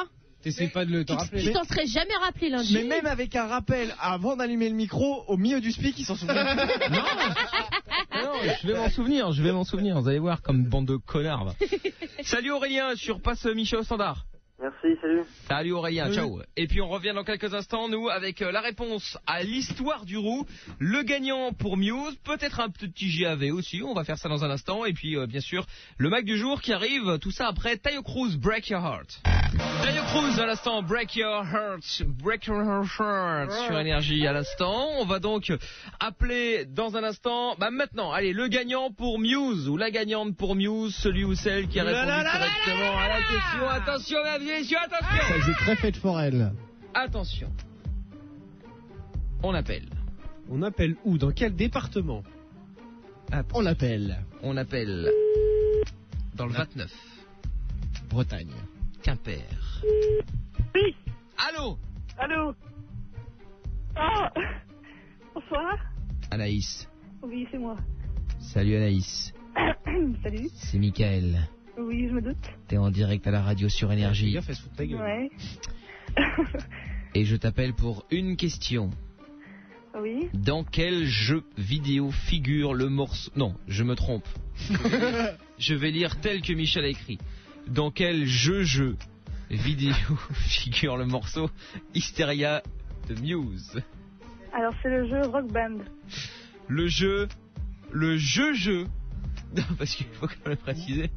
J: T'essaies pas de le te rappeler.
C: Tu t'en serais jamais rappelé lundi.
H: Mais même avec un rappel avant d'allumer le micro, au milieu du speak, ils s'en souviennent.
B: Non, non, je vais m'en souvenir, je vais m'en souvenir. Vous allez voir comme bande de connards. Va. Salut Aurélien, je repasse Michel au standard.
L: Merci, salut.
B: Salut Aurélien,
L: Oui.
B: ciao. Et puis on revient dans quelques instants, nous, avec euh, la réponse à l'histoire du roux, le gagnant pour Muse, peut-être un petit J A V aussi, on va faire ça dans un instant, et puis euh, bien sûr, le Mac du jour qui arrive, tout ça après Tayo Cruz, Break Your Heart. Tayo Cruz à l'instant, Break Your Heart, Break Your Heart sur Énergie à l'instant. On va donc appeler dans un instant, bah maintenant, allez, le gagnant pour Muse, ou la gagnante pour Muse, celui ou celle qui a répondu
H: là là là
B: correctement à la question. Attention, mesdames et messieurs, attention.
H: Ça faisait très fête forelle.
B: Attention. On appelle.
J: On appelle où? Dans quel département?
H: On appelle.
B: On appelle. Dans le vingt-neuf.
H: Bretagne.
B: Quimper.
I: Oui.
B: Allô?
I: Allô. Ah. Bonsoir.
B: Anaïs.
I: Oui, c'est moi.
B: Salut Anaïs.
I: Salut.
B: C'est Mickaël.
I: Oui, je me doute.
B: T'es en direct à la radio sur Énergie.
I: Ouais.
B: Et je t'appelle pour une question.
I: Oui.
B: Dans quel jeu vidéo figure le morceau... Non, je me trompe. Je vais lire tel que Michel a écrit. Dans quel jeu jeu vidéo figure le morceau Hysteria de Muse?
I: Alors, c'est le jeu Rock Band.
B: Le jeu... Le jeu-jeu... Non, parce qu'il faut quand même le préciser.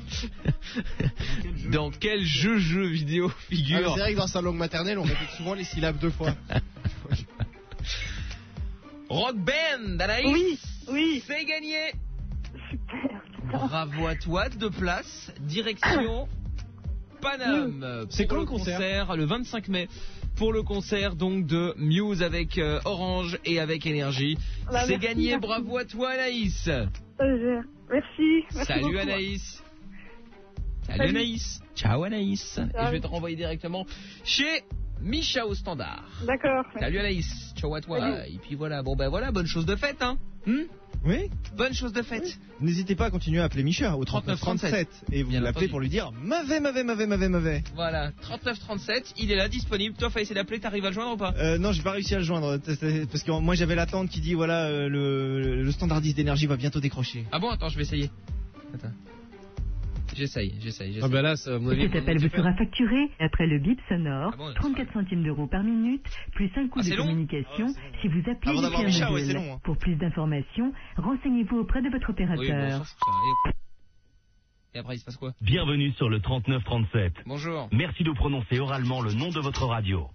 B: Dans quel jeu-jeu vidéo
H: Ah,
B: figure...
H: mais c'est vrai que dans sa langue maternelle, on répète souvent les syllabes deux fois.
B: Rock Band, Anaïs.
I: Oui, oui.
B: C'est gagné.
I: Super.
B: Bravo à toi, deux places, direction Paname.
H: C'est
B: pour
H: quand
B: le
H: le concert
B: concert? Le vingt-cinq mai. Pour le concert donc de Muse avec euh, Orange et avec Énergie.
I: Bah,
B: C'est
I: merci,
B: gagné,
I: merci.
B: bravo à toi Anaïs.
I: Euh, je- Merci. Merci
B: Salut
I: beaucoup.
B: Anaïs. Salut,
I: Salut.
B: Anaïs. Ciao Anaïs.
I: Ciao.
B: Et je vais te renvoyer directement chez Micha au standard.
I: D'accord.
B: Salut Anaïs. Ciao à toi.
H: Salut.
B: Et puis voilà, bon ben voilà, bonne chose de faite hein. Hmm
H: Oui.
B: Bonne chose de faite.
H: N'hésitez pas à continuer à appeler Micha au trente-neuf trente-sept et vous
B: Bien
H: l'appelez
B: entendu.
H: pour lui dire mauvais, mauvais, mauvais, mauvais, mauvais.
B: Voilà, trente-neuf trente-sept, il est là, disponible. Toi, faut essayer d'appeler, t'arrives à le joindre ou pas?
H: Euh, non, j'ai pas réussi à le joindre parce que moi j'avais l'attente qui dit voilà euh, le, le standardiste d'énergie va bientôt décrocher.
B: Ah bon, attends, je vais essayer. Attends. J'essaye, j'essaye, j'essaye.
J: Ah bah là, ça, à mon avis,
G: Cet appel vous sera facturé après le bip sonore,
B: Ah bon,
G: trente-quatre centimes d'euros par minute, plus un coût
B: Ah,
G: de
B: c'est long
G: communication si vous appelez
H: Avant d'avoir
G: depuis un
H: Micha, ouais,
G: module.
H: c'est long, hein.
G: Pour plus d'informations, renseignez-vous auprès de votre
B: Oui, bon, on
G: opérateur.
B: s'en fout, ça. Et... Et après, il se passe quoi?
V: Bienvenue sur le trente-neuf trente-sept.
B: Bonjour.
V: Merci de prononcer oralement le nom de votre radio.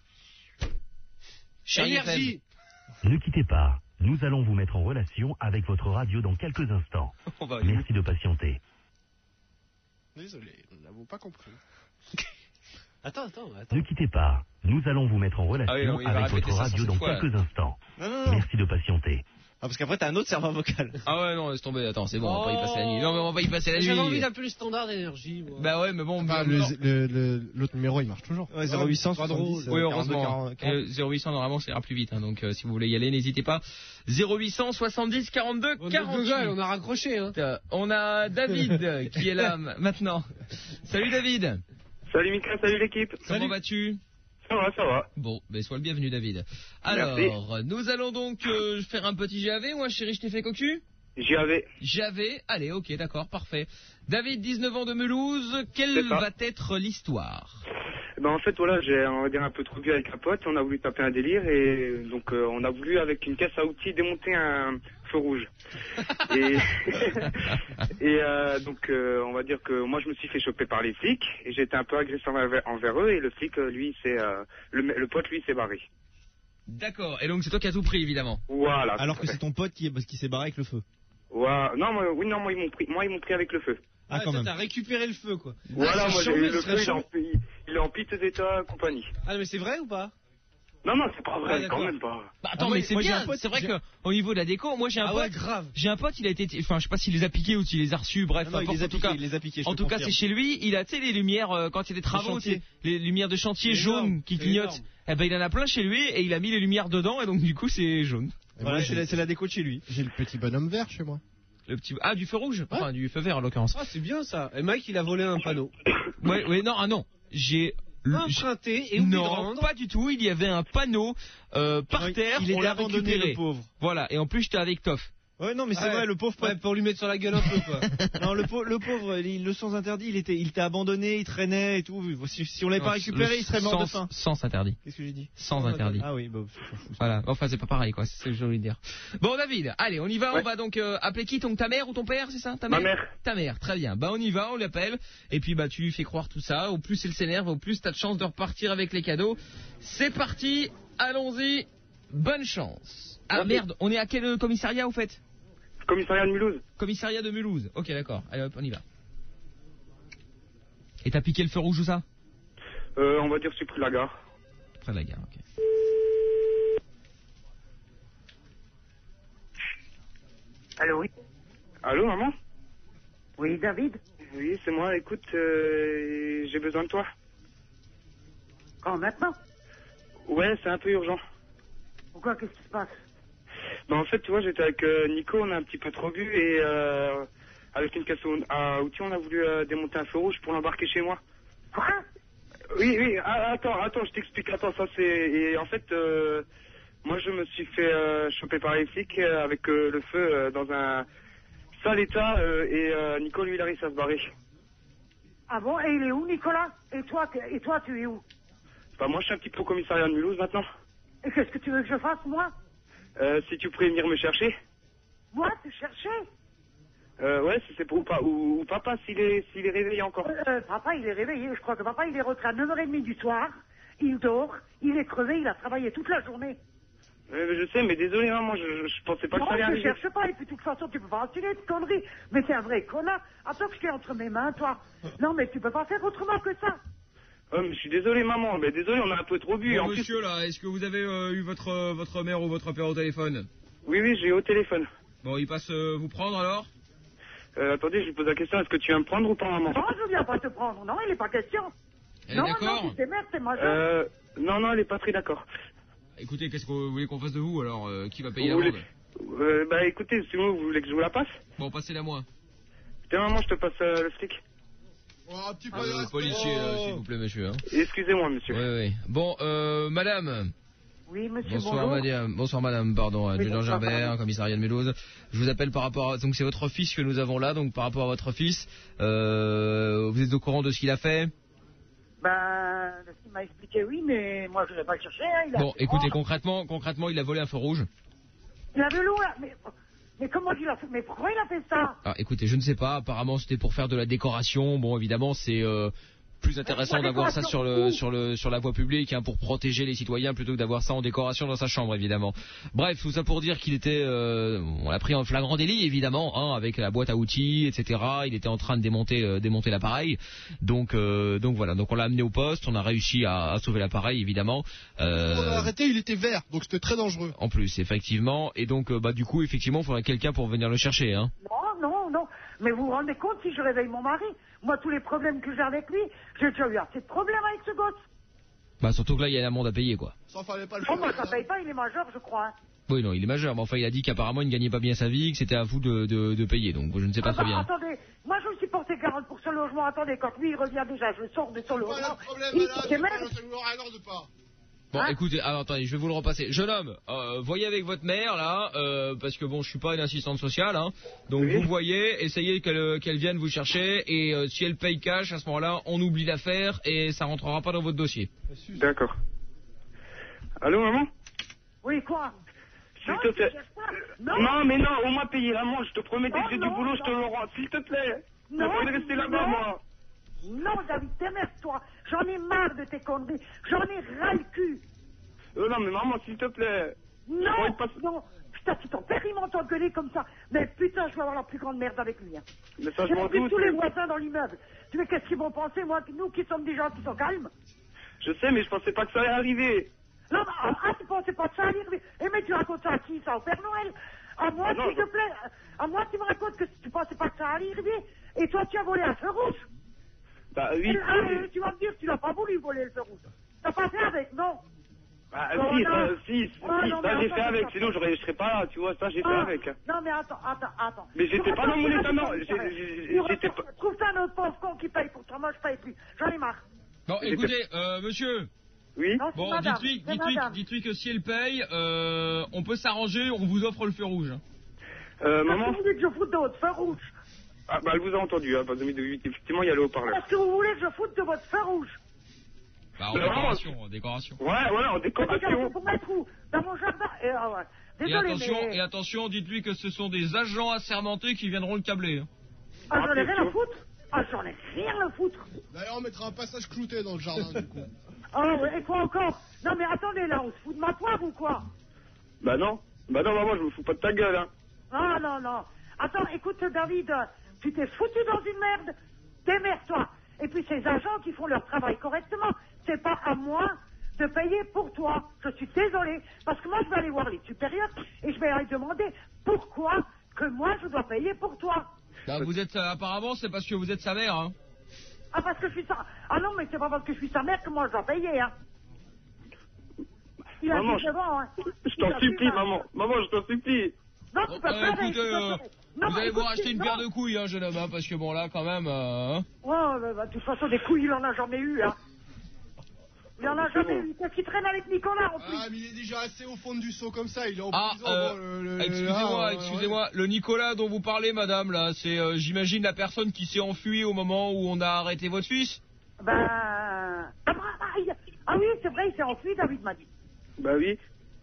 B: Chérie F M.
V: Ne quittez pas. Nous allons vous mettre en relation avec votre radio dans quelques instants.
B: On va
V: Merci de patienter.
H: Désolé, nous n'avons pas compris.
J: Attends, attends, attends.
V: Ne quittez pas. Nous allons vous mettre en relation
B: Ah oui, non, il va
V: avec
B: répéter
V: votre
B: ça
V: radio
B: cent
V: dans
B: fois.
V: quelques instants.
H: Non, non, non.
V: Merci de patienter.
H: Ah, parce qu'après t'as un autre serveur vocal.
B: Ah ouais, non, laisse tomber, attends, c'est bon, on va pas y passer la nuit. Non, mais on va pas y passer la nuit.
J: J'avais envie d'appeler le standard d'énergie. moi.
B: Bah ouais, mais bon,
H: Enfin,
B: en même
H: le-
B: temps-
H: le- le- l'autre numéro il marche toujours. Ouais, zéro huit cent
J: pas drôle.
H: soixante-dix,
B: Oui,
H: euh,
B: heureusement.
H: quarante-deux, quarante.
B: Euh, zéro huit cents, normalement, ça ira plus vite. Hein, donc, euh, si vous voulez y aller, n'hésitez pas. zéro huit cent soixante-dix quarante-deux
J: On,
B: quarante-huit.
J: Google, on a raccroché, hein.
B: Euh, On a David qui est là m- maintenant. Salut David.
K: Salut Mika, salut l'équipe.
B: Comment vas-tu?
K: Ça va, ça va.
B: Bon, ben sois le bienvenu David. Alors,
K: Merci.
B: nous allons donc euh, faire un petit G A V. Moi, chérie, je t'ai fait cocu?
K: J'y avais.
B: G A V, allez, ok, d'accord, parfait. David, dix-neuf ans de Mulhouse, quelle
K: C'est ça.
B: va être l'histoire?
K: Ben en fait voilà, j'ai on va dire un peu trop bu avec un pote, on a voulu taper un délire et donc euh, on a voulu avec une caisse à outils démonter un feu rouge. Et, et euh, donc euh, on va dire que moi je me suis fait choper par les flics et j'étais un peu agressif envers, envers eux et le flic euh, lui c'est euh, le, le pote lui s'est barré.
B: D'accord, et donc c'est toi qui as tout pris évidemment.
K: Voilà.
H: Alors que c'est ton pote qui, est- qui s'est barré avec le feu.
K: Ouais, non moi, oui non moi ils m'ont pris moi ils m'ont pris avec le feu.
H: Ah, quand même.
J: T'as récupéré le feu, quoi.
K: Voilà,
J: Ah,
K: moi
J: c'est
K: j'ai
J: chambé,
K: le
J: ce
K: feu,
J: serait
K: il est, en,
J: chambé.
K: il, il est en piteux d'état, compagnie.
J: Ah, mais c'est vrai ou pas?
K: Non, non, c'est pas vrai,
J: Ah, d'accord.
K: quand même pas.
B: Bah attends,
H: Ah, moi-
B: mais c'est
H: moi, j'ai
B: bien,
H: un pote-
B: c'est vrai
H: j'ai-
B: que au niveau de la déco, moi j'ai un
J: Ah
B: pote,
J: ouais, grave.
B: j'ai un pote, il a été, enfin je sais pas s'il les a piqués ou s'il les a reçus, bref,
H: Non, non, il
B: importe,
H: les a
B: en tout
H: piqués,
B: cas,
H: il les a piqués, je
B: en
H: te
B: tout cas
H: confirme.
B: c'est chez lui, il a, tu sais, les lumières, euh, quand il y a des travaux,
H: chantiers.
B: c'est les lumières de chantier
J: C'est énorme,
B: jaunes qui
J: c'est
B: clignotent,
J: énorme.
B: eh ben il en a plein chez lui et il a mis les lumières dedans et donc du coup c'est jaune.
H: Et voilà, c'est la, c'est la déco de chez lui. J'ai le petit bonhomme vert chez moi.
B: Le petit, ah du feu rouge, enfin du feu vert en l'occurrence.
J: Ah, c'est bien ça. Et Mike, il a volé un panneau.
B: Ouais, ouais, non, ah non, j'ai Le-
J: Emprunté et oublié de
B: Non,
J: rendre.
B: pas du tout. Il y avait un panneau euh, par
D: Ouais,
B: terre.
D: il
B: on
D: était
B: l'a
D: abandonné,
B: récupéré.
D: le pauvre.
B: Voilà. Et en plus, j'étais avec Toff.
D: Ouais, non, mais c'est
J: Ouais.
D: vrai, le pauvre pote.
J: Ouais, pour lui mettre sur la gueule un peu, quoi.
D: Non, le pauvre, le pauvre, il- le sans interdit, il était, il était abandonné, il traînait et tout. Si, si on l'avait pas récupéré, il serait mort de faim.
B: Sans interdit.
D: Qu'est-ce que j'ai dit?
B: Sans interdit.
D: Ah oui, bah, ça s'en fout.
B: Voilà. Enfin, c'est pas pareil, quoi. C'est ce que j'ai envie de dire. Bon, David, allez, on y va. On va donc euh, appeler qui? Donc ta mère ou ton père, c'est ça? Ta mère.
K: Ma mère.
B: Ta mère. Très bien. Bah, on y va, on l'appelle. Et puis, bah, tu lui fais croire tout ça. Au plus elle s'énerve, au plus t'as de chance de repartir avec les cadeaux. C'est parti. Allons-y. Bonne chance. Ah
K: Merci.
B: merde. On est à quel euh, commissariat, au fait?
K: Commissariat de Mulhouse.
B: Commissariat de Mulhouse. Ok, d'accord. Allez, hop, on y va. Et t'as piqué le feu rouge ou ça?
K: Euh, on va dire sur près de la gare.
B: Près de la gare, ok.
F: Allô, oui.
K: Allô, maman?
F: Oui, David.
K: Oui, c'est moi. Écoute, euh, j'ai besoin de toi.
F: Quand, maintenant?
K: Ouais, c'est un peu urgent.
F: Pourquoi, qu'est-ce qui se passe?
K: Bah, en fait, tu vois, j'étais avec euh, Nico, on a un petit peu trop bu et euh, avec une caisse à outils, on a voulu euh, démonter un feu rouge pour l'embarquer chez moi.
F: Quoi?
K: Oui, oui, ah, attends, attends, je t'explique, attends, ça c'est... Et en fait, euh, moi je me suis fait euh, choper par les flics euh, avec euh, le feu euh, dans un sale état euh, et euh, Nico, lui, il a réussi à se barrer.
F: Ah bon, et il est où, Nicolas? Et toi, t'es- et toi, tu es où?
K: Bah, moi je suis un petit peu au commissariat de Mulhouse maintenant.
F: Et qu'est-ce que tu veux que je fasse, moi?
K: Euh, si tu pourrais venir me chercher.
F: Moi, te chercher?
K: Euh, ouais, si c'est pour ou pas, ou, ou papa s'il est, s'il est réveillé encore.
F: Euh, papa, il est réveillé. Je crois que papa, il est rentré à neuf heures trente du soir. Il dort. Il est crevé. Il a travaillé toute la journée.
K: Ouais, mais je sais, mais désolé, maman, je, je, je pensais pas
F: Non,
K: que ça allait
F: je ne
K: arriver.
F: cherche pas. Et puis, de toute façon, tu peux pas enfiler de conneries. Mais c'est un vrai connard. Attends que je l'ai entre mes mains, toi. Non, mais tu peux pas faire autrement que ça.
K: Oh, mais je suis désolé, maman, mais désolé, on a un peu trop bu.
B: Bon,
K: en plus...
B: monsieur, là, est-ce que vous avez euh, eu votre, euh, votre mère ou votre père au téléphone?
K: Oui, oui, j'ai eu au téléphone.
B: Bon, il passe euh, vous prendre alors?
K: Euh, attendez, je lui pose la question, est-ce que tu viens me prendre ou pas, maman?
F: Non, je viens pas te prendre. Non, il n'est pas question.
B: Elle est
F: non,
B: d'accord?
F: non, tu t'émerdes, c'est majeur.
K: Euh, non, non, elle est pas très d'accord.
B: Écoutez, qu'est-ce que vous voulez qu'on fasse de vous alors? euh, Qui va payer
K: Vous
B: la
K: voulez- euh, Bah écoutez, sinon vous voulez que je vous la passe?
B: Bon, passez-la moi.
K: Tiens, maman, je te passe euh, le flic.
H: un petit peu
B: Ah,
H: de
B: le
H: respect.
B: policier, là, s'il vous plaît, monsieur. Hein.
K: Excusez-moi, monsieur.
B: Oui, oui. Bon, euh, madame.
F: Oui, monsieur,
B: Bonsoir,
F: bonjour.
B: madame. Bonsoir, madame. Pardon,
F: Oui,
B: adjudant
F: bonsoir,
B: Gerbert,
F: pardon.
B: commissariat de Mulhouse. Je vous appelle par rapport à... Donc, c'est votre fils que nous avons là. Donc, par rapport à votre fils, euh, vous êtes au courant de ce qu'il a fait?
F: Ben, il m'a expliqué oui, mais moi je ne vais pas le chercher. Hein, il a
B: Bon,
F: fait
B: écoutez,
F: grand.
B: concrètement, concrètement, il a volé un feu rouge.
F: Il avait l'eau là, mais, mais comment il a fait? Mais pourquoi il a fait ça?
B: Ah, écoutez, je ne sais pas. Apparemment, c'était pour faire de la décoration. Bon, évidemment, c'est euh, plus intéressant
F: la
B: d'avoir ça sur
F: décoration
B: le
F: où
B: sur le sur la voie publique, hein, pour protéger les citoyens, plutôt que d'avoir ça en décoration dans sa chambre, évidemment. Bref, tout ça pour dire qu'il était, euh, on l'a pris en flagrant délit, évidemment, hein, avec la boîte à outils, et cetera. Il était en train de démonter euh, démonter l'appareil. Donc euh, donc voilà. Donc on l'a amené au poste. On a réussi à, à sauver l'appareil, évidemment. Euh,
H: On l'a arrêté, il était vert, donc c'était très dangereux.
B: en plus, effectivement. Et donc, euh, bah du coup, effectivement, il faudrait quelqu'un pour venir le chercher, hein.
F: Non, non, non. Mais vous vous rendez compte si je réveille mon mari? Moi, tous les problèmes que j'ai avec lui, j'ai déjà eu assez de problèmes avec ce gosse.
B: Bah surtout que là, il y a une amende à payer, quoi.
H: Ça fallait pas le
F: Oh,
H: faire.
F: moi, ça paye pas, il est majeur, je crois. hein.
B: Oui, non, il est majeur, mais enfin, il a dit qu'apparemment, il ne gagnait pas bien sa vie, que c'était à vous de, de, de payer, donc je ne sais pas
F: Ah,
B: très
F: bah,
B: bien.
F: Attendez, moi je me suis porté garant pour ce logement. Attendez, quand lui il revient déjà, je sors de son logement.
H: Voilà le problème,
F: Il
H: madame,
F: c'est même.
H: ça nous regarde pas.
B: Bon,
F: Hein
B: écoutez, alors, attendez, je vais vous le repasser. Jeune homme, euh, voyez avec votre mère, là, euh, parce que bon, je suis pas une assistante sociale, hein, donc
K: Oui.
B: vous voyez, essayez qu'elle qu'elle vienne vous chercher, et euh, si elle paye cash, à ce moment-là, on oublie l'affaire, et ça rentrera pas dans votre dossier.
K: D'accord. Allô, maman?
F: Oui, quoi?
K: S'il
F: Non,
K: te
F: tu
K: plaît.
F: cherches pas.
K: Non.
F: Non.
K: mais non, au moins payer l'amende, je te promets, dès
F: Non,
K: que j'ai du
F: non,
K: boulot, je te
F: non.
K: le rends, s'il te plaît.
F: Non,
K: J'ai envie de rester là-bas,
F: non.
K: moi.
F: Non, David, t'émerde-toi. J'en ai marre de tes conneries. J'en ai ras le cul.
K: Euh, non, mais maman, s'il te plaît.
F: Non,
K: J'ai envie de passer-
F: non. Putain, si ton père il m'entend gueuler comme ça. Mais putain, je vais avoir la plus grande merde avec lui. Hein.
K: Mais ça, je
F: J'ai
K: m'en
F: appelé
K: doute.
F: tous les voisins dans l'immeuble. Tu sais qu'est-ce qu'ils vont penser, moi, nous qui sommes des gens qui sont calmes?
K: Je sais, mais je pensais pas que ça allait arriver.
F: Non, mais, ah, ah, tu pensais pas de ça, Lire? Eh, mais tu racontes ça à qui, ça, au Père Noël? À moi,
K: Ah non,
F: s'il te plaît. À moi, tu me racontes que tu pensais pas que ça allait arriver. Et toi, tu as volé un feu rouge.
K: Bah oui.
F: Et, ah, tu vas me dire que tu n'as pas voulu voler le feu rouge. T'as pas fait avec, non?
K: Bah
F: Oh,
K: si,
F: non.
K: ça, si, si,
F: Oh, non,
K: ça
F: mais
K: j'ai fait
F: attends,
K: avec,
F: attends.
K: sinon j'aurais- je serais pas là, tu vois, ça j'ai fait
F: Ah,
K: avec.
F: Non, mais attends, attends, attends.
K: Mais j'étais
F: Tu
K: pas dans mon
F: retournes
K: état,
F: chez
K: non,
F: toi,
K: j'ai-
F: Michel.
K: j'ai-
F: Tu
K: j'étais
F: retournes- Trouve-toi un autre pauvre con qui paye pour toi, moi je paye plus. J'en ai marre.
B: Bon, écoutez, euh, monsieur.
K: Oui.
B: Bon,
F: madame,
B: dites-lui,
F: c'est
B: dites-lui,
F: madame.
B: dites-lui que si elle paye, euh, on peut s'arranger, on vous offre le feu rouge.
K: Euh,
F: Qu'est-ce
K: maman.
F: que vous voulez que je foute de votre feu rouge?
K: Ah, bah, elle vous a entendu, hein, parce que effectivement, il y a le haut-parleur.
F: Qu'est-ce que vous voulez que je foute de votre feu rouge?
B: Bah, en
K: Mais
B: décoration, en décoration.
K: Ouais, voilà, en décoration.
F: Pour mettre où? Dans mon jardin? Et, ah ouais.
B: Et
F: Désolé,
B: attention,
F: mais...
B: et attention, dites-lui que ce sont des agents assermentés qui viendront le câbler. hein.
F: Ah, j'en ai rien à foutre. Ah, j'en ai rien à foutre.
H: D'ailleurs, on mettra un passage clouté dans le jardin, du coup.
F: Ah ouais, et quoi encore? Non mais attendez, là, on se fout de ma poire ou quoi?
K: Bah non. Bah non, maman, je me fous pas de ta gueule, hein.
F: Ah non, non. Attends, écoute, David, tu t'es foutu dans une merde. Démerde-toi. Et puis ces agents qui font leur travail correctement, c'est pas à moi de payer pour toi. Je suis désolé, parce que moi, je vais aller voir les supérieurs et je vais aller demander pourquoi que moi, je dois payer pour toi.
B: Bah, vous êtes, euh, apparemment, c'est parce que vous êtes sa mère, hein.
F: Ah, parce que je suis sa... Ah non, mais c'est pas parce que je suis sa mère que moi, je dois payer, hein. Il a
K: Maman,
F: dix-neuf ans, hein.
K: Je t'en supplie, maman. Maman, je t'en supplie.
F: Non, tu peux
B: Euh,
F: pas.
B: écoutez, euh,
F: Non,
B: vous
F: mais
B: allez vous
F: écoute,
B: racheter une
F: non.
B: paire de couilles, hein, jeune homme, hein, parce que bon, là, quand même, euh, hein.
F: Ouais, bah, bah, de toute façon, des couilles, il en a jamais eu, hein. Il en a jamais eu. Qu'est-ce qu'il traîne avec Nicolas, en plus?
H: Ah, mais il est déjà assez au fond du seau comme ça, il est en
B: Ah,
H: prison.
B: euh,
H: bon, le- le-
B: excusez-moi,
H: ah,
B: excusez-moi, le Nicolas dont vous parlez, madame, là, c'est, euh, j'imagine, la personne qui s'est enfuie au moment où on a arrêté votre fils?
F: Ben... Ah, bah, ah, il- ah oui, c'est vrai, il s'est enfui, David m'a dit.
K: Bah oui.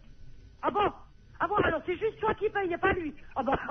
F: Ah bon? Ah bon, alors c'est juste toi qui paye, et pas lui. Ah bah,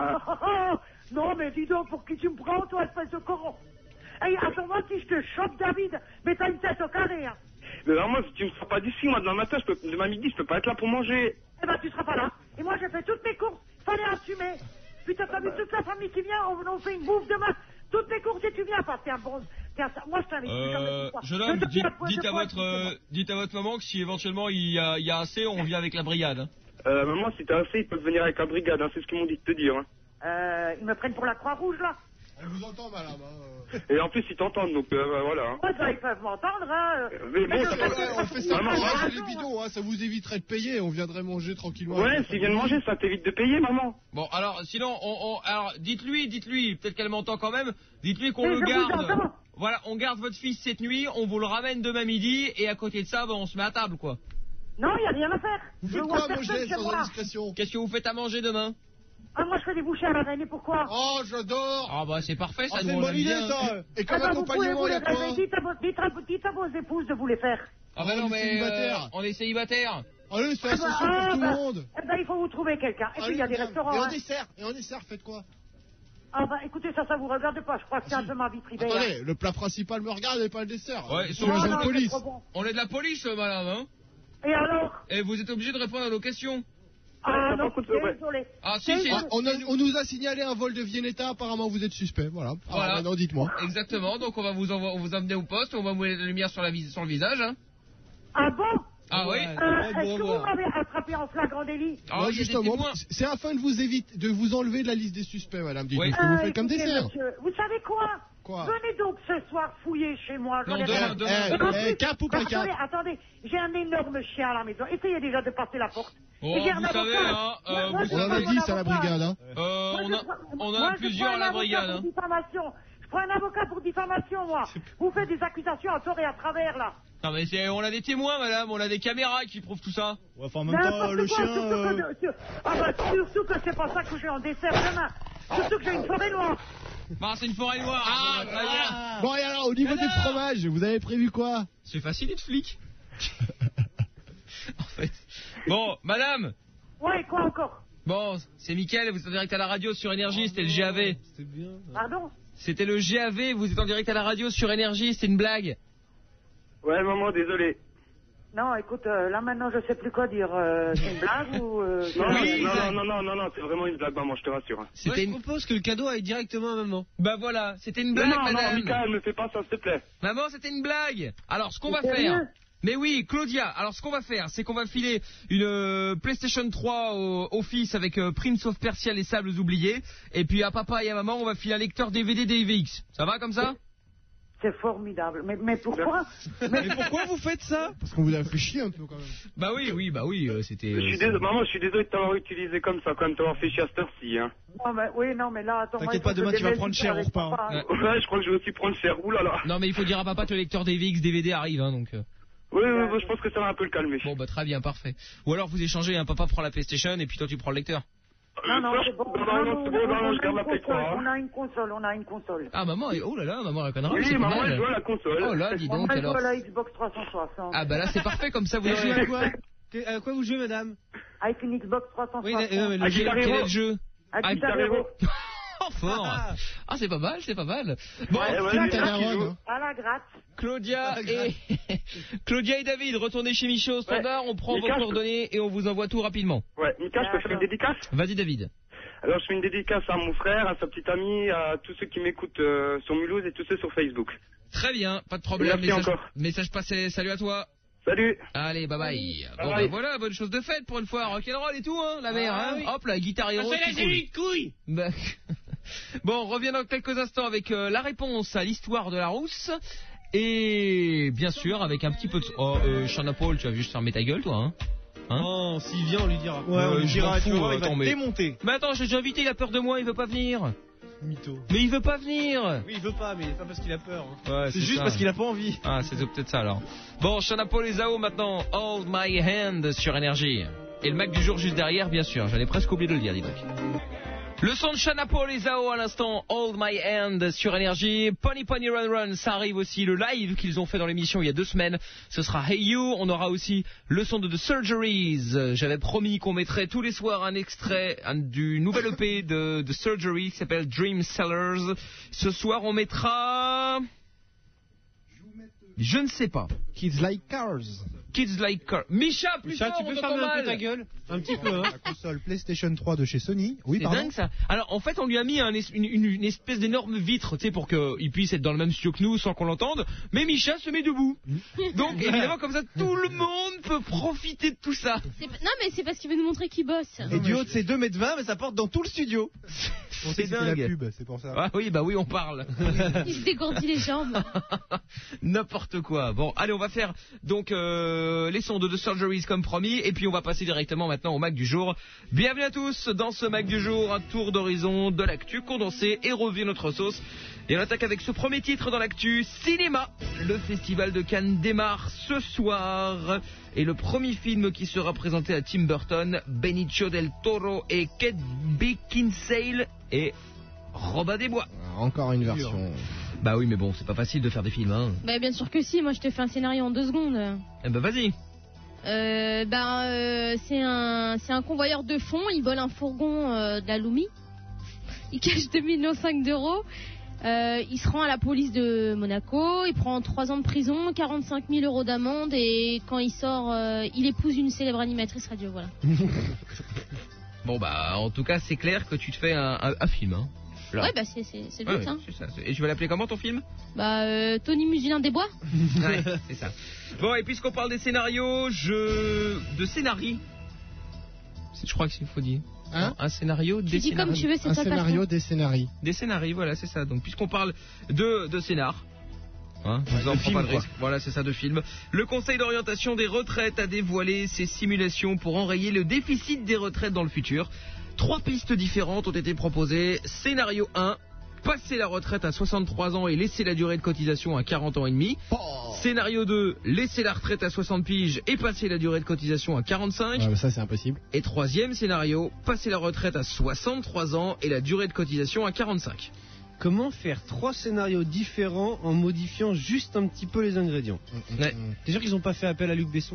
F: non, mais dis donc, pour qui tu me prends, toi, espèce de coron? Hey, attends-moi, si je te chope, David, mais t'as une tête au carré, hein.
K: Mais vraiment, si tu me sors pas d'ici, moi, demain matin, je peux, demain midi, je peux pas être là pour manger.
F: Eh ben, tu seras pas là. Et moi, j'ai fait toutes mes courses, fallait assumer. Putain, t'as vu toute la famille qui vient, on, on fait une bouffe demain. Toutes mes courses et tu viens pas, t'es un bon... T'es un... Moi, je t'invite.
B: Euh, jeune homme, dites, dites à votre, euh, dites à votre maman que si éventuellement il y a, il y a assez, on vient avec la brigade. hein.
K: Euh, maman, si t'as assez, ils peuvent venir avec la brigade, hein, c'est ce qu'ils m'ont dit de te dire, hein.
F: Euh, ils me prennent pour la Croix-Rouge, là.
H: On vous entend, madame. Hein.
K: Et en plus, ils t'entendent, donc, euh, bah, voilà. hein.
F: Ouais, ça, ils peuvent m'entendre, hein.
K: Mais bon,
F: je-
K: ça
H: Ouais,
K: peut-
H: on fait ça
K: Maman,
H: pour
K: ouais.
H: ranger les bidons, hein, ça vous éviterait de payer, on viendrait manger tranquillement.
K: Ouais, s'ils viennent manger, ça t'évite de payer, maman.
B: Bon, alors, sinon, on, on- alors, dites-lui, dites-lui, peut-être qu'elle m'entend quand même, dites-lui qu'on
F: Mais
B: le
F: je vous
B: garde.
F: entends.
B: Voilà, on garde votre fils cette nuit, on vous le ramène demain midi, et à côté de ça, bah, on se met à table, quoi.
F: Non, il n'y a rien à faire.
H: Vous
F: Je
H: faites
F: vois
H: quoi à
F: personne
H: manger
F: chez
H: sans
F: moi.
H: indiscrétion?
B: Qu'est-ce que vous faites à manger demain?
F: Ah, moi, je fais des bouchées à la reine, et pourquoi?
H: Oh, j'adore.
B: Ah bah c'est parfait, ça
H: Ah,
B: nous
H: c'est une
B: on
H: bonne
B: aime
H: idée,
B: bien.
H: ça. Et
F: Eh
H: comme
F: ben, vous pouvez
H: accompagnement,
F: vous
H: il y
F: les
H: a quoi?
F: réveiller. Dites à, vos, dites, à, dites à vos épouses de vous les faire.
B: Ah bah
H: Oh,
B: non
H: les
B: mais
H: célibataires.
B: euh, on est célibataires.
H: Allez, c'est
F: Ah,
H: associé
F: bah,
H: pour
F: ah,
H: tout le
F: bah,
H: monde.
F: Eh ben, il faut vous trouver quelqu'un. Et puis, il y a des
H: Allez,
F: restaurants,
H: Et en
F: hein.
H: dessert, et en dessert, faites quoi?
F: Ah, bah, écoutez, ça, ça vous regarde pas. Je crois que c'est un peu ma vie privée. hein.
H: Attendez, le plat principal me regarde et pas le dessert.
B: Ouais,
H: Ils
B: sur
H: sont
B: le
H: agents
B: jeu
H: de
B: de
H: police.
F: trop bon.
B: On est de la police, euh, madame, hein.
F: Et alors?
B: Et vous êtes obligé de répondre à nos questions.
F: Ah, non,
K: par contre, ouais.
F: désolé.
B: Ah si, c'est...
H: Ah, on, a- on nous a signalé un vol de Viennetta, apparemment vous êtes suspect, voilà. Alors
B: Voilà.
H: maintenant dites-moi.
B: Exactement, donc on va vous, envo- on vous amener au poste, on va vous mettre la lumière sur, la vis- sur le visage, hein.
F: Ah bon?
B: Ah oui.
F: Euh, Est-ce que vous m'avez attrapé en flagrant délit?
B: Ah,
H: Ouais,
B: il y a des
H: justement,
B: témoins.
H: c'est afin de vous éviter, de vous enlever de la liste des suspects, madame. Dites-nous
B: Oui.
H: ce que vous
F: Euh,
H: faites comme
F: écoutez,
H: dessert.
F: monsieur, vous savez quoi?
H: Quoi?
F: Venez donc ce soir fouiller chez moi. j'en
B: Non,
F: ai
B: demain,
F: rien.
B: demain,
H: Eh,
F: Et en
H: eh,
F: plus-
H: cap ou pas
F: bah,
H: cap?
F: Attendez, attendez, j'ai un énorme chien à la maison. Essayez déjà de passer la porte.
B: Oh,
F: Et j'ai un
B: vous savez,
F: avocat.
B: hein, euh,
F: Moi, moi,
B: vous
F: je
H: On en
F: prends
H: a
F: mon
H: dix à la
F: avocat.
H: brigade, hein.
B: Euh,
F: Moi,
B: on
F: je
B: a,
F: prends-
B: on en
F: moi,
B: a
F: je
B: plusieurs
F: prends
B: à la
F: un avocat
B: brigade,
F: pour
B: hein.
F: diffamation. Je prends un avocat pour diffamation, moi. Vous faites des accusations à tort et à travers, là.
B: Non mais c'est, on a des témoins, madame, on a des caméras qui prouvent tout ça.
D: Ouais, enfin, en même temps,
F: N'importe
D: le
F: quoi,
D: chien.
F: surtout
D: euh,
F: que, sur- ah bah, surtout que c'est pas ça que j'ai en dessert demain. Surtout que j'ai une forêt noire.
B: Bah c'est une forêt noire. Ah, très bien.
H: Bon, et alors, au niveau des
B: Alors
H: fromages, vous avez prévu quoi?
B: C'est facile d'être flic. En fait. Bon, madame.
F: Ouais, quoi encore?
B: Bon, c'est Mickaël, vous êtes en direct à la radio sur Énergie, c'était le G A V.
E: C'était bien.
F: Pardon?
B: C'était le G A V, vous êtes en direct à la radio sur Énergie, c'était une blague.
K: Ouais, maman, désolé.
F: Non, écoute, euh, là maintenant je sais plus quoi dire. Euh, c'est une blague ou... Euh,
K: Non,
B: Oui,
K: non,
B: exact.
K: non, non, non, non, c'est vraiment une blague, maman, je te rassure. hein.
B: C'était
J: Moi, je
B: une...
J: propose que le cadeau aille directement à maman.
B: Bah voilà, c'était une
K: Non,
B: blague,
K: non, non,
B: madame.
K: Michael, me fais pas ça, s'il te plaît.
B: Maman, c'était une blague. Alors, ce qu'on va
F: T'es
B: faire...
F: sérieux?
B: Mais oui, Claudia, alors ce qu'on va faire, c'est qu'on va filer une euh, PlayStation trois au, au fils avec euh, Prince of Persia, les sables oubliés. Et puis à papa et à maman, on va filer un lecteur D V D D V X. Ça va comme ça?
F: C'est formidable. Mais, mais pourquoi
B: Mais pourquoi vous faites ça?
H: Parce qu'on vous a fait chier un peu quand même.
B: Bah oui, oui, bah oui, euh, c'était...
K: Je suis désolé, maman, je suis désolé de t'avoir utilisé comme ça, quand même t'avoir fait chier à cette heure-ci, hein.
F: Non, mais, oui, non, mais là, attends...
D: T'inquiète pas, demain tu vas prendre cher au repas.
K: Ouais. ouais, je crois que je vais aussi prendre cher. Ouh là là.
B: Non, mais il faut dire à papa que le lecteur D V X D V D arrive, hein, donc... euh.
K: Oui, oui, oui, je pense que ça va un peu le calmer.
B: Bon, bah très bien, parfait. Ou alors vous échangez, un papa prend la PlayStation et puis toi tu prends le lecteur.
F: Non, non, c'est bon.
K: Non, non, non, c'est bon, non, non, je garde la Play trois.
F: On a une console, on a une console.
B: Ah, maman, oh là là, maman la connerie.
K: Oui, maman, elle joue à la console.
B: Oh là, dis donc,
F: elle
B: alors.
F: joue à la Xbox trois cent soixante.
B: Ah, bah là, c'est parfait, comme ça vous
J: jouez
B: aurez...
J: à quoi À quoi vous jouez, madame?
F: Avec une Xbox trois cent soixante.
J: Oui, non, mais le
B: À
J: jeu-
B: quel, quel est le jeu?
F: À Guitar Hero.
B: Oh, fort. Ah, c'est pas mal, c'est pas mal. Bon,
K: Ouais, ouais,
F: À la
K: mais
F: gratte,
K: qui joue.
F: à la gratte.
B: Claudia et... Claudia et David, retournez chez Michaud au standard, on prend vos
K: Mika, je peux-
B: coordonnées et on vous envoie tout rapidement.
K: Ouais, Mika, je peux faire une dédicace?
B: Vas-y, David.
K: Alors, je fais une dédicace à mon frère, à sa petite amie, à tous ceux qui m'écoutent euh, sur Mulhouse et tous ceux sur Facebook.
B: Très bien, pas de problème.
K: Merci
B: message,
K: encore.
B: message passé, salut à toi.
K: Salut.
B: Allez, bye bye.
K: Bye
B: Bon,
K: bye.
B: bah voilà, bonne chose de fête pour une fois. Rock'n'roll et tout, hein, la mère,
J: Ah
B: hein.
J: oui.
B: Hop, la guitare héros.
J: Ah, c'est
B: qui
J: la
B: coule.
J: série de couilles.
B: Bah, bon, on revient dans quelques instants avec euh, la réponse à l'histoire de la rousse. Et bien sûr, avec un petit peu de... Oh, euh, Shana Paul, tu vas juste fermer ta gueule, toi, hein. Hein
J: Oh, s'il vient, on lui dira.
D: Ouais, on lui
B: je
D: dira,
B: m'en
D: tu
B: fous,
D: vas voir, il va
B: attends,
D: te
B: mais-
D: démonter.
B: Mais attends, j'ai déjà invité, il a peur de moi, il veut pas venir.
D: Mytho.
B: Mais il veut pas venir.
J: Oui, il veut pas, mais pas parce qu'il a peur. hein.
B: Ouais,
D: C'est juste
B: ça.
D: parce qu'il a pas envie.
B: Ah, c'est peut-être ça alors. Bon, Shana Paul et Zao maintenant, Hold My Hand sur Énergie. Et le Mac du jour juste derrière, bien sûr. J'allais presque oublié de le dire, dis donc. Le son de Shana Paul et Zao à l'instant, Hold My Hand sur Énergie. Pony Pony Run Run, ça arrive aussi. Le live qu'ils ont fait dans l'émission il y a deux semaines, ce sera Hey You. On aura aussi le son de The Surgeries. J'avais promis qu'on mettrait tous les soirs un extrait un- du nouvel E P de The Surgeries qui s'appelle Dream Sellers. Ce soir, on mettra... Je ne sais pas.
H: Kids Like Cars.
B: Kids Like Cars. Misha, plus
J: Ça,
B: fort,
J: tu
B: on
J: peux
B: t'entend
J: fermer un peu
B: mal.
J: ta gueule? Un petit peu, hein.
H: La console PlayStation trois de chez Sony. Oui,
B: C'est
H: pardon.
B: dingue ça. Alors en fait on lui a mis un es- une, une- une espèce d'énorme vitre, tu sais, pour qu'il puisse être dans le même studio que nous sans qu'on l'entende. Mais Misha se met debout. Donc évidemment comme ça tout le monde peut profiter de tout ça.
C: C'est- Non, mais c'est parce qu'il veut nous montrer qu'il bosse.
D: Et du haut de ses deux mètres vingt, mais ça porte dans tout le studio.
H: On
B: C'est
H: sait que c'était la
B: dingue.
H: pub, c'est pour ça.
B: Ah oui bah oui on parle.
C: Il se dégourdit les jambes.
B: N'importe quoi. Bon allez on va faire donc euh, les sons de The Surgeries comme promis et puis on va passer directement maintenant au Mac du jour. Bienvenue à tous dans ce Mac du jour, un tour d'horizon de l'actu condensé et revue notre sauce. Et on attaque avec ce premier titre dans l'actu, Cinéma. Le festival de Cannes démarre ce soir. Et le premier film qui sera présenté à Tim Burton, Benicio del Toro et Kate Beckinsale et Robin des Bois.
H: Encore une version.
B: Bah oui mais bon c'est pas facile de faire des films hein.
C: Bah, bien sûr que si, moi je te fais un scénario en deux secondes.
B: Eh ben vas-y.
C: Euh, ben, euh, c'est un, c'est un convoyeur de fonds, il vole un fourgon euh, de la Loumi. Il cache deux virgule cinq millions d'euros. Euh, il se rend à la police de Monaco, il prend trois ans de prison, quarante-cinq mille euros d'amende et quand il sort, euh, il épouse une célèbre animatrice radio, voilà.
B: Bon bah en tout cas c'est clair que tu te fais un, un- un film hein. Là.
C: Ouais, bah c'est, c'est, c'est le
B: Ouais,
C: but,
B: ouais,
C: hein.
B: c'est ça. Et tu vas l'appeler comment ton film?
C: Bah, euh, Tony Musulin des Bois.
B: Ouais, c'est ça. Bon, et puisqu'on parle des scénarios, je... de scénarii. C'est- Je crois que c'est faut dire.
H: Hein
B: Non, un scénario,
C: Tu
B: des
C: dis comme
B: scénarios.
C: tu veux, c'est
H: Un
C: toi le
H: scénario,
C: patron.
H: des scénarii.
B: Des scénarii, voilà, c'est ça. Donc, puisqu'on parle de, de scénar. Hein, je vous en
H: de
B: prends
H: film,
B: pas de
H: quoi.
B: risque. Voilà, c'est ça, de film. Le Conseil d'orientation des retraites a dévoilé ses simulations pour enrayer le déficit des retraites dans le futur. Trois pistes différentes ont été proposées. Scénario un, passer la retraite à soixante-trois ans et laisser la durée de cotisation à quarante ans et demi. Scénario deux, laisser la retraite à soixante piges et passer la durée de cotisation à quarante-cinq.
H: Ouais, mais ça, c'est impossible.
B: Et troisième scénario, passer la retraite à soixante-trois ans et la durée de cotisation à quarante-cinq.
J: Comment faire trois scénarios différents en modifiant juste un petit peu les ingrédients?
B: Ouais.
J: T'es sûr qu'ils ont pas fait appel à Luc Besson?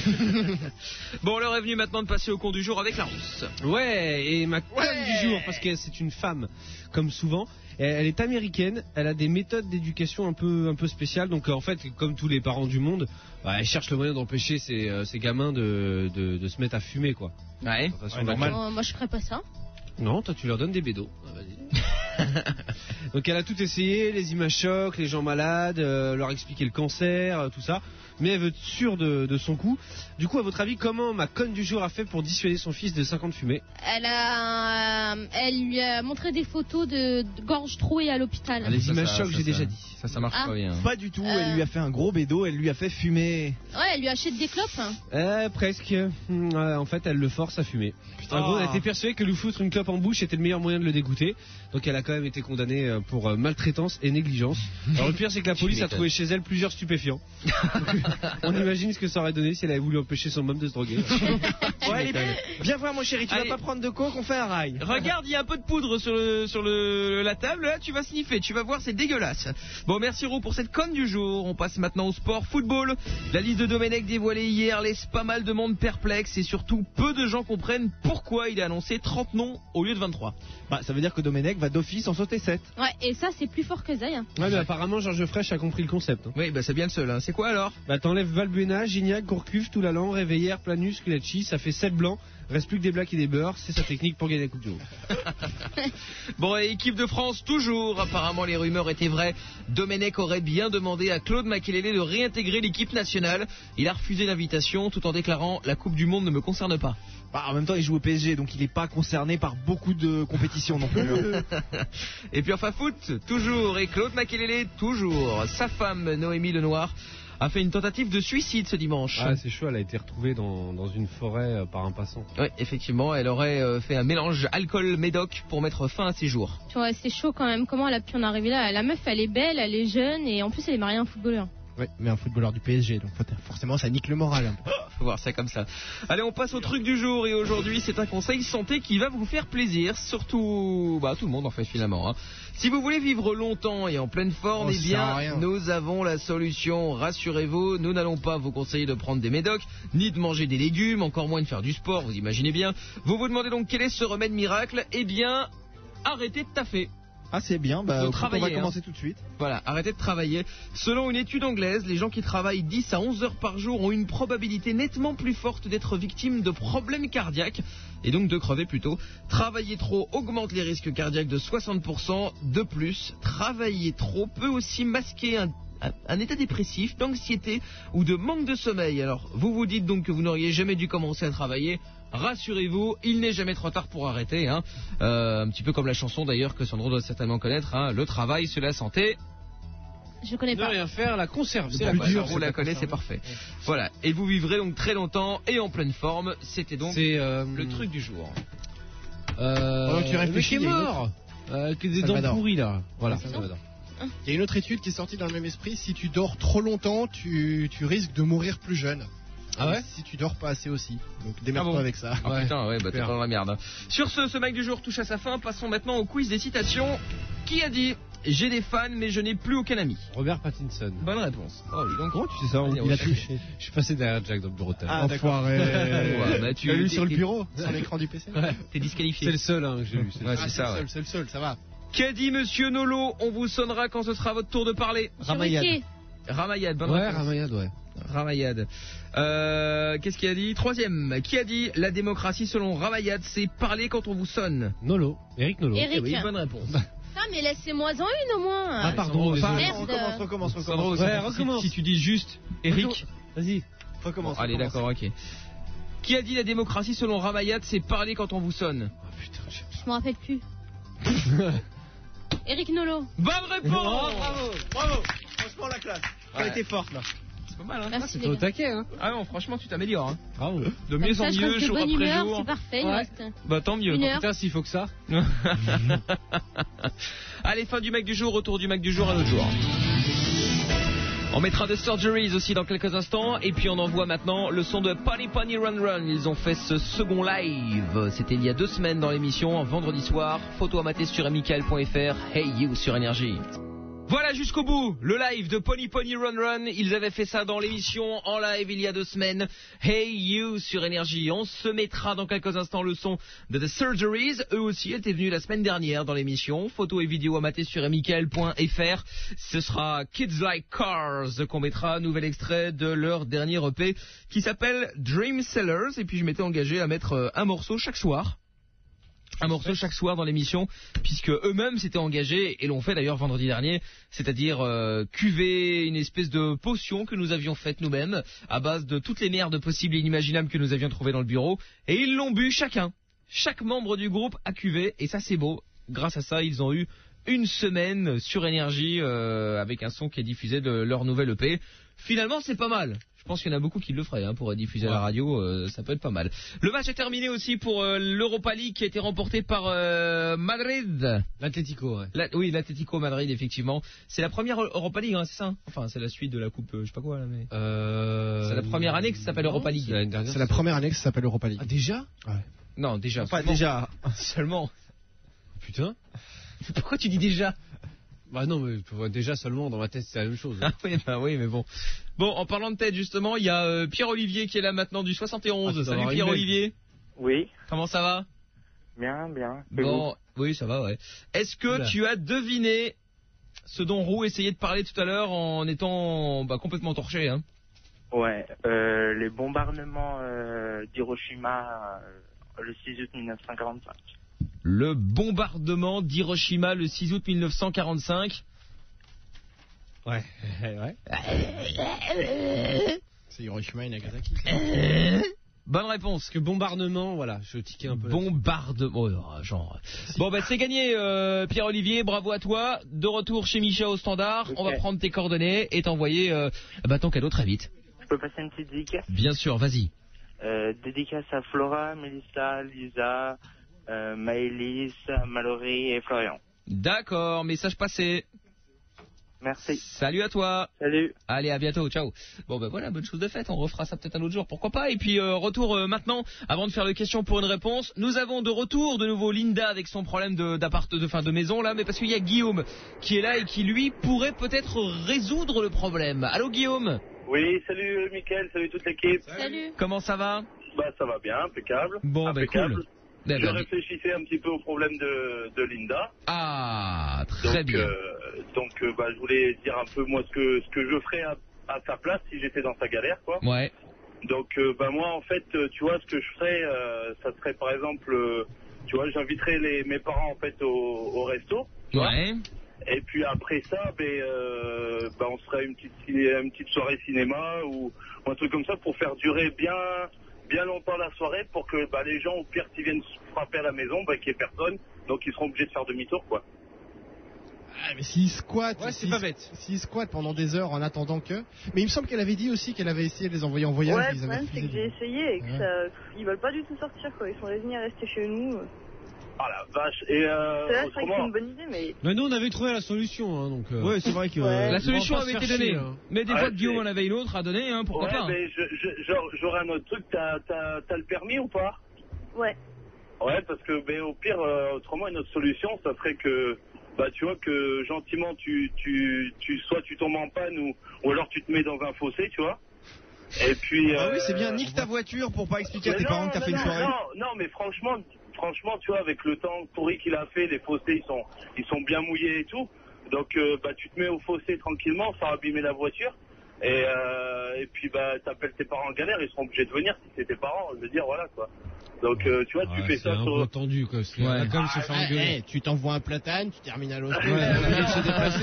B: Bon, l'heure est venue maintenant de passer au con du jour avec la rousse.
J: Ouais, et ma conne du jour, parce que c'est une femme, comme souvent. Elle elle est américaine, elle a des méthodes d'éducation un peu, un peu spéciales. Donc euh, en fait, comme tous les parents du monde, bah, elle cherche le moyen d'empêcher ces, euh, ces gamins de, de, de se mettre à fumer, quoi.
B: Ouais,
J: De façon
B: ouais, normal.
C: Oh, moi je ferais pas ça.
J: Non, toi tu leur donnes des bédos. Ah, vas-y. Donc elle a tout essayé, les images chocs, les gens malades, euh, leur expliquer le cancer, euh, tout ça. Mais elle veut être sûre de, de son coup. Du coup, à votre avis, comment ma conne du jour a fait pour dissuader son fils de cinq ans de fumée?
C: Elle a, elle lui a montré des photos de, de gorge trouée à l'hôpital.
J: Ah, les images chocs, j'ai déjà dit.
B: Ça, ça marche
C: Ah.
B: pas bien.
D: Pas du tout,
C: Euh.
D: elle lui a fait un gros bédo, elle lui a fait fumer.
C: Ouais, elle lui achète des clopes.
J: Euh, presque. Hum, euh, en fait, elle le force à fumer. En gros, elle était persuadée que lui foutre une clope en bouche était le meilleur moyen de le dégoûter. Donc elle a quand même été condamnée euh, pour euh, maltraitance et négligence. Alors le pire, c'est que la police a trouvé chez elle plusieurs stupéfiants. On imagine ce que ça aurait donné si elle avait voulu empêcher son môme de se droguer.
D: Ouais, allez, viens voir mon chéri, tu
B: Allez.
D: vas pas prendre de coke, on fait un rail.
B: Regarde, il y a un peu de poudre sur, le, sur le, la table, là tu vas sniffer, tu vas voir, c'est dégueulasse. Bon, merci Ro pour cette conne du jour. On passe maintenant au sport football. La liste de Domenech dévoilée hier laisse pas mal de monde perplexe et surtout peu de gens comprennent pourquoi il a annoncé trente noms au lieu de vingt-trois.
D: Bah, ça veut dire que Domenech va d'office en sauter sept.
C: Ouais, et ça, c'est plus fort que Zay. hein.
J: Ouais, mais apparemment, Georges Frêche a compris le concept. hein.
B: Oui, bah c'est bien le seul. Hein. C'est quoi alors?
J: Bah t'enlèves Valbuena, Gignac, Gourcuff, Toulalan, Réveillère, Planus, Sculacci, ça fait sept blancs. Reste plus que des blagues et des beurres, c'est sa technique pour gagner la Coupe du Monde.
B: Bon, et équipe de France toujours. Apparemment, les rumeurs étaient vraies. Domenech aurait bien demandé à Claude Makélélé de réintégrer l'équipe nationale. Il a refusé l'invitation tout en déclarant « La Coupe du Monde ne me concerne pas ».
D: Bah, en même temps, il joue au P S G, donc il est pas concerné par beaucoup de compétitions non plus.
B: Et puis enfin foot, toujours. Et Claude Makélélé, toujours. Sa femme, Noémie Lenoir, a fait une tentative de suicide ce dimanche.
J: Ah, c'est chaud, elle a été retrouvée dans, dans une forêt euh, par un passant.
B: Oui, effectivement, elle aurait euh, fait un mélange alcool-médoc pour mettre fin à ses jours.
C: Tu vois, c'est chaud quand même. Comment elle a pu en arriver là? La meuf, elle est belle, elle est jeune et en plus, elle est mariée à un footballeur.
D: Ouais, mais un footballeur du P S G, donc forcément ça nique le moral. Hein.
B: Faut voir ça comme ça. Allez, on passe au truc du jour et aujourd'hui c'est un conseil santé qui va vous faire plaisir, surtout bah tout le monde en fait finalement. Hein. Si vous voulez vivre longtemps et en pleine forme,
D: Oh,
B: eh
D: ça sert à
B: bien
D: rien.
B: nous avons la solution. Rassurez-vous, nous n'allons pas vous conseiller de prendre des médocs, ni de manger des légumes, encore moins de faire du sport. Vous imaginez bien. Vous vous demandez donc quel est ce remède miracle? Eh bien, arrêtez de taffer.
D: Ah, c'est bien, bah,
B: Faut
D: on va
B: travailler,
D: commencer
B: hein.
D: tout de suite.
B: Voilà, arrêtez de travailler. Selon une étude anglaise, les gens qui travaillent dix à onze heures par jour ont une probabilité nettement plus forte d'être victimes de problèmes cardiaques et donc de crever plutôt. Travailler trop augmente les risques cardiaques de soixante pour cent. De plus, travailler trop peut aussi masquer un un- un état dépressif, d'anxiété ou de manque de sommeil. Alors, vous vous dites donc que vous n'auriez jamais dû commencer à travailler. Rassurez-vous, il n'est jamais trop tard pour arrêter. Hein. Euh, un petit peu comme la chanson d'ailleurs que Sandro doit certainement connaître. Hein. Le travail, c'est la santé.
C: Je connais
J: Ne
C: pas.
J: rien faire, la conserve. C'est
B: C'est
J: la
B: la
J: conserve.
B: Sandro la connaît, c'est parfait. Voilà, et vous vivrez donc très longtemps et en pleine forme. C'était donc
J: C'est euh,
B: le truc du jour.
J: Euh,
H: Pendant que tu
J: le mec
H: réfléchis,
J: est
H: il y a une
J: mort. Euh, avec des dents
H: Salvador.
J: pourries là. Voilà.
H: Salvador. Il y a une autre étude qui est sortie dans le même esprit. Si tu dors trop longtemps, tu, tu risques de mourir plus jeune.
J: Ah ouais
H: Et si tu dors pas assez aussi. Donc démerde-toi
B: Ah bon
H: avec ça.
B: Ah putain, ouais, bah t'es
H: Super.
B: pas dans la merde. hein. Sur ce, ce mec du jour touche à sa fin. Passons maintenant au quiz des citations. Qui a dit « J'ai des fans, mais je n'ai plus aucun ami
J: Robert Pattinson. »
B: Bonne réponse. Oh, dis donc.
J: Comment tu sais ça?
B: Allez,
J: Il a
B: ouais.
J: touché. Je suis passé derrière Jack dans le bureau de ta-
H: Ah, d'accord.
J: Enfoiré.
B: Ouais, bah, tu
H: Tu l'as lu
B: t'es-
H: sur le
B: t'es-
H: bureau, sur l'écran du P C.
J: Ouais.
B: T'es disqualifié.
J: C'est le seul hein, que j'ai lu. c'est le
B: Ouais,
J: seul.
B: c'est ça,
H: le
B: ouais.
H: seul, c'est le seul, ça va.
B: Qu'a dit Monsieur Nolo? On vous sonnera quand ce sera votre tour de parler.
C: Ramayad.
B: Ramayad, bonne
J: Ouais,
B: réponse.
J: Ramayad, ouais.
B: Ramayad. Euh, Qu'est-ce qu'il a dit? Troisième. Qui a dit la démocratie selon Ramayad, c'est parler quand on vous sonne?
J: Nolo. Eric Nolo.
C: Eric.
B: Eh oui, bonne réponse.
C: Ah, mais laissez-moi en une au moins.
J: Ah, pardon,
B: Sandro,
J: désolé.
C: Merde.
D: Recommence, recommence,
B: Sandro,
D: recommence.
B: si-
J: Ouais,
B: si-
J: recommence.
B: Si, tu dis juste Eric.
J: Vas-y.
D: Recommence.
B: Bon, allez,
D: recommence.
B: d'accord, ok. Qui a dit la démocratie selon Ramayad, c'est parler quand on vous sonne?
J: Oh putain, j'ai...
C: Je me rappelle plus. Eric Nolo.
B: Bonne réponse.
D: Oh, bravo, bravo. Franchement, la classe. Elle
B: Ouais.
D: était forte là.
B: C'est pas mal, hein?
C: Merci
J: C'était
C: les
J: au
C: gars.
J: taquet, hein.
B: Ah non, franchement, tu t'améliores. Hein.
J: Bravo.
B: De
C: Comme
B: mieux
C: ça,
B: en
C: je
B: mieux,
C: reste de
B: jour
C: bonne
B: après
C: humeur,
B: jour.
C: c'est parfait. Il me
J: Ouais.
C: reste
B: Bah tant mieux.
C: une heure.
J: Putain, s'il faut que ça.
B: Allez, fin du Mac du jour, retour du Mac du jour à l'autre jour. On mettra des Surgeries aussi dans quelques instants. Et puis on envoie maintenant le son de Pony Pony Run Run. Ils ont fait ce second live. C'était il y a deux semaines dans l'émission, vendredi soir. Photo à mater sur amical point f r. Hey you sur Énergie. Voilà jusqu'au bout, le live de Pony Pony Run Run. Ils avaient fait ça dans l'émission en live il y a deux semaines. Hey you sur Énergie. On se mettra dans quelques instants le son de The Surgeries. Eux aussi étaient venus la semaine dernière dans l'émission. Photos et vidéos à mater sur amical point f r. Ce sera Kids Like Cars qu'on mettra. Nouvel extrait de leur dernier E P qui s'appelle Dream Sellers. Et puis je m'étais engagé à mettre euh, un morceau chaque soir. un morceau chaque soir dans l'émission, puisque eux-mêmes s'étaient engagés et l'ont fait d'ailleurs vendredi dernier, c'est-à-dire euh, cuver une espèce de potion que nous avions faite nous-mêmes à base de toutes les merdes possibles et inimaginables que nous avions trouvées dans le bureau, et ils l'ont bu chacun. Chaque membre du groupe a cuvé, et ça c'est beau. Grâce à ça, ils ont eu une semaine sur Énergie euh, avec un son qui est diffusé de leur nouvelle E P. Finalement, c'est pas mal. Je pense qu'il y en a beaucoup qui le feraient hein, pour diffuser à la radio, euh, ça peut être pas mal. Le match est terminé aussi pour euh, l'Europa League qui a été remporté par euh, Madrid.
J: L'Atlético, ouais.
B: La, oui, l'Atlético Madrid, effectivement. C'est la première Europa League, hein, c'est ça? Enfin, c'est la suite de la coupe, euh, je sais pas quoi là, mais.
J: Euh...
B: C'est la première année que ça s'appelle Europa League.
H: C'est la première année que ça s'appelle Europa League.
J: Ah, déjà?
H: Ouais.
B: Non, déjà.
D: Pas déjà.
B: Seulement.
J: Putain.
B: Pourquoi tu dis déjà?
J: Bah non, mais déjà seulement dans ma tête c'est la même chose.
B: Ah oui, bah oui, mais bon. Bon, en parlant de tête justement, il y a euh, Pierre-Olivier qui est là maintenant du soixante et onze.
J: Ah,
B: Salut Pierre-Olivier.
N: Oui.
B: Comment ça va?
N: Bien, bien. Et
B: Bon, oui, ça va, ouais. Est-ce que
N: Oula.
B: tu as deviné ce dont Roux essayait de parler tout à l'heure en étant bah, complètement torché, hein?
N: Ouais, euh, les bombardements euh, d'Hiroshima euh, le six août mille neuf cent quarante-cinq.
B: Le bombardement d'Hiroshima le six août mille neuf cent quarante-cinq.
J: Ouais, ouais.
H: C'est Hiroshima et Nagasaki.
B: Bonne réponse.
J: Parce que bombardement, voilà, je tiquais un peu.
B: Bombardement, oh, genre. Bon, bah c'est gagné, euh, Pierre-Olivier, bravo à toi. De retour chez Micha au standard.
N: Ok.
B: On va prendre tes coordonnées et t'envoyer euh, bah, ton cadeau très vite.
N: Je peux passer une petite dédicace?
B: Bien sûr, vas-y.
N: Euh, dédicace à Flora, Mélissa, Lisa, euh, Maëlys, Mallory et Florian.
B: D'accord, message passé.
N: Merci.
B: Salut à toi.
N: Salut.
B: Allez, à bientôt, ciao. Bon ben voilà, bonne chose de faite, on refera ça peut-être un autre jour, pourquoi pas. Et puis euh, retour euh, maintenant, avant de faire le question pour une réponse, nous avons de retour de nouveau Linda avec son problème de d'appart de fin de maison là, mais parce qu'il y a Guillaume qui est là et qui lui pourrait peut-être résoudre le problème. Allô Guillaume.
Q: Oui, salut Mickaël, salut toute l'équipe.
C: Salut.
B: Comment ça va?
Q: Bah ça va bien, impeccable.
B: Bon, ben
Q: impeccable.
B: cool.
Q: Je
B: Ben, ben,
Q: réfléchissais un petit peu au problème de, de Linda.
B: Ah, très
Q: donc,
B: bien.
Q: Euh, donc euh, bah, je voulais dire un peu moi ce que ce que je ferais à, à sa place si j'étais dans sa galère, quoi.
B: Ouais.
Q: Donc euh, bah moi en fait, euh, tu vois, ce que je ferais, euh, ça serait par exemple, euh, tu vois, j'inviterais les mes parents en fait au, au resto. tu vois.
B: Ouais.
Q: Et puis après ça, ben, euh, ben on se ferait une petite ciné- une petite soirée cinéma ou, ou un truc comme ça pour faire durer bien bien longtemps la soirée pour que bah, les gens au pire s'ils viennent se frapper à la maison, bah, qu'il n'y ait personne, donc ils seront obligés de faire demi-tour quoi.
H: Ah, mais s'ils squattent,
J: Ouais, c'est
H: s'ils-
J: pas bête.
H: S'ils squattent pendant des heures en attendant que. Mais il me semble qu'elle avait dit aussi qu'elle avait essayé de les envoyer en voyage.
I: Ouais,
H: mais
I: le
H: ils avaient
I: problème c'est que
H: refusé.
I: j'ai essayé et que
H: Ouais.
I: ça... ils veulent pas du tout sortir quoi. Ils sont résignés à rester chez nous.
Q: Ah la vache. Et euh,
I: C'est là, c'est vrai que c'est
Q: autrement,
I: une bonne idée, mais.
J: Mais nous on avait trouvé la solution, hein, donc. euh,
H: Ouais, c'est vrai que.
I: Ouais.
B: La
J: on
B: solution
J: va pas
B: avait
J: se
B: été
J: faire
B: donnée,
J: chier, hein.
B: mais des
Q: Ouais,
B: fois que Guillaume
Q: c'est-
B: en avait une autre à donner, hein, pourquoi
Q: ouais,
B: pas. hein.
Q: mais je, je, genre, j'aurais un autre truc. T'as t'as t'as le permis ou pas?
I: Ouais.
Q: Ouais, parce que ben, au pire, euh, autrement, une autre solution, ça serait que, bah, tu vois, que gentiment, tu, tu, tu, soit tu tombes en panne ou, ou alors tu te mets dans un fossé, tu vois. Et puis.
D: Ah oui,
Q: euh,
D: c'est bien, nique ta voiture pour pas expliquer à
Q: mais
D: tes
Q: non,
D: parents que t'as
Q: non,
D: fait une
Q: non,
D: soirée.
Q: Non, non, mais franchement, franchement, tu vois, avec le temps pourri qu'il a fait, les fossés, ils sont, ils sont bien mouillés et tout. Donc, euh, bah, tu te mets au fossé tranquillement, sans abîmer la voiture. Et, euh, et puis, bah, t'appelles tes parents en galère, ils seront obligés de venir si c'est tes parents. Je veux dire, voilà, quoi. Donc, euh, tu vois, tu
J: Ouais,
Q: fais
J: c'est
Q: ça
J: un
Q: sur.
J: peu tendu, quoi. C'est-
B: Ouais.
J: On a quand même se
H: Ah,
J: faire
H: eh,
J: engueuler.
H: eh, tu t'envoies un platane, tu termines à l'hosto.
J: Ouais,
H: Ouais,
J: ouais.
H: obligé de se déplacer.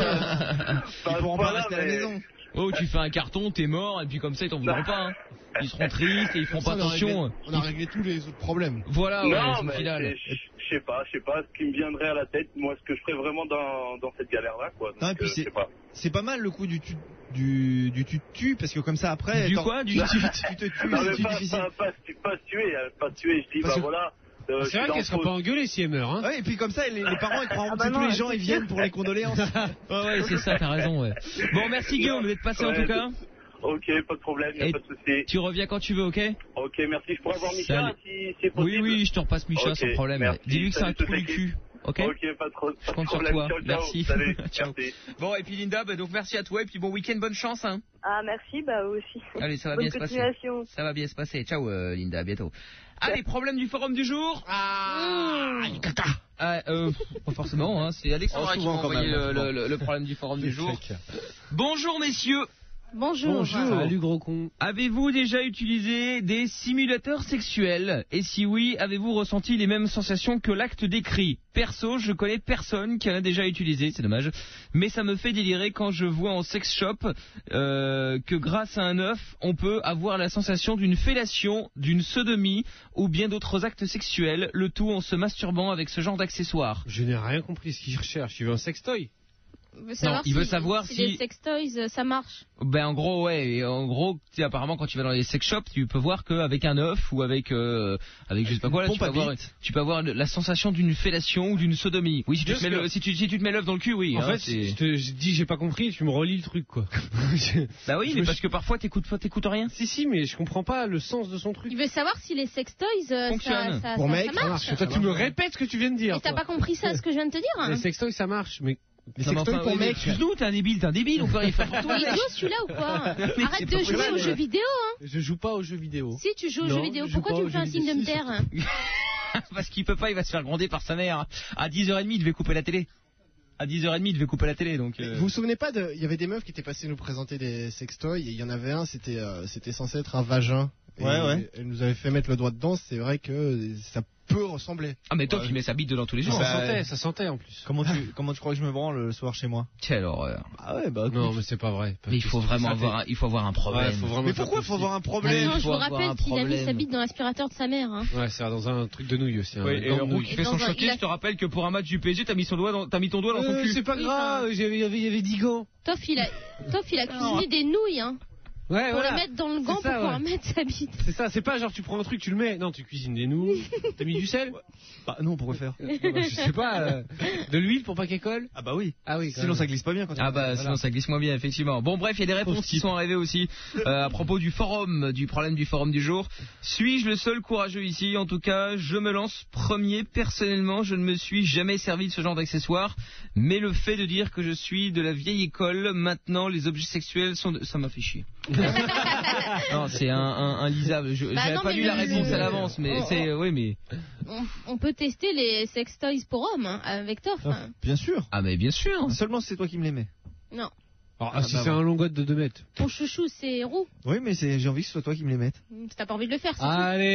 Q: Pas-
D: Ils pourront pas
Q: voilà,
D: rester à la
Q: mais-
D: maison.
B: Oh, tu fais un carton, t'es mort, et puis comme ça ils t'en voudront pas. Hein. Ils seront tristes et ils feront
H: Comme ça,
B: pas
H: on a réglé-
B: attention.
H: On a réglé tous les autres problèmes.
B: Voilà, ouais,
Q: Non,
B: au
Q: mais
B: final.
Q: c'est- je je sais pas, je sais pas ce qui me viendrait à la tête, moi, ce que je ferais vraiment dans, dans cette galère-là, quoi. Donc,
D: Non, et puis
Q: euh, je
D: c'est-
Q: sais pas.
D: C'est pas mal le coup du tu du du tu te tues parce que comme ça après
B: Du
D: t'en-
B: quoi, du
D: tu,
B: tu-
D: tu te tues,
Q: Non,
D: c'est
Q: mais
D: plus
Q: pas,
D: difficile.
Q: pas, pas, se- pas se tuer, hein, pas se tuer, je dis,
D: Parce
Q: bah
D: que-
Q: voilà. euh, je
J: C'est
Q: suis
J: vrai
Q: dans
J: qu'elle sera
Q: le
J: pas
Q: faux-
J: engueulée si elle meurt, hein.
D: Ouais, et puis comme ça les, les parents ils croiront
I: Ah
D: que
I: bah
D: tous
I: non,
D: les gens
I: c'est
D: ils
I: sûr.
D: viennent pour les condoléances.
B: Ouais, ouais, c'est ça, t'as raison, ouais. Bon, merci Guillaume d'être passé en
Q: Ouais,
B: tout cas.
Q: Ok, pas de problème, y a
B: Et
Q: pas de souci.
B: tu reviens quand tu veux, ok?
Q: Ok, merci. Je pourrais avoir Micha
B: Salut.
Q: si c'est possible.
B: Oui, oui, je te repasse Micha
Q: Ok,
B: sans problème.
Q: merci.
B: Dis-lui que c'est un
Q: Salut
B: trou
Q: toute
B: du
Q: l'équipe.
B: cul, ok?
Q: Ok, pas trop.
B: Je compte sur toi,
Q: Ciao, ciao.
B: merci.
Q: Salut,
B: Ciao.
Q: merci.
B: Bon, et puis Linda, bah, donc merci à toi, et puis bon week-end, bonne chance, hein.
I: Ah, merci, bah vous aussi.
B: Allez, ça va
I: Bonne
B: bien se passer.
I: continuation.
B: Ça va bien se passer. Ciao, euh, Linda, à bientôt. Allez, problème du forum du jour. Ah, caca. Ah, euh, pas forcément, hein, c'est Alexandra
D: Oh,
B: qui m'a
D: souvent, quand
B: envoyé
D: même,
B: le,
D: souvent.
B: le- le problème du forum du
D: Les
B: jour.
D: fake.
B: Bonjour messieurs.
C: Bonjour.
J: Salut gros con.
B: Avez-vous déjà utilisé des simulateurs sexuels? Et si oui, avez-vous ressenti les mêmes sensations que l'acte décrit? Perso, je connais personne qui en a déjà utilisé, c'est dommage. Mais ça me fait délirer quand je vois en sex shop euh, que grâce à un œuf, on peut avoir la sensation d'une fellation, d'une sodomie ou bien d'autres actes sexuels, le tout en se masturbant avec ce genre d'accessoires.
J: Je n'ai rien compris ce qu'il recherche. Il veut un sextoy?
C: veut savoir
B: Non, il veut
C: si-
B: savoir
C: si
B: si-
C: les sextoys, euh, ça marche.
B: Ben en gros ouais, et en gros tu sais, apparemment quand tu vas dans les sex shops, tu peux voir qu'avec un œuf ou avec euh, avec je sais pas quoi là, tu
D: pompe
B: peux
D: à
B: avoir
D: bite.
B: tu peux avoir la sensation d'une fellation ou d'une sodomie. Oui, si tu te
J: Juste
B: mets le,
J: que-
B: si tu si tu te mets l'œuf dans le cul, oui.
J: En
B: hein,
J: fait,
B: c'est-
J: je te je dis j'ai pas compris, tu me relis le truc quoi.
B: bah oui,
J: je
B: mais
J: me
B: parce que parfois t'écoutes t'écoutes rien.
J: Si si, mais je comprends pas le sens de son truc.
C: Il veut savoir si les sextoys, euh, ça,
J: Fonctionne.
C: ça,
J: Pour
C: ça,
J: mec,
C: ça
J: ça
C: marche.
J: marche. Toi, tu me répètes ce que tu viens de dire.
C: Et t'as
J: toi.
C: pas compris ça, ce que je viens de te dire hein
J: Les sextoys ça marche, mais
B: Les sextoys pour mec, excuse-nous, t'es un débile, t'es un débile, on peut rien faire pour
C: T'es
B: toi.
C: idiot celui-là ou quoi?
B: Mais c'est
C: Arrête
B: pas
C: de jouer
B: possible.
C: aux jeux vidéo hein.
J: Je joue pas aux jeux vidéo.
C: Si tu joues aux
J: Non,
C: jeux vidéo,
J: je joue
C: pourquoi
J: pas
C: tu
J: aux
C: me fais un
J: jeux
C: signe de me
J: vidéo.
C: taire hein
B: Parce qu'il peut pas, il va se faire gronder par sa mère. À dix heures trente, il devait couper la télé. À dix heures trente, il devait couper la télé, donc. euh,
H: Vous vous souvenez pas de, il y avait des meufs qui étaient passées nous présenter des sextoys et il y en avait un, c'était euh, c'était censé être un vagin. Et
D: Ouais, ouais.
H: Elle nous avait fait mettre le doigt dedans. C'est vrai que ça peut ressembler.
B: Ah mais toi qui met sa bite dedans tous les jours.
J: Ça
B: Bah,
J: sentait, ça sentait en plus.
D: Comment tu, comment tu crois que je me branle le soir chez moi?
B: Quelle horreur.
D: Ah ouais, bah.
J: Non, mais c'est pas vrai.
B: Mais il faut vraiment avoir, un- il faut avoir un problème.
J: Ouais, faut vraiment
D: Mais
J: faire
D: pourquoi faut avoir un
C: Ah
D: problème?
C: non, je
B: faut
C: vous
B: avoir
C: rappelle
B: un
C: qu'il a mis
B: problème.
C: sa bite dans l'aspirateur de sa mère hein.
J: Ouais, c'est dans un truc de nouilles aussi. hein,
B: Oui,
J: un
B: et
J: gant
B: le
J: de
B: roux
J: nouilles.
B: qui fait
C: Et
B: son
C: dans un-
B: choqué,
C: il a-
B: je te rappelle que pour un match du P S G, t'as mis son doigt dans, t'as mis ton doigt dans son
J: Euh,
B: cul.
J: c'est pas
C: Oui,
J: grave, il y avait, il y avait- il y avait dix gants.
C: Toff il a, Toff il a cuisiné des nouilles hein.
J: Ouais,
C: Pour
J: voilà.
C: les mettre dans le gant
J: C'est
C: pour
J: ça,
C: pouvoir
J: ouais.
C: mettre sa bite.
J: C'est ça, c'est pas genre tu prends un truc, tu le mets. Non, tu cuisines des nouilles. T'as mis du sel?
D: Bah non, pourquoi faire?
J: Je sais pas. euh, de l'huile pour pas qu'elle colle?
D: Ah bah oui.
J: Ah oui. quand
D: Sinon
J: même.
D: ça glisse pas bien quand tu
B: Ah bah sinon ça glisse moins bien effectivement. Bon bref, il y a des réponses qui sont arrivées aussi euh, à propos du forum, du problème du forum du jour. Suis-je le seul courageux ici? En tout cas, je me lance premier. Personnellement, je ne me suis jamais servi de ce genre d'accessoire, mais le fait de dire que je suis de la vieille école, maintenant les objets sexuels sont de... ça m'a fait chier. Non, c'est un, un, un lisable. Je
C: Bah
B: j'avais
C: non,
B: pas
C: mais
B: lu la
C: le-
B: réponse
C: le-
B: à l'avance, mais
C: Oh,
B: c'est
C: oh.
B: oui mais
C: On, on peut tester les sextoys pour hommes hein, avec Toff. hein.
D: Bien sûr.
B: ah mais bien sûr.
D: Seulement si c'est toi qui me les mets.
C: Non.
J: Alors,
D: Ah,
J: si
D: bah
J: c'est
D: bon.
J: un longotte de deux mètres.
C: Ton chouchou c'est roux.
D: Oui, mais c'est, j'ai envie que ce soit toi qui me les mettes.
C: T'as pas envie de le faire, c'est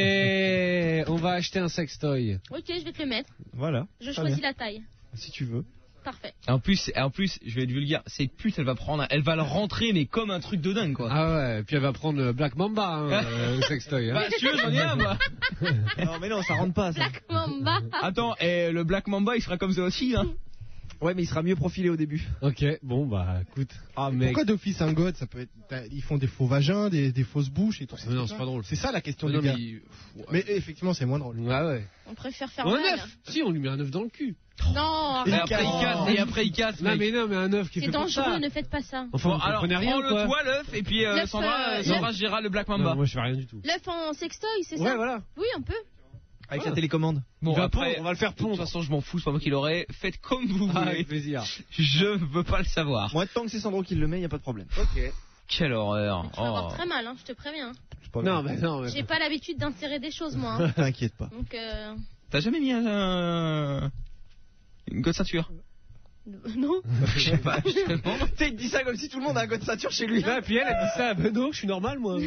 J: Allez, on va acheter un sextoy.
C: tout. Ok, je vais te le mettre.
D: Voilà.
C: Je
D: Très
C: choisis
D: bien.
C: la taille.
D: Si tu veux.
C: Parfait.
B: En plus, en plus, je vais être vulgaire. Cette pute, elle va prendre, elle va le rentrer mais comme un truc de dingue quoi.
J: Ah ouais, et puis elle va prendre le Black Mamba, hein, euh, le sextoy. Hein.
B: Bah, si tu veux, j'en ai un, moi.
D: Non, mais non, ça rentre pas, ça.
C: Black Mamba.
B: Attends, et le Black Mamba, il sera comme ça aussi, hein.
D: Ouais, mais il sera mieux profilé au début.
J: Ok, bon bah écoute. Ah mec.
H: Pourquoi d'office un god? Ça peut être, t'as- ils font des faux vagins, des, des fausses bouches et tout ça.
J: Mais non, c'est pas drôle.
H: C'est ça la question
J: Non,
H: du gars.
J: mais il-
H: Mais effectivement, c'est moins drôle.
J: Ouais, ouais.
C: On préfère faire
J: Un
C: mal.
J: œuf. Si, on lui met un œuf dans le cul.
C: Non,
B: Et
C: arrête.
B: après, il casse, et après, il casse,
J: Non
B: mec.
J: mais non, mais un œuf qui
C: C'est
J: fait pour ça.
C: dangereux, ne faites pas ça.
J: Enfin,
B: Bon,
J: vous
B: alors,
J: comprenez rien ou
B: prends-le
J: quoi?
B: toi, l'œuf, et puis, euh,
C: L'œuf,
B: Sandra,
C: euh,
B: Sandra
C: l'œuf.
B: gérera le Black
J: Non,
B: Mamba.
J: moi je fais rien du tout.
C: L'œuf en sextoy, c'est ça?
J: Ouais, voilà.
C: Oui, un peu.
D: Avec la télécommande.
B: Bon,
J: Il va
B: après,
J: pondre, on va le faire
B: de toute
J: pondre.
B: façon, je m'en fous, c'est pas moi qui l'aurai. Faites comme vous
J: Ah,
B: voulez.
J: avec plaisir.
B: Je veux pas le savoir.
D: Moi, tant que c'est Sandro qui le met, y a pas de problème.
H: Ok.
B: Quelle horreur.
C: Tu vas avoir
B: Oh.
C: très mal, hein, je te préviens.
D: C'est pas
J: Non,
D: grave.
J: mais non, mais.
C: J'ai pas l'habitude d'insérer des choses, moi. hein.
D: T'inquiète pas.
C: Donc, euh...
B: T'as jamais mis un, un- une gosse ceinture?
C: non.
B: Je sais pas, je te demande.
D: Tu sais, il dit ça comme si tout le monde a un god ceinture chez lui.
J: Là, puis elle a dit ça. Ben non, je suis normal moi.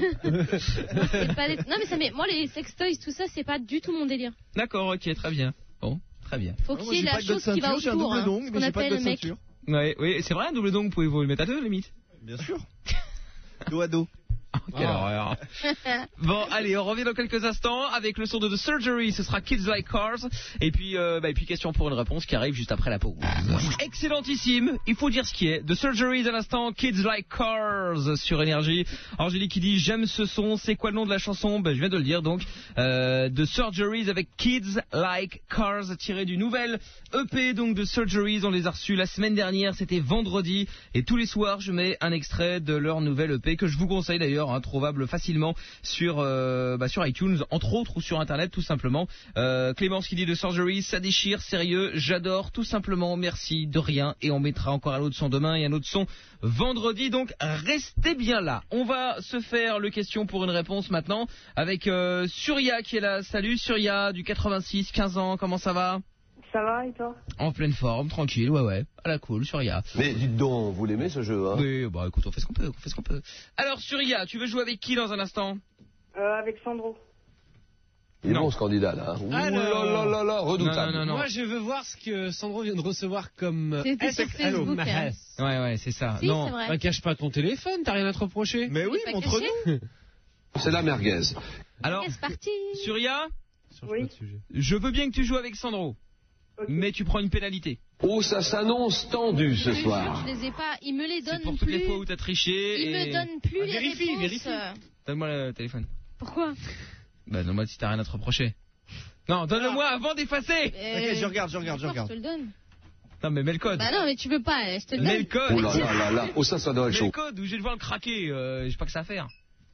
C: C'est pas des- Non, mais ça, mais moi, les sextoys, tout ça, c'est pas du tout mon délire.
B: D'accord, ok, très bien. Bon, très bien.
C: Faut
D: Ah,
C: qu'il
D: moi,
C: y ait
D: j'ai
C: la
D: pas de god
C: chose qui va
D: ceinture, j'ai un
C: autour.
D: double
C: hein,
D: dong,
C: ce
D: mais
C: qu'on
D: j'ai pas de
C: appelle
D: god
C: mec.
D: ceinture.
B: Ouais, oui, c'est vrai, un double dong, vous pouvez vous le mettre à deux, limite.
D: Bien sûr. Dos à dos.
B: Oh, quelle horreur. Bon, allez, on revient dans quelques instants avec le son de The Surgery. Ce sera Kids Like Cars. Et puis, euh, bah, et puis question pour une réponse qui arrive juste après la pause. Excellentissime. Il faut dire ce qui est. The Surgery à l'instant. Kids Like Cars sur Énergie. Angélique qui dit j'aime ce son. C'est quoi le nom de la chanson? Bah, je viens de le dire donc. Euh, The Surgeries avec Kids Like Cars tiré du nouvel E P donc de Surgeries. On les a reçus la semaine dernière. C'était vendredi. Et tous les soirs, je mets un extrait de leur nouvel E P que je vous conseille d'ailleurs, hein, trouvable facilement sur euh, bah, sur iTunes, entre autres, ou sur Internet, tout simplement. Euh, Clémence qui dit de Surgeries, ça déchire, sérieux, j'adore, tout simplement, merci, de rien. Et on mettra encore un autre son demain et un autre son vendredi. Donc restez bien là. On va se faire le question pour une réponse maintenant avec euh, Surya qui est là. Salut Surya du quatre-vingt-six, quinze ans, comment ça va?
I: Ça va et toi?
B: En pleine forme, tranquille, ouais, ouais. À la cool, Surya.
O: Mais dites donc, vous l'aimez ce jeu, hein?
B: Oui, bah écoute, on fait ce qu'on peut, on fait ce qu'on peut. Alors, Surya, tu veux jouer avec qui dans un instant?
I: euh, Avec Sandro.
O: Il est bon ce candidat là. Ouh là là là là, redoutable.
B: Non, non, non.
J: Moi, je veux voir ce que Sandro vient de recevoir comme euh,
C: C'était sur
J: S.
C: Facebook,
J: Allô,
C: hein.
J: Mahes.
B: Ouais, ouais, c'est ça.
C: Si,
B: non,
C: c'est vrai.
J: Bah, cache pas ton téléphone, t'as rien à te reprocher.
H: Mais oui,
C: pas
H: montre-nous.
O: C'est la merguez.
B: alors,
C: C'est parti.
B: Surya,
I: Oui.
B: je veux bien que tu joues avec Sandro,
I: Ok.
B: mais tu prends une pénalité.
O: Oh, ça s'annonce tendu ce
C: Je jure,
O: soir.
C: je les ai pas. Il me les
B: C'est
C: donne
B: pour toutes les
C: plus.
B: fois où t'as triché.
C: Il
B: et...
C: me donne plus
J: Ah,
C: les
J: vérifie,
C: réponses.
J: vérifie.
B: Donne-moi le téléphone.
C: Pourquoi?
B: Bah, donne-moi si t'as rien à te reprocher. Non, donne-le-moi avant d'effacer.
H: T'inquiète, je regarde, je regarde, je
C: D'accord,
H: regarde.
C: Je te le donne.
B: Non, mais mets le code.
C: Bah non, mais tu veux pas. Je te le
B: Mets
C: donne.
B: le code.
O: Oh là là là là. Oh, ça, ça doit être
B: Mets
O: chaud.
B: le code ou je vais devoir le craquer. Euh, j'ai pas que ça à faire.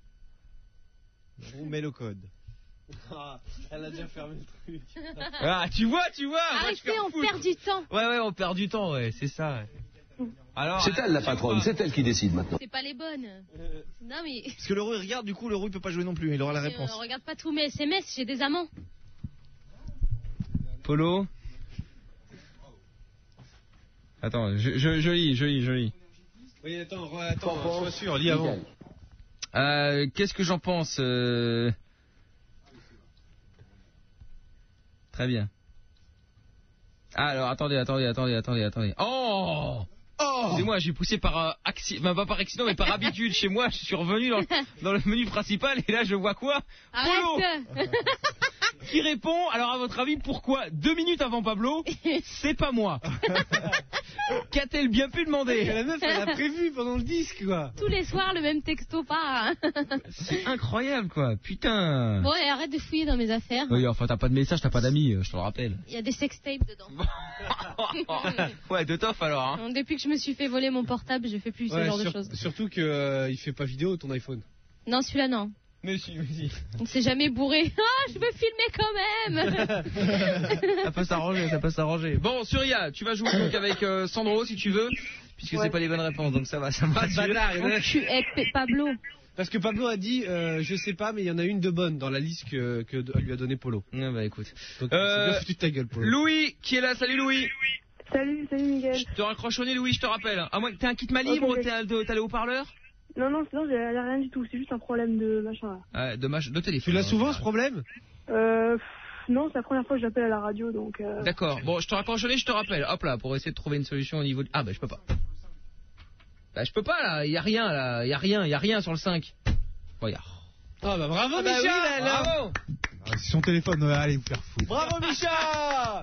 H: On met le code.
J: Ah, elle a déjà fermé le truc.
B: Ah, tu vois, tu vois. va te
C: Arrêtez,
B: faire
C: on
B: foutre.
C: perd du temps.
B: Ouais, ouais, on perd du temps, ouais, c'est ça. Ouais. Alors.
O: C'est elle la patronne, c'est elle qui décide maintenant.
C: C'est pas les bonnes. Non, mais.
H: Parce que le roux il regarde, du coup le roux il peut pas jouer non plus, il aura la réponse.
C: Euh, regarde pas tous mes S M S, j'ai des amants.
B: Polo. Attends, je, je, je lis, je lis, je lis.
J: Oui, attends, re- attends, sois sûr, lis avant.
B: Euh, qu'est-ce que j'en pense euh... Très bien. Ah, alors, attendez, attendez, attendez, attendez, attendez. Oh Oh excusez-moi, j'ai poussé par euh, accident, enfin, pas par accident, mais par habitude chez moi. Je suis revenu dans le, dans le menu principal et là je vois quoi? Polo
C: Arrête.
B: qui répond. Alors à votre avis, pourquoi deux minutes avant Pablo, c'est pas moi? Qu'a-t-elle bien pu demander?
J: La meuf, elle a prévu pendant le disque, quoi.
C: Tous les soirs, le même texto part.
B: C'est incroyable, quoi. Putain.
C: Bon, et arrête de fouiller dans mes affaires.
B: Oui, enfin, t'as pas de message, t'as pas d'amis, euh, je te le rappelle.
C: Il y a des sextapes dedans.
B: Ouais, de tof alors. Hein.
C: Depuis que je me suis fait voler mon portable, je fais plus ce
J: Ouais,
C: genre
J: sur-
C: de choses.
J: Surtout qu'il euh, fait pas vidéo ton iPhone.
C: Non, celui-là, non.
B: Mais si, mais si.
C: On s'est jamais bourré. Ah, je veux filmer quand même.
B: Ça peut s'arranger, ça peut s'arranger. Bon, Surya, tu vas jouer donc avec euh, Sandro si tu veux, puisque
C: Ouais.
B: c'est pas les bonnes réponses, donc ça va, ça me
J: Pas de
B: rassure.
J: bâtard, il y en a-
C: Tu es P- Pablo.
J: Parce que Pablo a dit, euh, je sais pas, mais il y en a une de bonne dans la liste que, que de- lui a donné Polo.
B: Ah bah écoute.
J: Donc
B: Euh,
J: c'est bien foutu de ta gueule, Polo.
B: Louis, qui est là, salut Louis.
I: Salut, salut Miguel.
B: Je te raccroche au nez, Louis, je te rappelle. À moins que t'aies un kit main libre
I: Ok,
B: ou
I: ok.
B: t'es un- t'as le haut-parleur?
I: Non, non, sinon j'ai j'ai rien du tout, c'est juste un problème de machin là.
B: Ah, de, mach- de téléphone.
J: Tu l'as souvent ce problème?
I: Euh, pff, non, c'est la première fois que j'appelle à la radio donc. Euh...
B: D'accord, bon, je te raccroche au nez, je te rappelle. Hop là, pour essayer de trouver une solution au niveau de... Ah bah je peux pas. Bah je peux pas là, y a rien là, y a rien, y a rien sur le cinq. Bon, y a...
J: Ah bah bravo
B: Ah bah
J: Michel,
B: oui,
J: alors.
B: bravo.
U: Ah, c'est son téléphone, ouais, allez vous faire foutre.
H: Bravo Micha.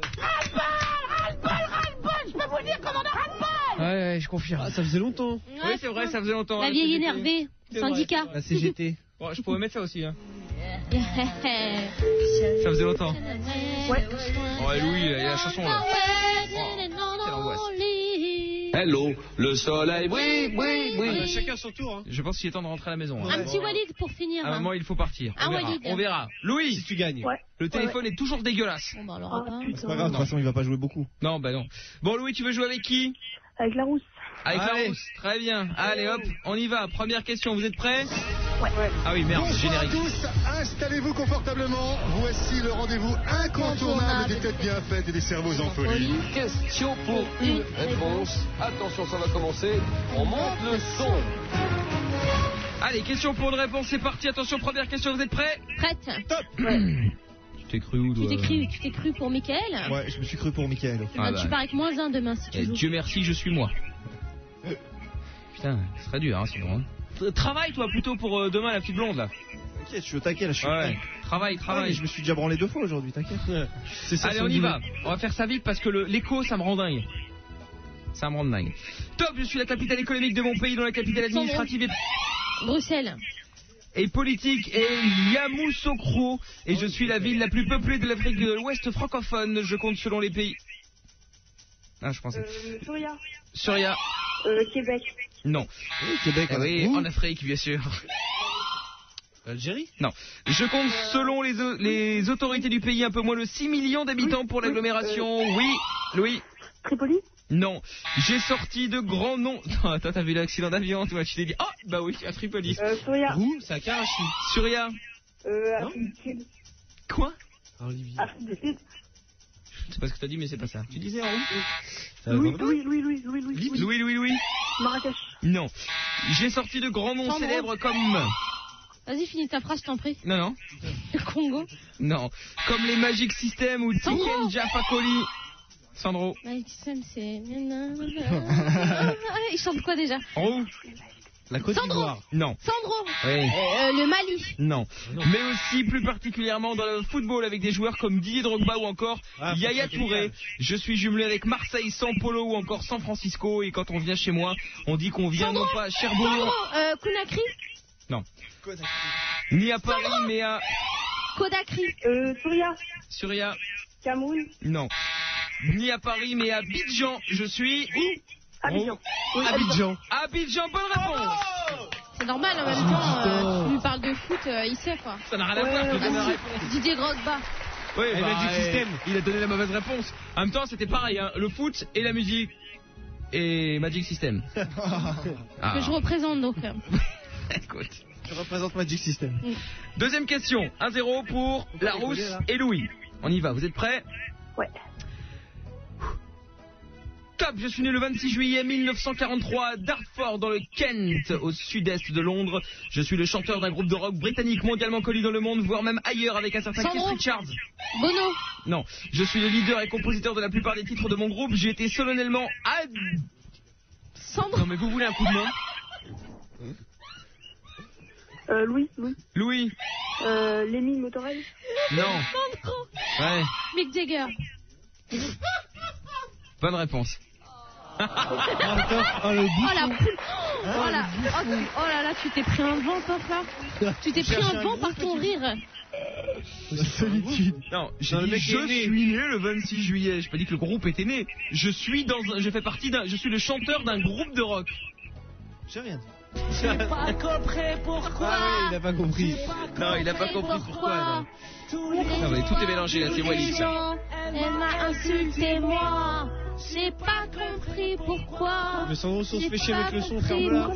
C: Je peux vous dire comment on a ras-le-bol.
B: Ouais, ouais, je confirme.
J: Ah, ça faisait longtemps.
B: Oui, c'est vrai, ça faisait longtemps.
C: La
B: hein,
C: vieille
B: C G T.
C: énervée.
B: C'est
C: Syndicat.
B: vrai.
J: La C G T.
B: Bon, je pourrais mettre ça aussi. Hein.
C: Ça
B: Ça faisait longtemps.
C: Ouais.
B: Ouais, Louis, il y a la chanson là. Quelle angoisse.
O: Hello, le soleil brille, brille,
J: Ah, bah,
O: brille.
J: chacun son tour. Hein.
B: Je pense qu'il est temps de rentrer à la maison. hein.
C: Un petit Walid pour finir.
B: À un moment, il faut partir.
C: Un
B: On verra.
C: Walid.
B: On verra. Louis,
J: Si tu gagnes.
I: Ouais.
B: le téléphone est toujours dégueulasse.
C: Bon, bah, on l'aura pas.
H: C'est pas grave, de toute façon il va pas jouer beaucoup.
B: Non, bah non. Bon, Louis, tu veux jouer avec qui?
I: Avec la rousse.
B: Avec
J: Allez.
B: la rousse. Très bien. Allez, hop, on y va. Première question. Vous êtes prêts?
I: Ouais.
B: Ah oui, merde,
P: Bonsoir à
B: générique.
P: tous, installez-vous confortablement. Voici le rendez-vous incontournable des têtes bien faites et des cerveaux en folie.
O: Question pour une réponse. Attention, ça va commencer. On monte le son.
B: Allez, question pour une réponse. C'est parti. Attention, première question. Vous êtes prêts?
C: Prête.
B: Top. Tu t'es cru où,
C: Tu
B: toi?
C: t'es cru, tu t'es cru pour Mickaël.
H: Ouais, je me suis cru pour Mickaël.
C: Eh ben,
B: Ah bah.
C: Tu pars avec moins un demain si tu
B: Eh,
C: joues.
B: Dieu merci, je suis moi. Putain, ce serait dur, hein, sinon. Hein. T- Travaille, toi, plutôt pour euh, demain, la petite blonde, là.
H: T'inquiète, je suis au taquet là, je suis
B: Ouais,
H: prêt.
B: travaille,
H: Ah, mais
B: travaille.
H: je me suis déjà branlé deux fois aujourd'hui, t'inquiète. C'est ça.
B: Allez,
H: son
B: on y
H: boulot.
B: va. On va faire ça vite parce que le- l'écho, ça me rend dingue. Ça me rend dingue. Top, je suis la capitale économique de mon pays, dont la capitale administrative et,
C: Bruxelles.
B: et politique est Yamoussoukro. Et je suis la ville la plus peuplée de l'Afrique de l'Ouest francophone. Je compte selon les pays. Ah, je pensais.
I: Euh, Soria.
B: Surya.
I: Euh, Québec.
B: Non.
H: Oui, Québec,
B: Ah
H: on a-
B: oui,
H: Ouh.
B: en Afrique, bien sûr.
J: Algérie?
B: Non. Je compte selon les, o- les autorités du pays un peu moins de six millions d'habitants pour l'agglomération. Oui, Louis.
I: Tripoli.
B: Non. J'ai sorti de grands noms. Non, toi, t'as vu l'accident d'avion, toi, tu t'es dit, oh, bah oui, à Tripoli.
I: Euh, Soria.
J: Où? C'est à Karachi.
B: Surya.
I: Euh, Afrique du Sud.
B: Quoi?
J: En Libye.
I: Afrique du Sud.
B: C'est pas ce que t'as dit, mais c'est pas ça. Tu disais en
I: Louis, Louis, Louis, Louis, Louis, Louis,
B: Louis, Louis, Louis.
I: Marrakech.
B: Non. J'ai sorti de grands noms
C: Sandro.
B: célèbres comme...
C: Vas-y, finis ta phrase, je t'en prie.
B: Non, non.
C: Le Congo.
B: Non. Comme les Magic System ou
C: Sandro.
B: Tiken Jafakoli. Sandro.
C: Magic System, c'est... Il chante quoi déjà?
B: En haut.
H: La Côte
C: Sandro.
H: d'Ivoire.
B: Non.
C: Sandro.
B: Oui.
C: Euh, le Mali.
B: Non. Mais aussi plus particulièrement dans le football avec des joueurs comme Didier Drogba ou encore
H: Ah,
B: Yaya
H: c'est
B: Touré.
H: génial.
B: Je suis jumelé avec Marseille, São Paulo ou encore San Francisco. Et quand on vient chez moi, on dit qu'on vient
C: Sandro.
B: non pas à Cherbourg.
C: Sandro. Euh, Conakry.
B: Non. Ni à Paris,
C: Sandro.
B: mais à
C: Kodakri.
I: Euh, Souria.
B: Surya.
I: Cameroun.
B: Non. Ni à Paris, mais à Abidjan. Je suis...
I: Abidjan.
B: Oh.
I: Oui,
B: Abidjan. Abidjan, bonne réponse.
C: C'est normal, en même temps, euh, tu lui parles de foot, euh, il sait quoi.
B: Ça n'a rien à voir, je te donne la réponse.
C: Didier Drogba.
B: Oui,
H: Eh,
B: bah,
H: Magic
B: eh,
H: System.
B: il a donné la mauvaise réponse. En même temps, c'était pareil, hein, le foot et la musique. Et Magic System. Ah.
C: Que je représente donc. euh.
B: Écoute.
H: Je représente Magic System.
B: Deuxième question, un zéro pour
H: peut
B: Larousse
H: rigoler, là.
B: et Louis. On y va, vous êtes prêts?
I: Ouais.
B: Top, je suis né le vingt-six juillet mille neuf cent quarante-trois à Dartford dans le Kent, au sud-est de Londres. Je suis le chanteur d'un groupe de rock britannique mondialement connu dans le monde, voire même ailleurs avec un certain
C: Sandro.
B: Keith Richards.
C: Bono.
B: Non, je suis le leader et compositeur de la plupart des titres de mon groupe. J'ai été solennellement ad...
C: Sandro.
B: Non mais vous voulez un coup de main?
I: Euh, Louis, Louis.
B: Louis.
I: Euh, Lémi Motorel.
B: Non.
C: Sandro.
B: Ouais,
C: Mick Jagger.
B: bonne réponse.
H: Oh, le
C: Oh la
H: bouffon.
C: poule. Oh, la... oh, tu- oh là là, tu t'es pris un vent, toi, là. Tu t'es pris
H: Cherche
C: un
H: un
C: vent
H: gros
C: par ton rire.
H: La solitude.
B: Non, j'ai
H: Non, le
B: dit
H: mec
B: je
H: est né.
B: suis né le vingt-six juillet. J'ai pas dit que le groupe était né. Je suis dans un... je fais partie d'un... Je suis le chanteur d'un groupe de rock.
H: J'ai rien dit.
S: J'ai pas compris pourquoi.
H: Ah oui, il a pas compris.
B: Non, il a pas compris pourquoi. Non, non mais tout est mélangé là, c'est Wallis.
C: Les gens, elle m'a insulté moi. J'ai pas compris pourquoi.
H: Mais Sandro, si on se
C: J'ai
H: fait chier
C: pas
H: avec le son,
C: compris.
H: ferme-la.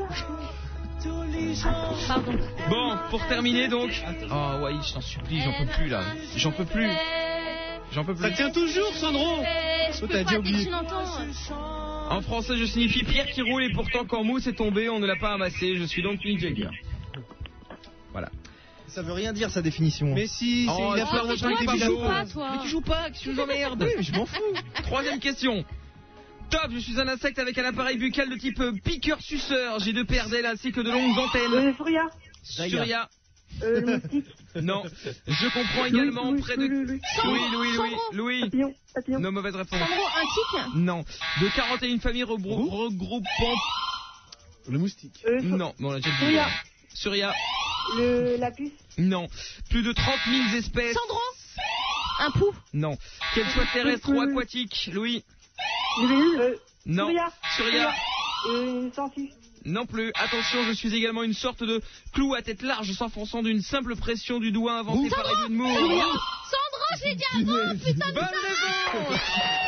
C: Pardon.
B: Bon, pour terminer donc. Oh Wallis, je t'en supplie, j'en peux plus là. J'en peux plus. J'en peux
H: Ça
B: plus.
H: tient toujours, Sandro.
C: Eh, je
H: Toi,
C: peux
H: t'as
C: pas,
H: déjà
C: dès que
H: oublié.
C: tu l'entends.
B: En français, je signifie pierre qui roule et pourtant quand mousse est tombée, on ne l'a pas amassé. Je suis donc Mick Jagger. Voilà.
D: Ça veut rien dire sa définition.
H: Mais si, c'est-
B: Oh,
H: il a
B: toi,
H: peur
B: toi,
H: de
B: toi,
H: faire
B: tu
H: des
B: joues
H: bilans.
C: pas, toi.
B: Mais tu joues pas, que tu nous emmerdes.
D: Oui, mais je m'en fous.
B: Troisième question. Top, je suis un insecte avec un appareil buccal de type euh, piqueur-suceur. J'ai deux paires d'ailes ainsi que de longues antennes.
I: Euh, Souria.
B: Surya.
I: Euh, le moustique.
B: Non. Je comprends également
I: Louis,
B: près
I: Louis,
B: de...
I: Louis, Louis.
B: Louis, Louis, Louis,
C: Sandro.
B: Louis.
I: Papillon. Papillon.
B: Non, mauvaise réponse.
C: Sandro, un tic.
B: Non. De quarante et une familles regrou- regroupant...
H: Le moustique.
I: Euh, Sou-
B: Non, bon, on l'a déjà dit.
I: Surya.
B: Surya.
I: Le, la puce.
B: Non. Plus de trente mille espèces.
C: Sandro. Un pou.
B: Non. Qu'elles soient terrestres ou aquatiques. Louis.
I: Euh,
B: Non.
I: Surya.
B: Surya.
I: Euh, une sangsue.
B: Non plus. Attention, je suis également une sorte de clou à tête large s'enfonçant d'une simple pression du doigt inventé par Edwin Moore.
C: Sandro, j'ai dit avant, putain de
B: Bonne réponse.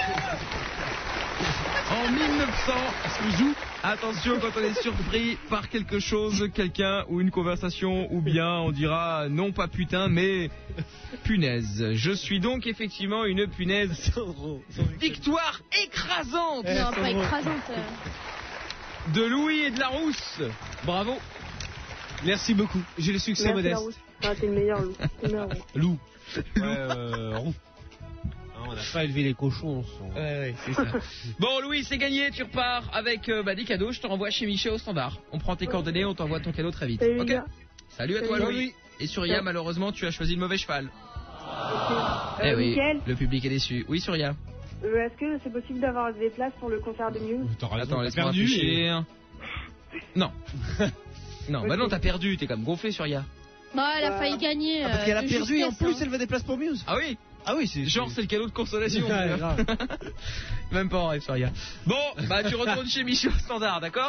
B: En mille neuf cents, attention quand on est surpris par quelque chose, quelqu'un ou une conversation, ou bien on dira non pas putain mais punaise. Je suis donc effectivement une punaise. Victoire écrasante
C: Non, pas écrasante. euh.
B: de Louis et de Larousse. Bravo.
H: Merci beaucoup. J'ai le succès
I: Merci,
H: modeste.
I: Larousse. Ah, t'es le meilleur, Lou. T'es le meilleur, Lou.
H: Loup. Ouais, euh, roux. Ah, on n'a pas élevé les cochons. Son...
B: Ouais, ouais, c'est ça. Bon, Louis, c'est gagné. Tu repars avec euh, bah, des cadeaux. Je te renvoie chez Michel au standard. On prend tes coordonnées, on t'envoie ton cadeau très vite.
I: Salut, les
B: Ok.
I: gars.
B: Salut à toi,
I: Salut.
B: Louis. Et Surya, malheureusement, tu as choisi le mauvais cheval.
I: Euh,
B: Eh oui,
I: Mickaël,
B: le public est déçu. Oui, Surya.
I: euh, est-ce que c'est possible d'avoir des places pour le concert de Muse?
B: Attends, laisse-moi
H: perdu,
B: réfléchir. Non. Non, bah non, t'as perdu. T'es comme gonflé, Surya.
C: Non, elle a failli gagner.
D: Ah, parce
C: euh,
D: qu'elle a
C: de
D: perdu et en
C: justesse,
D: plus
C: hein.
D: elle veut des places pour Muse.
B: Ah oui.
D: Ah oui, c'est
B: Genre, c'est le cadeau de consolation.
H: Ouais,
B: tu vois.
H: grave.
B: Même pas en rêve, Surya. Bon, bah tu retournes chez Michel au standard, d'accord?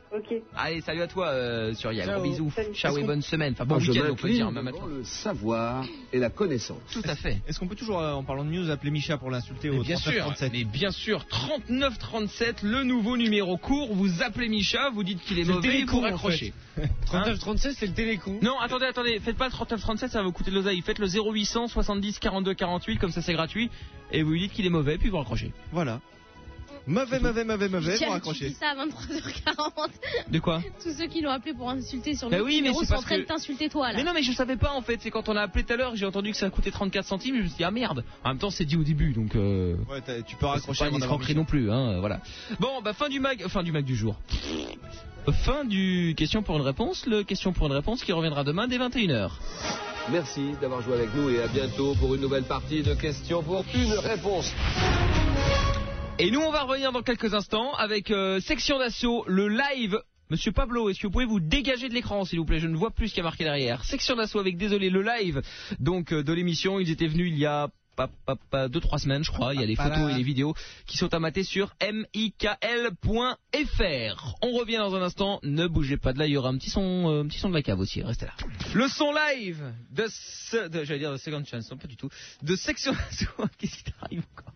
I: Ok.
B: Allez, salut à toi, euh, Surya. Gros bisous.
I: Salut.
B: Ciao et
I: Est-ce
B: bonne
I: qu'on-
B: semaine. Enfin, bon
A: Ah, je
B: week-end, on peut dire,
A: m'incline
B: même à toi.
A: le savoir et la connaissance.
B: Tout à fait.
D: Est-ce qu'on peut toujours, euh, en parlant de news, appeler Micha pour l'insulter
B: Mais
D: au
B: bien
D: trente-neuf
B: sûr,
D: trente-sept?
B: mais bien sûr, trente-neuf trente-sept, le nouveau numéro court. Vous appelez Micha, vous dites qu'il est
J: C'est le
B: mauvais
J: télécon,
B: pour
J: en
B: accrocher.
J: trente-neuf trente-sept, c'est le télécon.
B: Non, attendez, attendez, faites pas le trente-neuf trente-sept, ça va vous coûter de l'oseille. Faites le zéro huit cent soixante-dix quarante-deux quarante-huit, comme ça c'est gratuit. Et vous lui dites qu'il est mauvais, puis vous raccrochez.
D: Voilà. Mauvais, mauvais, mauvais, mauvais,
C: Tiens,
D: pour
C: tu
D: accrocher.
C: dis ça à vingt-trois heures quarante.
B: De quoi?
C: Tous ceux qui l'ont appelé pour insulter sur
B: Bah
C: le
B: oui, mais
C: numéro
B: c'est
C: sont en
B: parce
C: train
B: que-
C: de t'insulter toi là.
B: Mais non, mais je savais pas en fait. C'est quand on a appelé tout à l'heure, j'ai entendu que ça coûtait trente-quatre centimes. Et je me suis dit, ah merde. En même temps, c'est dit au début, donc. Euh...
D: Ouais, t'as- tu peux
B: c'est
D: raccrocher
B: pas
D: avant
B: une
D: d'avoir
B: escroquerie
D: Micha.
B: non plus, hein. euh, Voilà. Bon, bah fin du mag, fin du mag du jour. Fin du question pour une réponse. Le question pour une réponse qui reviendra demain dès vingt et une heures.
O: Merci d'avoir joué avec nous et à bientôt pour une nouvelle partie de questions pour une réponse.
B: Et nous, on va revenir dans quelques instants avec euh, Section d'Assaut, le live. Monsieur Pablo, est-ce que vous pouvez vous dégager de l'écran, s'il vous plaît? Je ne vois plus ce qui a marqué derrière. Section d'Assaut avec, désolé, le live donc euh, de l'émission. Ils étaient venus il y a pas, pas, pas deux trois semaines, je crois. Il y a les photos et les vidéos qui sont à mater sur m i k l point f r. On revient dans un instant. Ne bougez pas de là. Il y aura un petit son, euh, un petit son de la cave aussi. Restez là. Le son live de, ce, de j'allais dire de Second Chance, non pas du tout. De Section d'Assaut. Qu'est-ce qui t'arrive encore?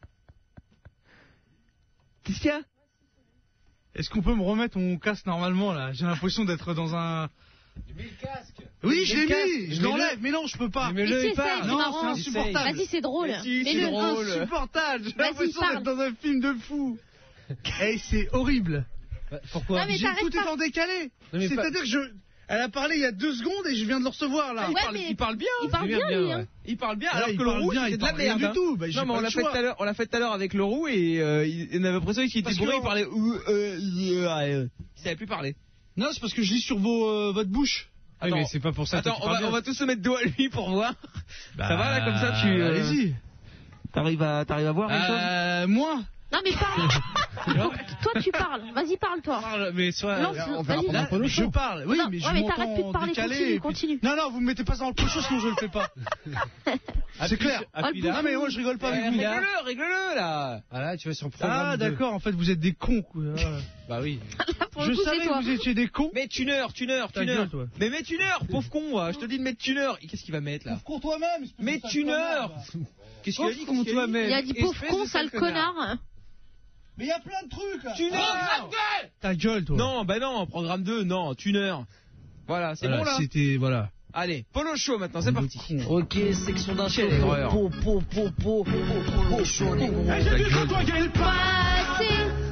B: Qu'est-ce qu'il y a?
R: Est-ce qu'on peut me remettre mon casque normalement là? J'ai l'impression d'être dans un... Oui, je l'ai mis, je l'enlève, mais non, je peux pas.
C: Mais tu essayes, c'est
R: Non,
C: marrant.
R: c'est insupportable.
C: Vas-y, c'est drôle.
R: Mais si,
C: Mets-le.
R: c'est drôle. Insupportable. J'ai
C: Vas-y,
R: l'impression
C: parle.
R: d'être dans un film de fou. Eh, c'est horrible.
J: Pourquoi?
C: Non, mais
R: J'ai
C: t'arrêtes
R: tout est
C: pas.
R: en décalé.
J: Non, mais
R: C'est-à-dire que je... Elle a parlé il y a deux secondes et je viens de le recevoir là.
C: Ouais,
B: il, parle,
C: mais
B: il parle bien.
C: il parle bien, lui, hein.
B: Il parle bien,
R: Ouais,
B: alors
R: il
B: que le
R: parle
B: roux,
R: bien,
B: c'est
R: il
B: de la
R: parle rien
B: merde.
R: du
B: hein.
R: tout. Bah, j'ai
B: non, mais
R: pas
B: on
R: le
B: l'a fait
R: choix.
B: tout à l'heure, on l'a fait tout à l'heure avec le roux et euh, il on avait l'impression qu'il était
R: Parce
B: bourré,
R: que-
B: il parlait. euh, euh, euh, il savait plus parler.
R: Non, c'est parce que je lis sur vos, euh, votre bouche.
J: Oui, mais c'est pas pour ça que
B: Attends,
J: tu
B: on
J: parles
B: va,
J: bien.
B: on va tous se mettre dos à lui pour voir.
R: Bah,
B: Ça va là, comme ça, tu. euh,
R: Allez-y.
B: T'arrives à, t'arrives à voir les choses.
R: Euh, moi
C: Non, mais parle. Toi, tu parles. Vas-y, parle, toi.
J: Parle, mais soit.
C: Lance-
J: on
C: vas-y.
J: va
R: Là,
J: prendre un peu
R: je parle, oui,
C: Non,
R: mais je
C: ouais, mais t'arrêtes plus de
R: m'entends
C: parler,
R: décalé.
C: continue,
R: et puis-
C: continue.
R: Non, non, vous me mettez pas dans le pocho, sinon je le fais pas. C'est clair.
J: Appuie
R: Non,
J: là.
R: mais moi je rigole pas avec vous.
B: Règle-le, règle-le là.
J: Voilà, tu vas sur programme.
R: Ah,
J: deux.
R: d'accord, en fait vous êtes des cons. quoi. Ah.
J: Bah oui.
C: Pour
R: Je
C: le coup,
R: savais
C: c'est toi.
R: que vous étiez des cons.
B: Mais tuner, tuner,
R: Ta
B: tuner.
R: gueule, toi.
B: Mais mets tuner, pauvre con, moi. Je te dis de mettre tuner. Qu'est-ce qu'il va mettre là?
R: Pour toi-même. espèce de
B: Mais
R: sale
B: tuner.
R: connard.
B: Qu'est-ce qu'il a dit?
R: Pauvre con,
B: Qu'est-ce qu'il a dit
R: toi-même.
C: Il a dit pauvre
B: Espèce
C: con,
B: de
C: sale connard.
R: Mais il y a plein de trucs là.
B: Tuner.
R: Ta gueule, toi.
B: Non, bah non, programme deux, non, tuner. Voilà, c'est
R: Voilà,
B: bon là.
R: C'était, voilà.
B: Allez, polo show maintenant, c'est parti.
W: Ok, section d'un
B: Quelle erreur.
W: Po, po, po, po, po, po, chaud, les gros.
R: Eh, j'ai vu que toi, Gaël,
C: Passé.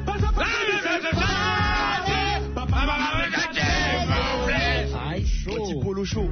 W: Aïe, chaud.
R: polo chaud.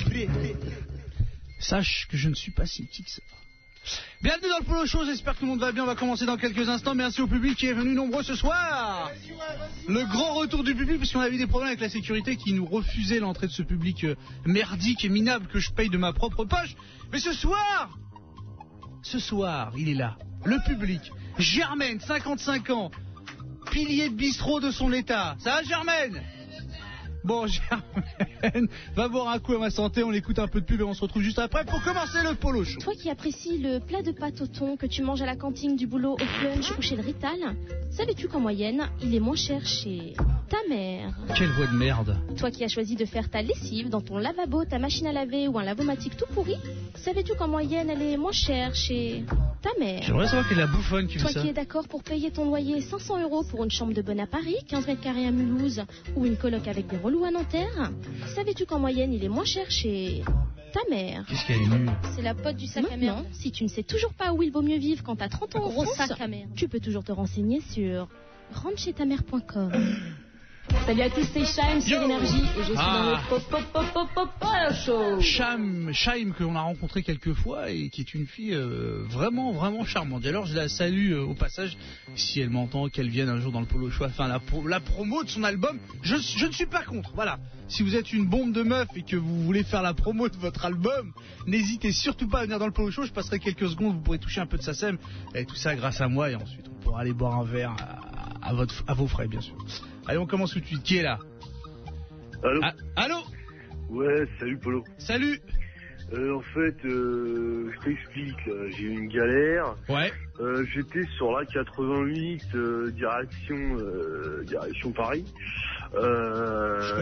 R: Sache que je ne suis pas si petit que ça. Bienvenue dans le Polo Show, j'espère que tout le monde va bien, on va commencer dans quelques instants. Merci au public qui est venu nombreux ce soir. Le grand retour du public, puisqu'on avait des problèmes avec la sécurité qui nous refusait l'entrée de ce public euh, merdique et minable que je paye de ma propre poche. Mais ce soir, ce soir, il est là, le public. Germaine, cinquante-cinq ans, pilier de bistrot de son état. Ça va, Germaine? Bon, Germaine, va boire un coup à ma santé, on écoute un peu de pub et on se retrouve juste après pour commencer le Polo Show.
C: Toi qui apprécies le plat de pâte au thon que tu manges à la cantine du boulot, au plunge ou chez le Rital, savais-tu qu'en moyenne, il est moins cher chez ta mère?
R: Quelle voix de merde.
C: Toi qui as choisi de faire ta lessive dans ton lavabo, ta machine à laver ou un lavomatique tout pourri, savais-tu qu'en moyenne, elle est moins chère chez ta mère?
R: J'aimerais savoir quelle est la bouffonne qui
C: Toi
R: fait ça.
C: qui es d'accord pour payer ton loyer cinq cents euros pour une chambre de bonne à Paris, quinze mètres carrés à Mulhouse ou une coloc avec des relous à Nanterre, savais-tu qu'en moyenne il est moins cher chez ta mère?
R: Qu'est-ce qu'elle est nulle.
C: C'est la pote du sac à merde. Si tu ne sais toujours pas où il vaut mieux vivre quand t'as trente ans en
W: Gros
C: France,
W: sac à merde.
C: tu peux toujours te renseigner sur rentre chez ta mère point com.
W: Salut à tous, c'est Shaim sur
R: Yo.
W: Énergie et je suis
R: Ah.
W: dans le Pop Pop Pop Pop Pop Polo Show.
R: Chaim, Chaim que l'on a rencontré quelques fois et qui est une fille euh, vraiment vraiment charmante. Et alors je la salue euh, au passage, si elle m'entend, qu'elle vienne un jour dans le Polo Show, enfin la, pro- la promo de son album. Je, je ne suis pas contre, voilà. Si vous êtes une bombe de meuf et que vous voulez faire la promo de votre album, n'hésitez surtout pas à venir dans le Polo Show. Je passerai quelques secondes, vous pourrez toucher un peu de sa sème et tout ça grâce à moi et ensuite on pourra aller boire un verre à, à, votre, à vos frais bien sûr. Allez, on commence tout de suite. Qui est là?
L: Allô
R: Ah, allô?
L: Ouais, salut Polo.
R: Salut.
L: Euh, en fait, euh, je t'explique, là, j'ai eu une galère.
R: Ouais.
L: Euh, j'étais sur la quatre-vingt-huit, euh, direction, euh, direction Paris. Euh...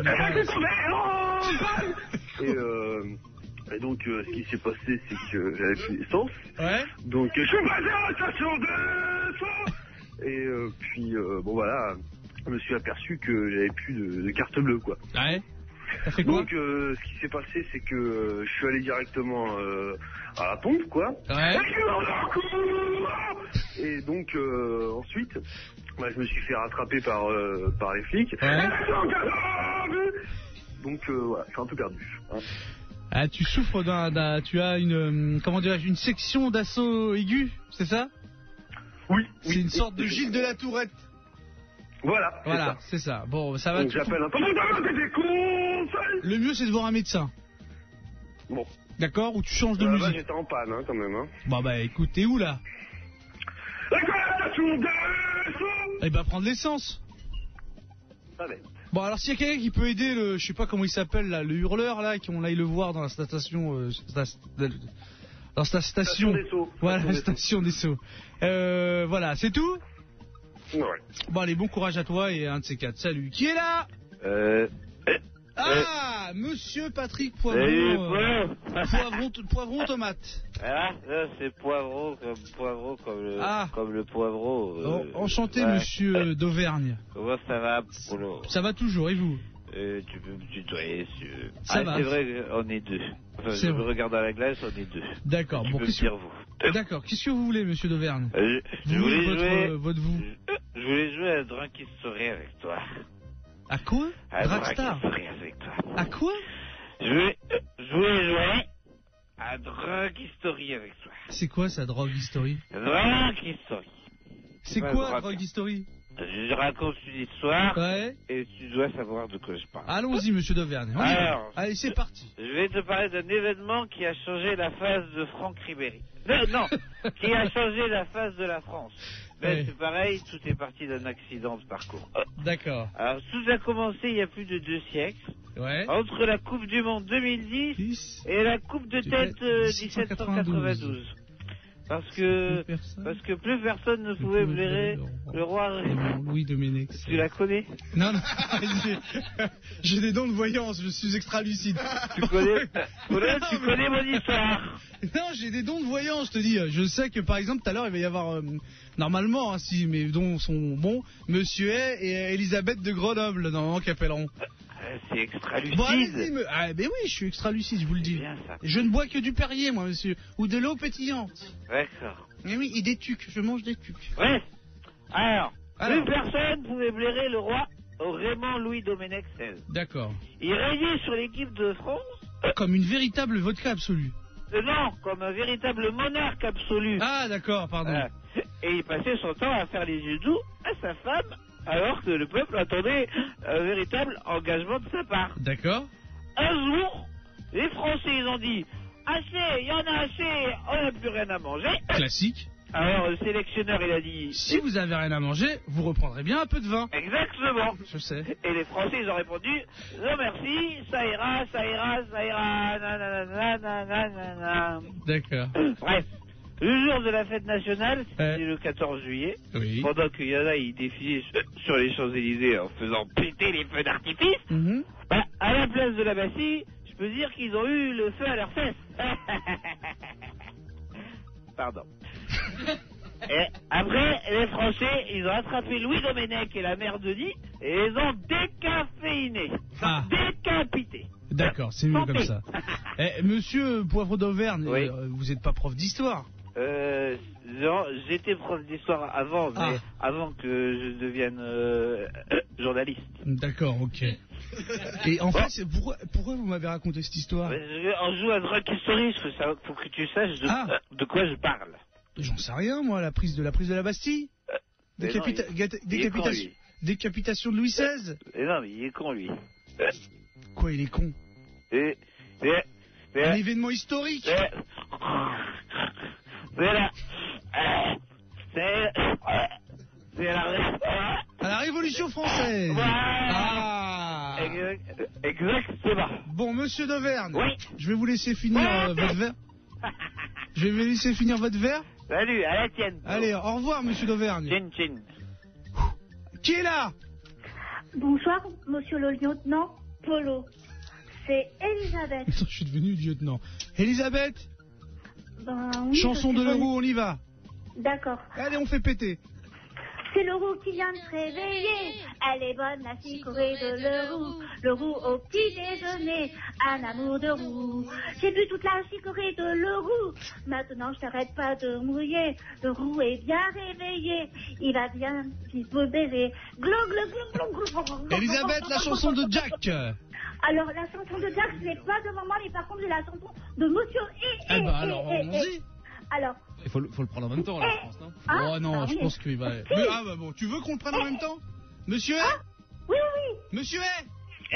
L: Et, euh, et donc, euh, ce qui s'est passé, c'est que j'avais plus d'essence.
R: Ouais.
L: Donc, je suis passé à la station d'essence. Et euh, puis, euh, bon voilà, je me suis aperçu que j'avais plus de, de carte bleue, quoi.
R: Ouais. T'as fait quoi?
L: Donc, euh, ce qui s'est passé, c'est que euh, je suis allé directement euh, à la pompe, quoi.
R: Ouais.
L: Et donc, euh, ensuite, bah, je me suis fait rattraper par, euh, par les flics.
R: Ouais.
L: Donc, euh, voilà, je suis un peu perdu. Hein.
R: Ah, tu souffres d'un, d'un- tu as une, euh, comment dirais-je, une section d'assaut aigu, c'est ça?
L: Oui.
R: C'est une sorte de Gilles de la Tourette.
L: Voilà. c'est
R: Voilà,
L: ça.
R: c'est ça. Bon, ça va.
L: Donc,
R: tu-
L: j'appelle un peu.
R: Le mieux, c'est de voir un médecin.
L: Bon.
R: D'accord? Ou tu changes de
L: Euh, bah,
R: musique.
L: j'étais en panne, hein, quand même. Hein.
R: Bon, bah écoute, t'es où là? Eh ben, prendre l'essence.
L: Ça va être.
R: Bon, alors s'il y a quelqu'un qui peut aider le, je sais pas comment il s'appelle là, le hurleur là, qu'on aille le voir dans la station, euh, sta- dans sa station,
L: Station des Sceaux.
R: voilà,
L: Station des
R: station des Sceaux. Euh, voilà, c'est tout.
L: Ouais.
R: Bon, allez, bon courage à toi et un de ces quatre. Salut. Qui est là?
N: Euh...
R: Ah, Monsieur Patrick
N: Salut,
R: Poivron, euh, poivron, poivron tomate.
N: Ah, là, c'est poivron comme poivron comme le,
R: Ah.
N: comme le poivron. euh,
R: En- Enchanté,
N: ouais.
R: Monsieur d'Auvergne.
N: Comment ça va, Polo?
R: Ça va toujours, et vous?
N: Euh, tu peux me tutoyer si tu veux.
R: Ça
N: ah,
R: va.
N: c'est vrai qu'on est deux. Enfin,
R: C'est
N: je me
R: vrai.
N: regarde dans la glace, on est deux.
R: D'accord.
N: Tu
R: Bon,
N: peux
R: qu'est-ce
N: me
R: que
N: dire vous.
R: D'accord. Qu'est-ce que vous voulez, Monsieur d'Auvergne?
N: Euh, je, je
R: Vous
N: voulais
R: votre,
N: jouer...
R: euh, votre vous.
N: Je voulais jouer à Drunk History avec toi.
R: À quoi?
N: À
R: Dragstar.
N: Drunk History avec toi.
R: À quoi?
N: Je voulais, euh, je voulais jouer à Drunk History avec toi.
R: C'est quoi ça, Drogue History?
N: Drunk History.
R: C'est
N: pas
R: quoi,
N: drogue.
R: Drogue History?
N: Je raconte une histoire
R: Ouais.
N: et tu dois savoir de quoi je parle.
R: Allons-y, Monsieur d'Auvergne. On y va.
N: Alors,
R: Allez, c'est parti.
N: je vais te parler d'un événement qui a changé la face de Franck Ribéry. Non, non, qui a changé la face de la France. Mais
R: Ouais.
N: c'est pareil, tout est parti d'un accident de parcours.
R: D'accord.
N: Alors, tout a commencé il y a plus de deux siècles,
R: Ouais.
N: entre la Coupe du Monde deux mille dix et la Coupe de
R: Tu
N: tête
R: fais
N: euh,
R: dix-sept cent
N: dix-sept cent quatre-vingt-douze. Parce que,
R: Plus personne.
N: parce que plus personne ne pouvait
R: pouvait
N: blairer
R: blairer
N: le roi.
R: Louis Domenech.
N: Tu la connais?
R: Non, non. j'ai- J'ai des dons de voyance. Je suis extra lucide.
N: Tu connais, Voilà,
R: Non,
N: tu
R: mais-
N: connais mon histoire.
R: Non, j'ai des dons de voyance, je te dis. Je sais que par exemple, tout à l'heure, il va y avoir, euh, normalement, hein, si mes dons sont bons, Monsieur Hay et Elisabeth de Grenoble, normalement, qui appelleront.
N: Euh, C'est extra lucide.
R: Bon, allez-y, me- ah, ben oui, je suis extra lucide, je vous le dis.
N: bien, ça.
R: Je ne bois que du Perrier, moi, monsieur, ou de l'eau pétillante.
N: D'accord.
R: Mais oui, et des tucs, je mange des tucs.
N: Ouais. Alors,
R: Alors.
N: plus personne pouvait blairer le roi Raymond Louis Domenech seize.
R: D'accord.
N: Il régnait sur l'équipe de France,
R: Comme une véritable vodka absolue.
N: euh, non, comme un véritable monarque absolu.
R: Ah, d'accord, pardon.
N: Voilà. Et il passait son temps à faire les yeux doux à sa femme, alors que le peuple attendait un véritable engagement de sa part.
R: D'accord.
N: Un jour, les Français, ils ont dit assez, il y en a assez, on n'a plus rien à manger.
R: Classique.
N: Alors le sélectionneur, il a dit
R: Si vous avez rien à manger, vous reprendrez bien un peu de vin.
N: exactement.
R: Je sais.
N: Et les Français, ils ont répondu non merci, ça ira, ça ira, ça ira, nanana, nanana, nanana.
R: D'accord.
N: Bref, le jour de la fête nationale, c'était
R: Ouais.
N: le quatorze juillet,
R: Oui.
N: pendant qu'il y en a, ils défilaient sur les Champs-Élysées en faisant péter les feux d'artifice,
R: Mhm.
N: bah, à la place de la Bastille, je peux dire qu'ils ont eu le feu à leurs fesses. Pardon. Et après, les Français, ils ont attrapé Louis Domenech et la mère Denis et les ont décaféinés.
R: Ah.
N: Décapités.
R: D'accord, c'est mieux
N: Santé.
R: comme ça. Eh, monsieur Poivre d'Auvergne,
N: Oui.
R: euh, vous n'êtes pas prof d'histoire.
N: Euh, non, j'étais prof d'histoire avant, mais
R: Ah.
N: avant que je devienne euh, journaliste.
R: D'accord, ok. Et en fait, c'est pourquoi, pourquoi vous m'avez raconté cette histoire?
N: Euh, On joue à Drunk History, il faut, savoir- faut que tu saches de,
R: Ah.
N: euh, de quoi je parle.
R: J'en sais rien, moi, la prise de la prise de la Bastille.
N: mais
R: Décapita-
N: non, il-
R: gata-
N: il est con,
R: décapitation, décapitation de Louis seize.
N: Et non, mais il est con, lui.
R: Quoi, il est con?
N: Et, et, et,
R: Un événement historique.
N: et, c'est la, c'est, c'est la,
R: À la Révolution française.
N: Voilà.
R: Ah.
N: Exact- Exactement.
R: Bon, monsieur d'Auvergne.
N: Oui.
R: Je vais vous laisser finir euh, votre verre. Je vais vous laisser finir votre verre.
N: Salut, à la tienne.
R: Allez, au revoir, monsieur d'Auvergne.
N: Chin chin.
R: Qui est là?
G: Bonsoir, monsieur le lieutenant Polo. C'est Elisabeth.
R: Attends, je suis devenu lieutenant. Elisabeth,
G: Ben, oui,
R: chanson
G: je
R: de
G: suis venue.
R: Leroux, on y va.
G: D'accord.
R: Allez, on fait péter.
G: C'est Leroux qui vient de se réveiller. Elle est bonne, la chicorée de Leroux. Leroux au petit déjeuner, un amour de roux. J'ai bu toute la chicorée de Leroux. Maintenant, je t'arrête pas de mouiller. Leroux est bien réveillé. Il va bien, il peut baiser. Glou, glou, glou, glou, glou, glou.
R: Elisabeth, la chanson de Jack.
G: Alors, la chanson de Jack, je l'ai pas devant moi, mais par contre, j'ai la chanson de Monsieur et,
R: Eh
G: et,
R: ben,
G: et,
R: alors,
G: et,
R: allons-y.
G: et. Alors,
B: Il faut, le- faut le prendre en même temps, là, je pense, non
G: Ah,
R: Oh non,
G: ah,
R: je
G: oui.
R: pense qu'il va.
G: Si.
R: Mais, ah bah bon, tu veux qu'on le prenne en même temps? Monsieur
G: Ah, oui, oui.
R: Monsieur A.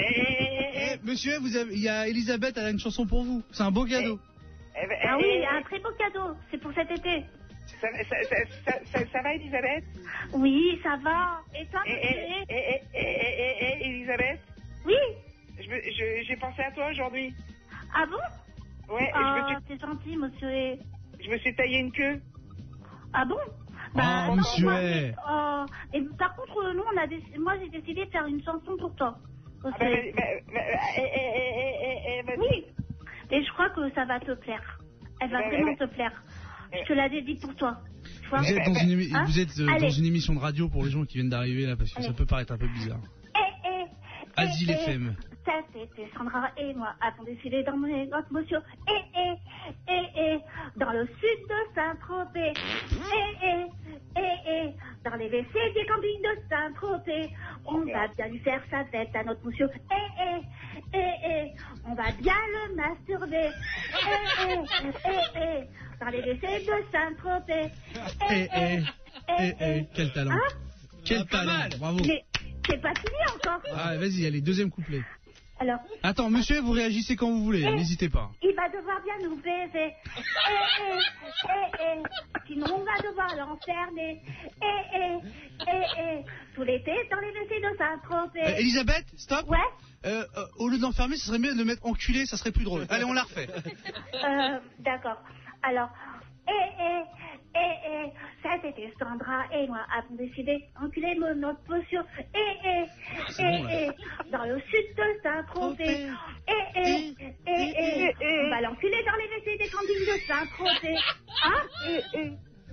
R: Eh, monsieur A, vous avez, il y a Elisabeth, elle a une chanson pour vous. C'est un beau cadeau.
G: Ah oui, un très beau cadeau. C'est pour cet été.
M: Ça, ça, ça, ça, ça, ça va, Elisabeth?
G: Oui, ça va. Et toi,
M: Et,
G: monsieur
M: et, et, et, et, et, et, Elisabeth?
G: Oui.
M: Je me- je- J'ai pensé à toi aujourd'hui.
G: Ah bon?
M: Ouais,
G: Ah,
M: je, me suis,
G: c'est gentil, monsieur et...
M: je me suis taillé une queue.
G: Ah bon?
R: Ah,
G: non,
R: monsieur
G: moi,
R: A.
G: mais, euh, et par contre, nous, on a déc- moi, j'ai décidé de faire une chanson pour toi. Parce
M: Ah, bah,
G: que-
M: bah, bah, bah, eh, eh, eh, eh, eh, vas-y.
G: Oui. Et je crois que ça va te plaire. Elle va
M: Ouais,
G: vraiment
M: ouais,
G: te plaire. Je te la dédie pour toi. Tu vois?
R: Vous êtes, dans une, émi-
G: Hein?
R: vous êtes euh,
G: Allez.
R: dans une émission de radio pour les gens qui viennent d'arriver là, parce que ça
G: Allez.
R: peut paraître un peu bizarre.
G: Eh, eh,
R: Asile
G: eh, eh,
R: F M.
G: Ça, c'était Sandra et moi avons décidé d'emmener notre monsieur. Eh, eh, eh, eh, dans le sud de Saint-Tropez. Eh, eh, eh, eh, dans les W C des campings de Saint-Tropez. On va bien lui faire sa tête à notre monsieur. Eh, eh, eh, eh, on va bien le masturber. Eh, eh, eh, eh, dans les W C de Saint-Tropez.
R: Eh, eh, eh, eh, quel talent.
G: Hein?
R: Quel talent, bravo.
G: Mais c'est pas fini encore.
R: Ah, vas-y, allez, deuxième couplet.
G: Alors,
R: Attends, monsieur, vous réagissez quand vous voulez,
G: Eh.
R: n'hésitez pas.
G: il va devoir bien nous baiser. Eh, eh, eh, eh. Sinon, on va devoir l'enfermer. Eh, eh, eh, eh. Tout l'été dans les W C de Saint-Tropez.
R: Euh, Elisabeth, stop.
G: Ouais.
R: Euh, euh, au lieu de l'enfermer, ce serait mieux de le mettre enculé, ça serait plus drôle. Allez, on la refait.
G: Euh, d'accord. Alors, eh, eh, eh, eh. Ça, c'était Sandra et moi avons décidé d'enculer mon notre potion. Eh, eh,
R: C'est
G: eh,
R: bon, là.
G: eh. Dans le sud de Saint-Tropez. Eh, eh, eh, eh. On va l'enculer dans les W C des campings de Saint-Tropez. Hein? Eh, eh.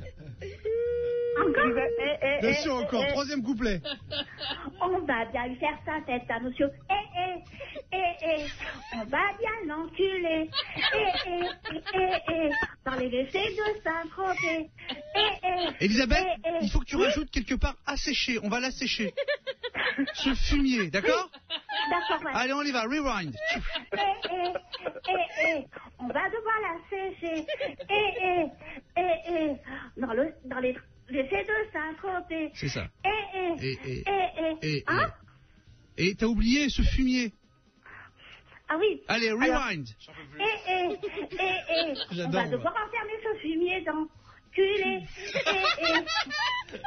G: Encore? Eh, eh, eh,
R: Monsieur, encore,
G: eh, eh.
R: troisième couplet.
G: On va bien lui faire sa tête à monsieur. Eh, eh, eh, eh. On va bien l'enculer. Eh, eh, eh, eh. Dans les W C de Saint-Tropez. Eh, eh.
R: Elisabeth,
G: eh, eh.
R: il faut que tu
G: Oui?
R: rajoutes quelque part asséché. On va l'assécher. Ce fumier, d'accord?
G: D'accord, ouais.
R: Allez, on y va, rewind.
G: Eh, eh, eh, eh. On va devoir la sécher. Eh, eh, eh, eh. Dans, le, dans les W C de Saint-Tropez.
R: C'est ça.
G: Eh, eh,
R: Et, et,
G: eh, eh.
R: et,
G: Hein?
R: et t'as oublié ce fumier.
G: Ah oui.
R: Allez,
G: Alors,
R: rewind.
G: Eh, eh, eh, eh. On
R: J'adore,
G: va
R: moi.
G: devoir enfermer ce fumier dans culé. Eh, eh.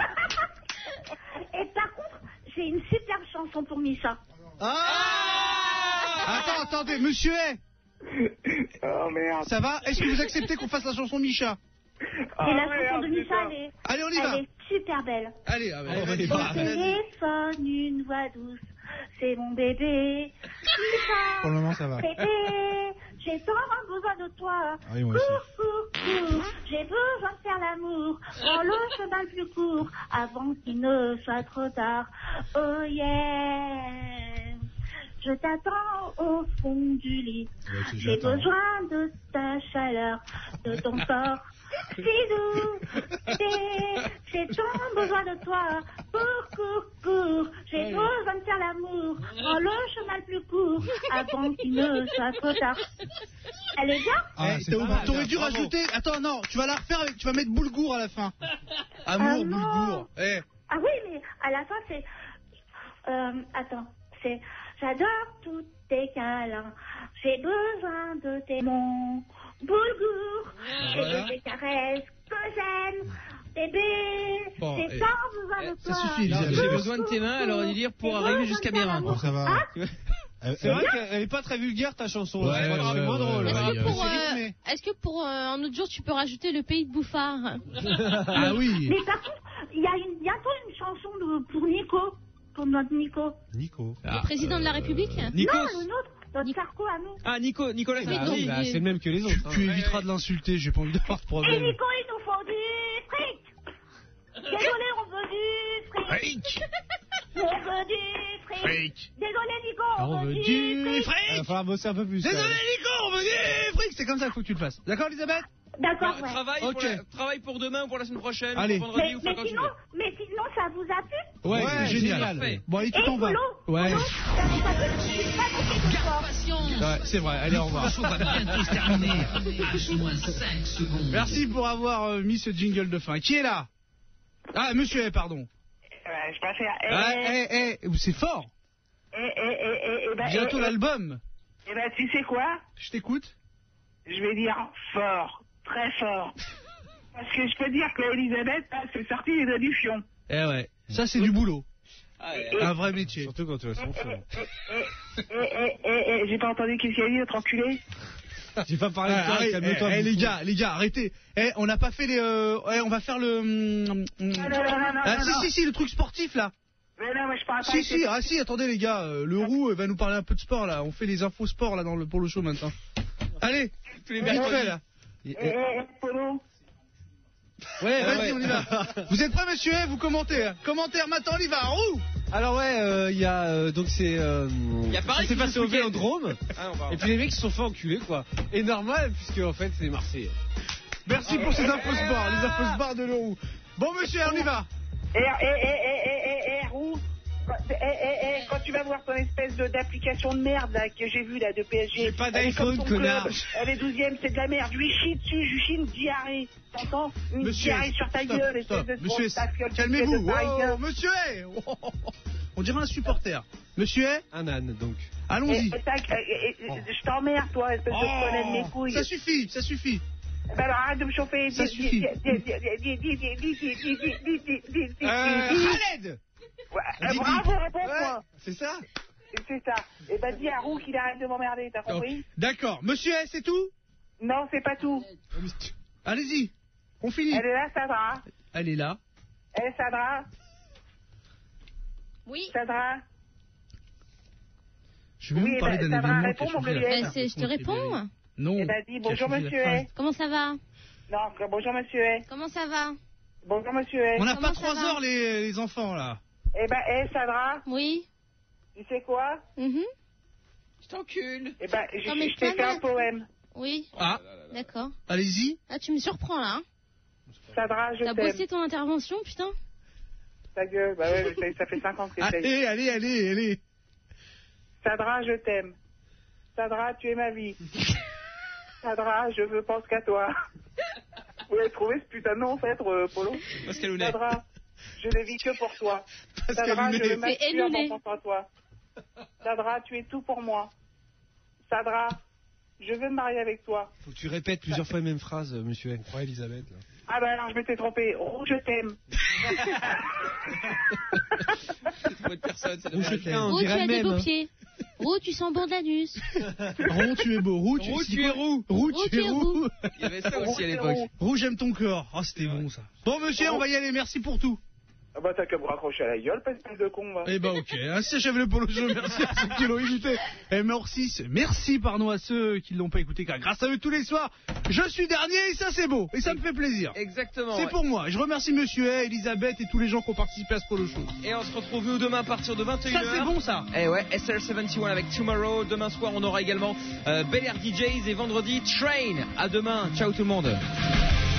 G: Et par contre, j'ai une superbe chanson pour Micha.
R: Ah Attends, attendez, monsieur A.
M: Oh merde.
R: Ça va? Est-ce que vous acceptez qu'on fasse la chanson Micha?
G: Et la chanson de Micha, elle est,
R: Allez, on y va.
G: elle est super belle.
R: Allez, ah, bah, on va y
G: Au
R: va.
G: téléphone, une voix douce, c'est mon bébé. Micha,
U: Pour le moment, ça va.
G: bébé, j'ai tant besoin de toi.
U: Ah oui, moi aussi.
G: Cours, cours, cours, j'ai besoin de faire l'amour. Prends le chemin le plus court, avant qu'il ne soit trop tard. Oh yeah. Je t'attends au fond du lit. J'ai
U: j'attends.
G: besoin de ta chaleur, de ton corps. Si doux, c'est- j'ai tant besoin de toi. Cours, cours, cours. J'ai besoin de faire l'amour. Prends le chemin le plus court, avant qu'il ne soit trop tard. Elle est bien?
R: Ah,
U: Eh,
R: t'as-
U: pas mal,
R: T'aurais dû
U: bravo.
R: rajouter. Attends, non, tu vas la refaire avec. Tu vas mettre boulgour à la fin.
G: Ah
R: Amour,
G: non.
R: boulgour. Eh.
G: Ah oui, mais à la fin, c'est... Euh, attends, c'est... J'adore tous tes câlins, j'ai besoin de tes mots, boulgour, et
R: voilà.
G: de tes caresses que j'aime, bébé,
R: Bon,
G: j'ai
R: et-
G: tant besoin de
R: ça
G: toi.
R: suffit,
B: Non,
R: Elisabeth.
B: J'ai besoin de tes mains, alors on va dire, pour
G: J'ai
B: arriver
G: besoin
B: jusqu'à
G: de
B: mes
G: faire
B: reins.
G: l'amour.
U: Bon, ça va.
G: Hein?
J: C'est vrai qu'elle est pas très vulgaire ta chanson.
R: Ouais,
J: Je crois que
R: ouais,
J: c'est moins
R: ouais,
J: drôle.
R: ouais,
C: Est-ce
R: ouais,
C: que
R: ouais.
C: pour,
R: C'est
C: euh,
R: rythmé.
C: est-ce que pour euh, un autre jour tu peux rajouter le pays de Bouffard?
R: Ah oui.
G: Mais par contre, il y a une, bientôt une chanson de, pour Nico, pour notre Nico.
J: Nico.
C: Le président de la République?
B: Nikos.
G: Non, le nôtre, notre Sarko à nous.
B: Ah, Nico, Nicolas
C: Oui,
B: Sarkozy.
C: donc,
J: Bah, c'est le même que les autres.
R: Tu, tu éviteras de l'insulter, j'ai pas envie d'avoir de
G: Et
R: problème.
G: Nico, il nous faut du fric. Désolé, on veut du fric.
R: Fric.
G: On veut du fric.
R: Fric.
G: Désolé, Nico,
R: On
G: on veut
R: veut
G: du
R: du
G: fric.
J: Il va
R: fric.
J: falloir bosser un peu plus.
R: Désolé
J: quand même.
R: Nico, on veut du fric. C'est comme ça qu'il faut que tu le fasses. D'accord, Elisabeth?
G: D'accord,
B: Bon,
G: ouais.
B: travail,
R: Ok.
B: pour la- travail pour demain ou pour la semaine prochaine,
R: Allez.
B: pour vendredi
G: Mais,
B: ou
G: mais
B: enfin quand tu
G: sinon,
B: veux.
G: mais sinon, ça vous a plu?
R: Ouais,
J: Ouais,
R: c'est génial.
B: génial.
R: Bon, allez,
G: Et
R: tu t'en vas.
G: Polo,
R: Ouais.
G: Polo, ça vous a plu? Je suis pas tombée de sport.
R: Ouais, c'est vrai. Allez, au revoir. Merci pour avoir euh, mis ce jingle de fin. Qui est là? Ah, monsieur, eh, pardon.
M: Ouais, je préfère. Eh,
R: Ah,
M: eh,
R: eh, eh, c'est fort.
M: eh, eh, eh, eh, eh, ben,
R: Bientôt
M: eh, eh,
R: l'album.
M: Eh ben, tu sais quoi?
R: Je t'écoute.
M: Je vais dire fort, très fort. Parce que je peux dire que Elisabeth, là, c'est sorti les doigts du fion.
R: Eh ouais, ça c'est du boulot.
B: Ah,
R: Un vrai métier.
J: Surtout quand tu vas son fond.
M: Eh, eh, eh, eh, j'ai pas entendu qu'est-ce qu'il a dit, notre enculé.
J: J'ai pas parlé de
R: Ah,
J: toi,
R: arrête,
J: calme-toi.
R: eh, eh,
J: mon
R: les
J: fou.
R: gars, les gars, arrêtez. Eh, on n'a pas fait les. Euh, eh, on va faire le. hum, hum,
M: Non, non, non, non,
R: ah
M: non,
R: si
M: non.
R: si si, le truc sportif là.
M: Mais non, mais je parle pas.
R: Si si, ah si, attendez les gars, euh, le roux euh, va nous parler un peu de sport là. On fait les infos sport là dans le pour le show maintenant. Allez,
B: Tous les
R: vite
B: mercredis.
R: fait là.
M: Eh, eh, eh, Polo.
R: Ouais,
J: Ah
R: vas-y,
J: ouais.
R: on y va. Vous êtes prêts, monsieur? Vous commentez. hein. Commentaire maintenant, on y va. Roux.
J: Alors ouais, il y a euh, donc c'est euh,
B: Y a Paris
J: ça s'est
B: qui
J: passé
B: joue
J: au
B: ce week-end.
J: Vélodrome.
B: Ah non, pardon.
J: Et puis les mecs se sont fait enculer quoi. Et normal puisque en fait c'est Marseille.
R: Merci pour ces infos sport, les infos sport de Leroux. Bon, monsieur, on y va.
M: Eh, eh, eh, eh, eh, eh, eh, Roux. Quand- Eh, eh, eh, quand tu vas voir ton espèce de- d'application de merde là, que j'ai vue là de P S G.
J: J'ai pas
M: elle est comme
J: d'iPhone,
M: ton
J: connard.
M: club, Elle est douzième, c'est de la merde. Je lui chie dessus, je lui chie une diarrhée. T'entends? Une
R: Monsieur,
M: diarrhée sur ta
R: stop,
M: gueule, espèce
R: stop.
M: de
R: Monsieur,
M: grosse tafiole,
R: calmez-vous.
M: espèce de parisien.
R: Oh, monsieur, eh. Oh, oh, oh. On dirait un supporter. Monsieur, eh,
J: Un âne donc.
R: allons-y.
M: Eh, eh, tac, eh, eh, eh, Je t'emmerde, toi, espèce de connaître mes couilles.
R: Ça suffit, ça suffit.
M: Ben alors arrête de me chauffer.
R: Ça
M: Dis-
R: suffit.
M: dis- dis- dis- dis- dis- dis- dis- dis- dis- dis- dis- dis- dis- dis-
R: Euh,
M: dis-
R: Khaled.
M: Ouais, euh,
R: Didi.
M: Bravo, réponds-moi.
R: Ouais, c'est ça.
M: C'est ça. Et ben dis à Roux qu'il arrête de m'emmerder, t'as compris?
R: D'accord. Monsieur, eh, c'est tout?
M: Non, c'est pas tout.
R: Allez-y. On finit.
M: Elle est là, Sadra.
R: Elle est là.
M: Eh, Sadra.
C: Oui.
M: Sadra.
R: Je vais
M: Oui,
R: vous parler
M: bah,
R: d'un
M: ça va,
R: événement qui a
M: réponds,
R: changé
M: mon
R: la
M: Gabriel.
C: Bah, c'est- je te réponds.
R: Non.
M: Eh ben dis
R: qui a
M: bonjour,
R: changé la
M: monsieur.
R: phrase.
M: eh.
C: Comment ça va?
M: Non, que- bonjour, monsieur. eh.
C: Comment ça va?
M: Bonjour, monsieur. eh.
R: On n'a
C: Comment
R: pas
C: ça
R: trois
C: va
R: heures les, les enfants là.
M: Eh ben, eh, Sadra.
C: Oui.
M: Tu sais quoi?
C: Mhm.
B: Je t'encule.
M: Eh ben, je,
C: Non, mais
M: je t'ai fait un
C: calme-toi.
M: poème.
C: Oui.
R: Ah,
C: D'accord.
R: allez-y.
C: Ah, tu me surprends là. hein.
M: Sadra, je
C: T'as
M: t'aime.
C: bossé ton intervention, putain.
M: Ta gueule. Bah ouais, ça, ça fait cinq ans que t'essayes.
R: Allez, allez, allez, allez.
M: Sadra, je t'aime. Sadra, tu es ma vie. Sadra, je veux pense qu'à toi. Vous avez trouvé ce putain de nom, en fait, euh, Polo?
B: Pascal Hounet.
M: Sadra, je ne vis que pour toi.
R: Pascal
M: Sadra, je
R: Hounet.
M: me masturbe en
C: Hounet.
M: pensant à toi. Sadra, tu es tout pour moi. Sadra, je veux me marier avec toi.
J: Faut que tu répètes plusieurs fois les mêmes phrases, monsieur. On croit Elisabeth là.
M: Ah bah alors, je m'étais trompé. Oh, je t'aime.
B: C'est pas de personne, c'est de
J: Ou je
B: Paris.
J: t'aime. On
C: Roux, tu
J: dirait
C: as
J: le
C: des
J: même,
C: beaux
J: hein.
C: pieds. Roux, tu sens bon de l'anus.
R: Roux, tu es beau. Roux, tu,
B: Roux,
R: c'est
B: tu
R: quoi
B: es roux.
R: Roux,
C: Roux,
R: tu es roux.
B: Il y avait ça aussi à
M: Roux,
B: l'époque.
M: roux.
R: Roux, j'aime ton corps. Oh, c'était bon ça. Bon, monsieur, on va y aller. Merci pour tout.
M: Ah bah t'as qu'à me raccrocher à la gueule, espèce de con, va.
R: Eh ben ok, ainsi achève le polo show, merci à ceux qui l'ont imité. Et merci, merci pardon à ceux qui ne l'ont pas écouté, car grâce à eux tous les soirs, je suis dernier et ça c'est beau, et ça me fait plaisir.
B: Exactement.
R: C'est
B: ouais.
R: pour moi, et je remercie monsieur A, Elisabeth et tous les gens qui ont participé à ce polo show.
B: Et on se retrouve nous demain à partir de vingt et une heures.
R: Ça c'est bon ça.
B: Eh ouais, S L soixante et un avec Tomorrow. Demain soir, on aura également euh, Bel Air D Js et vendredi Train. À demain. Ciao tout le monde.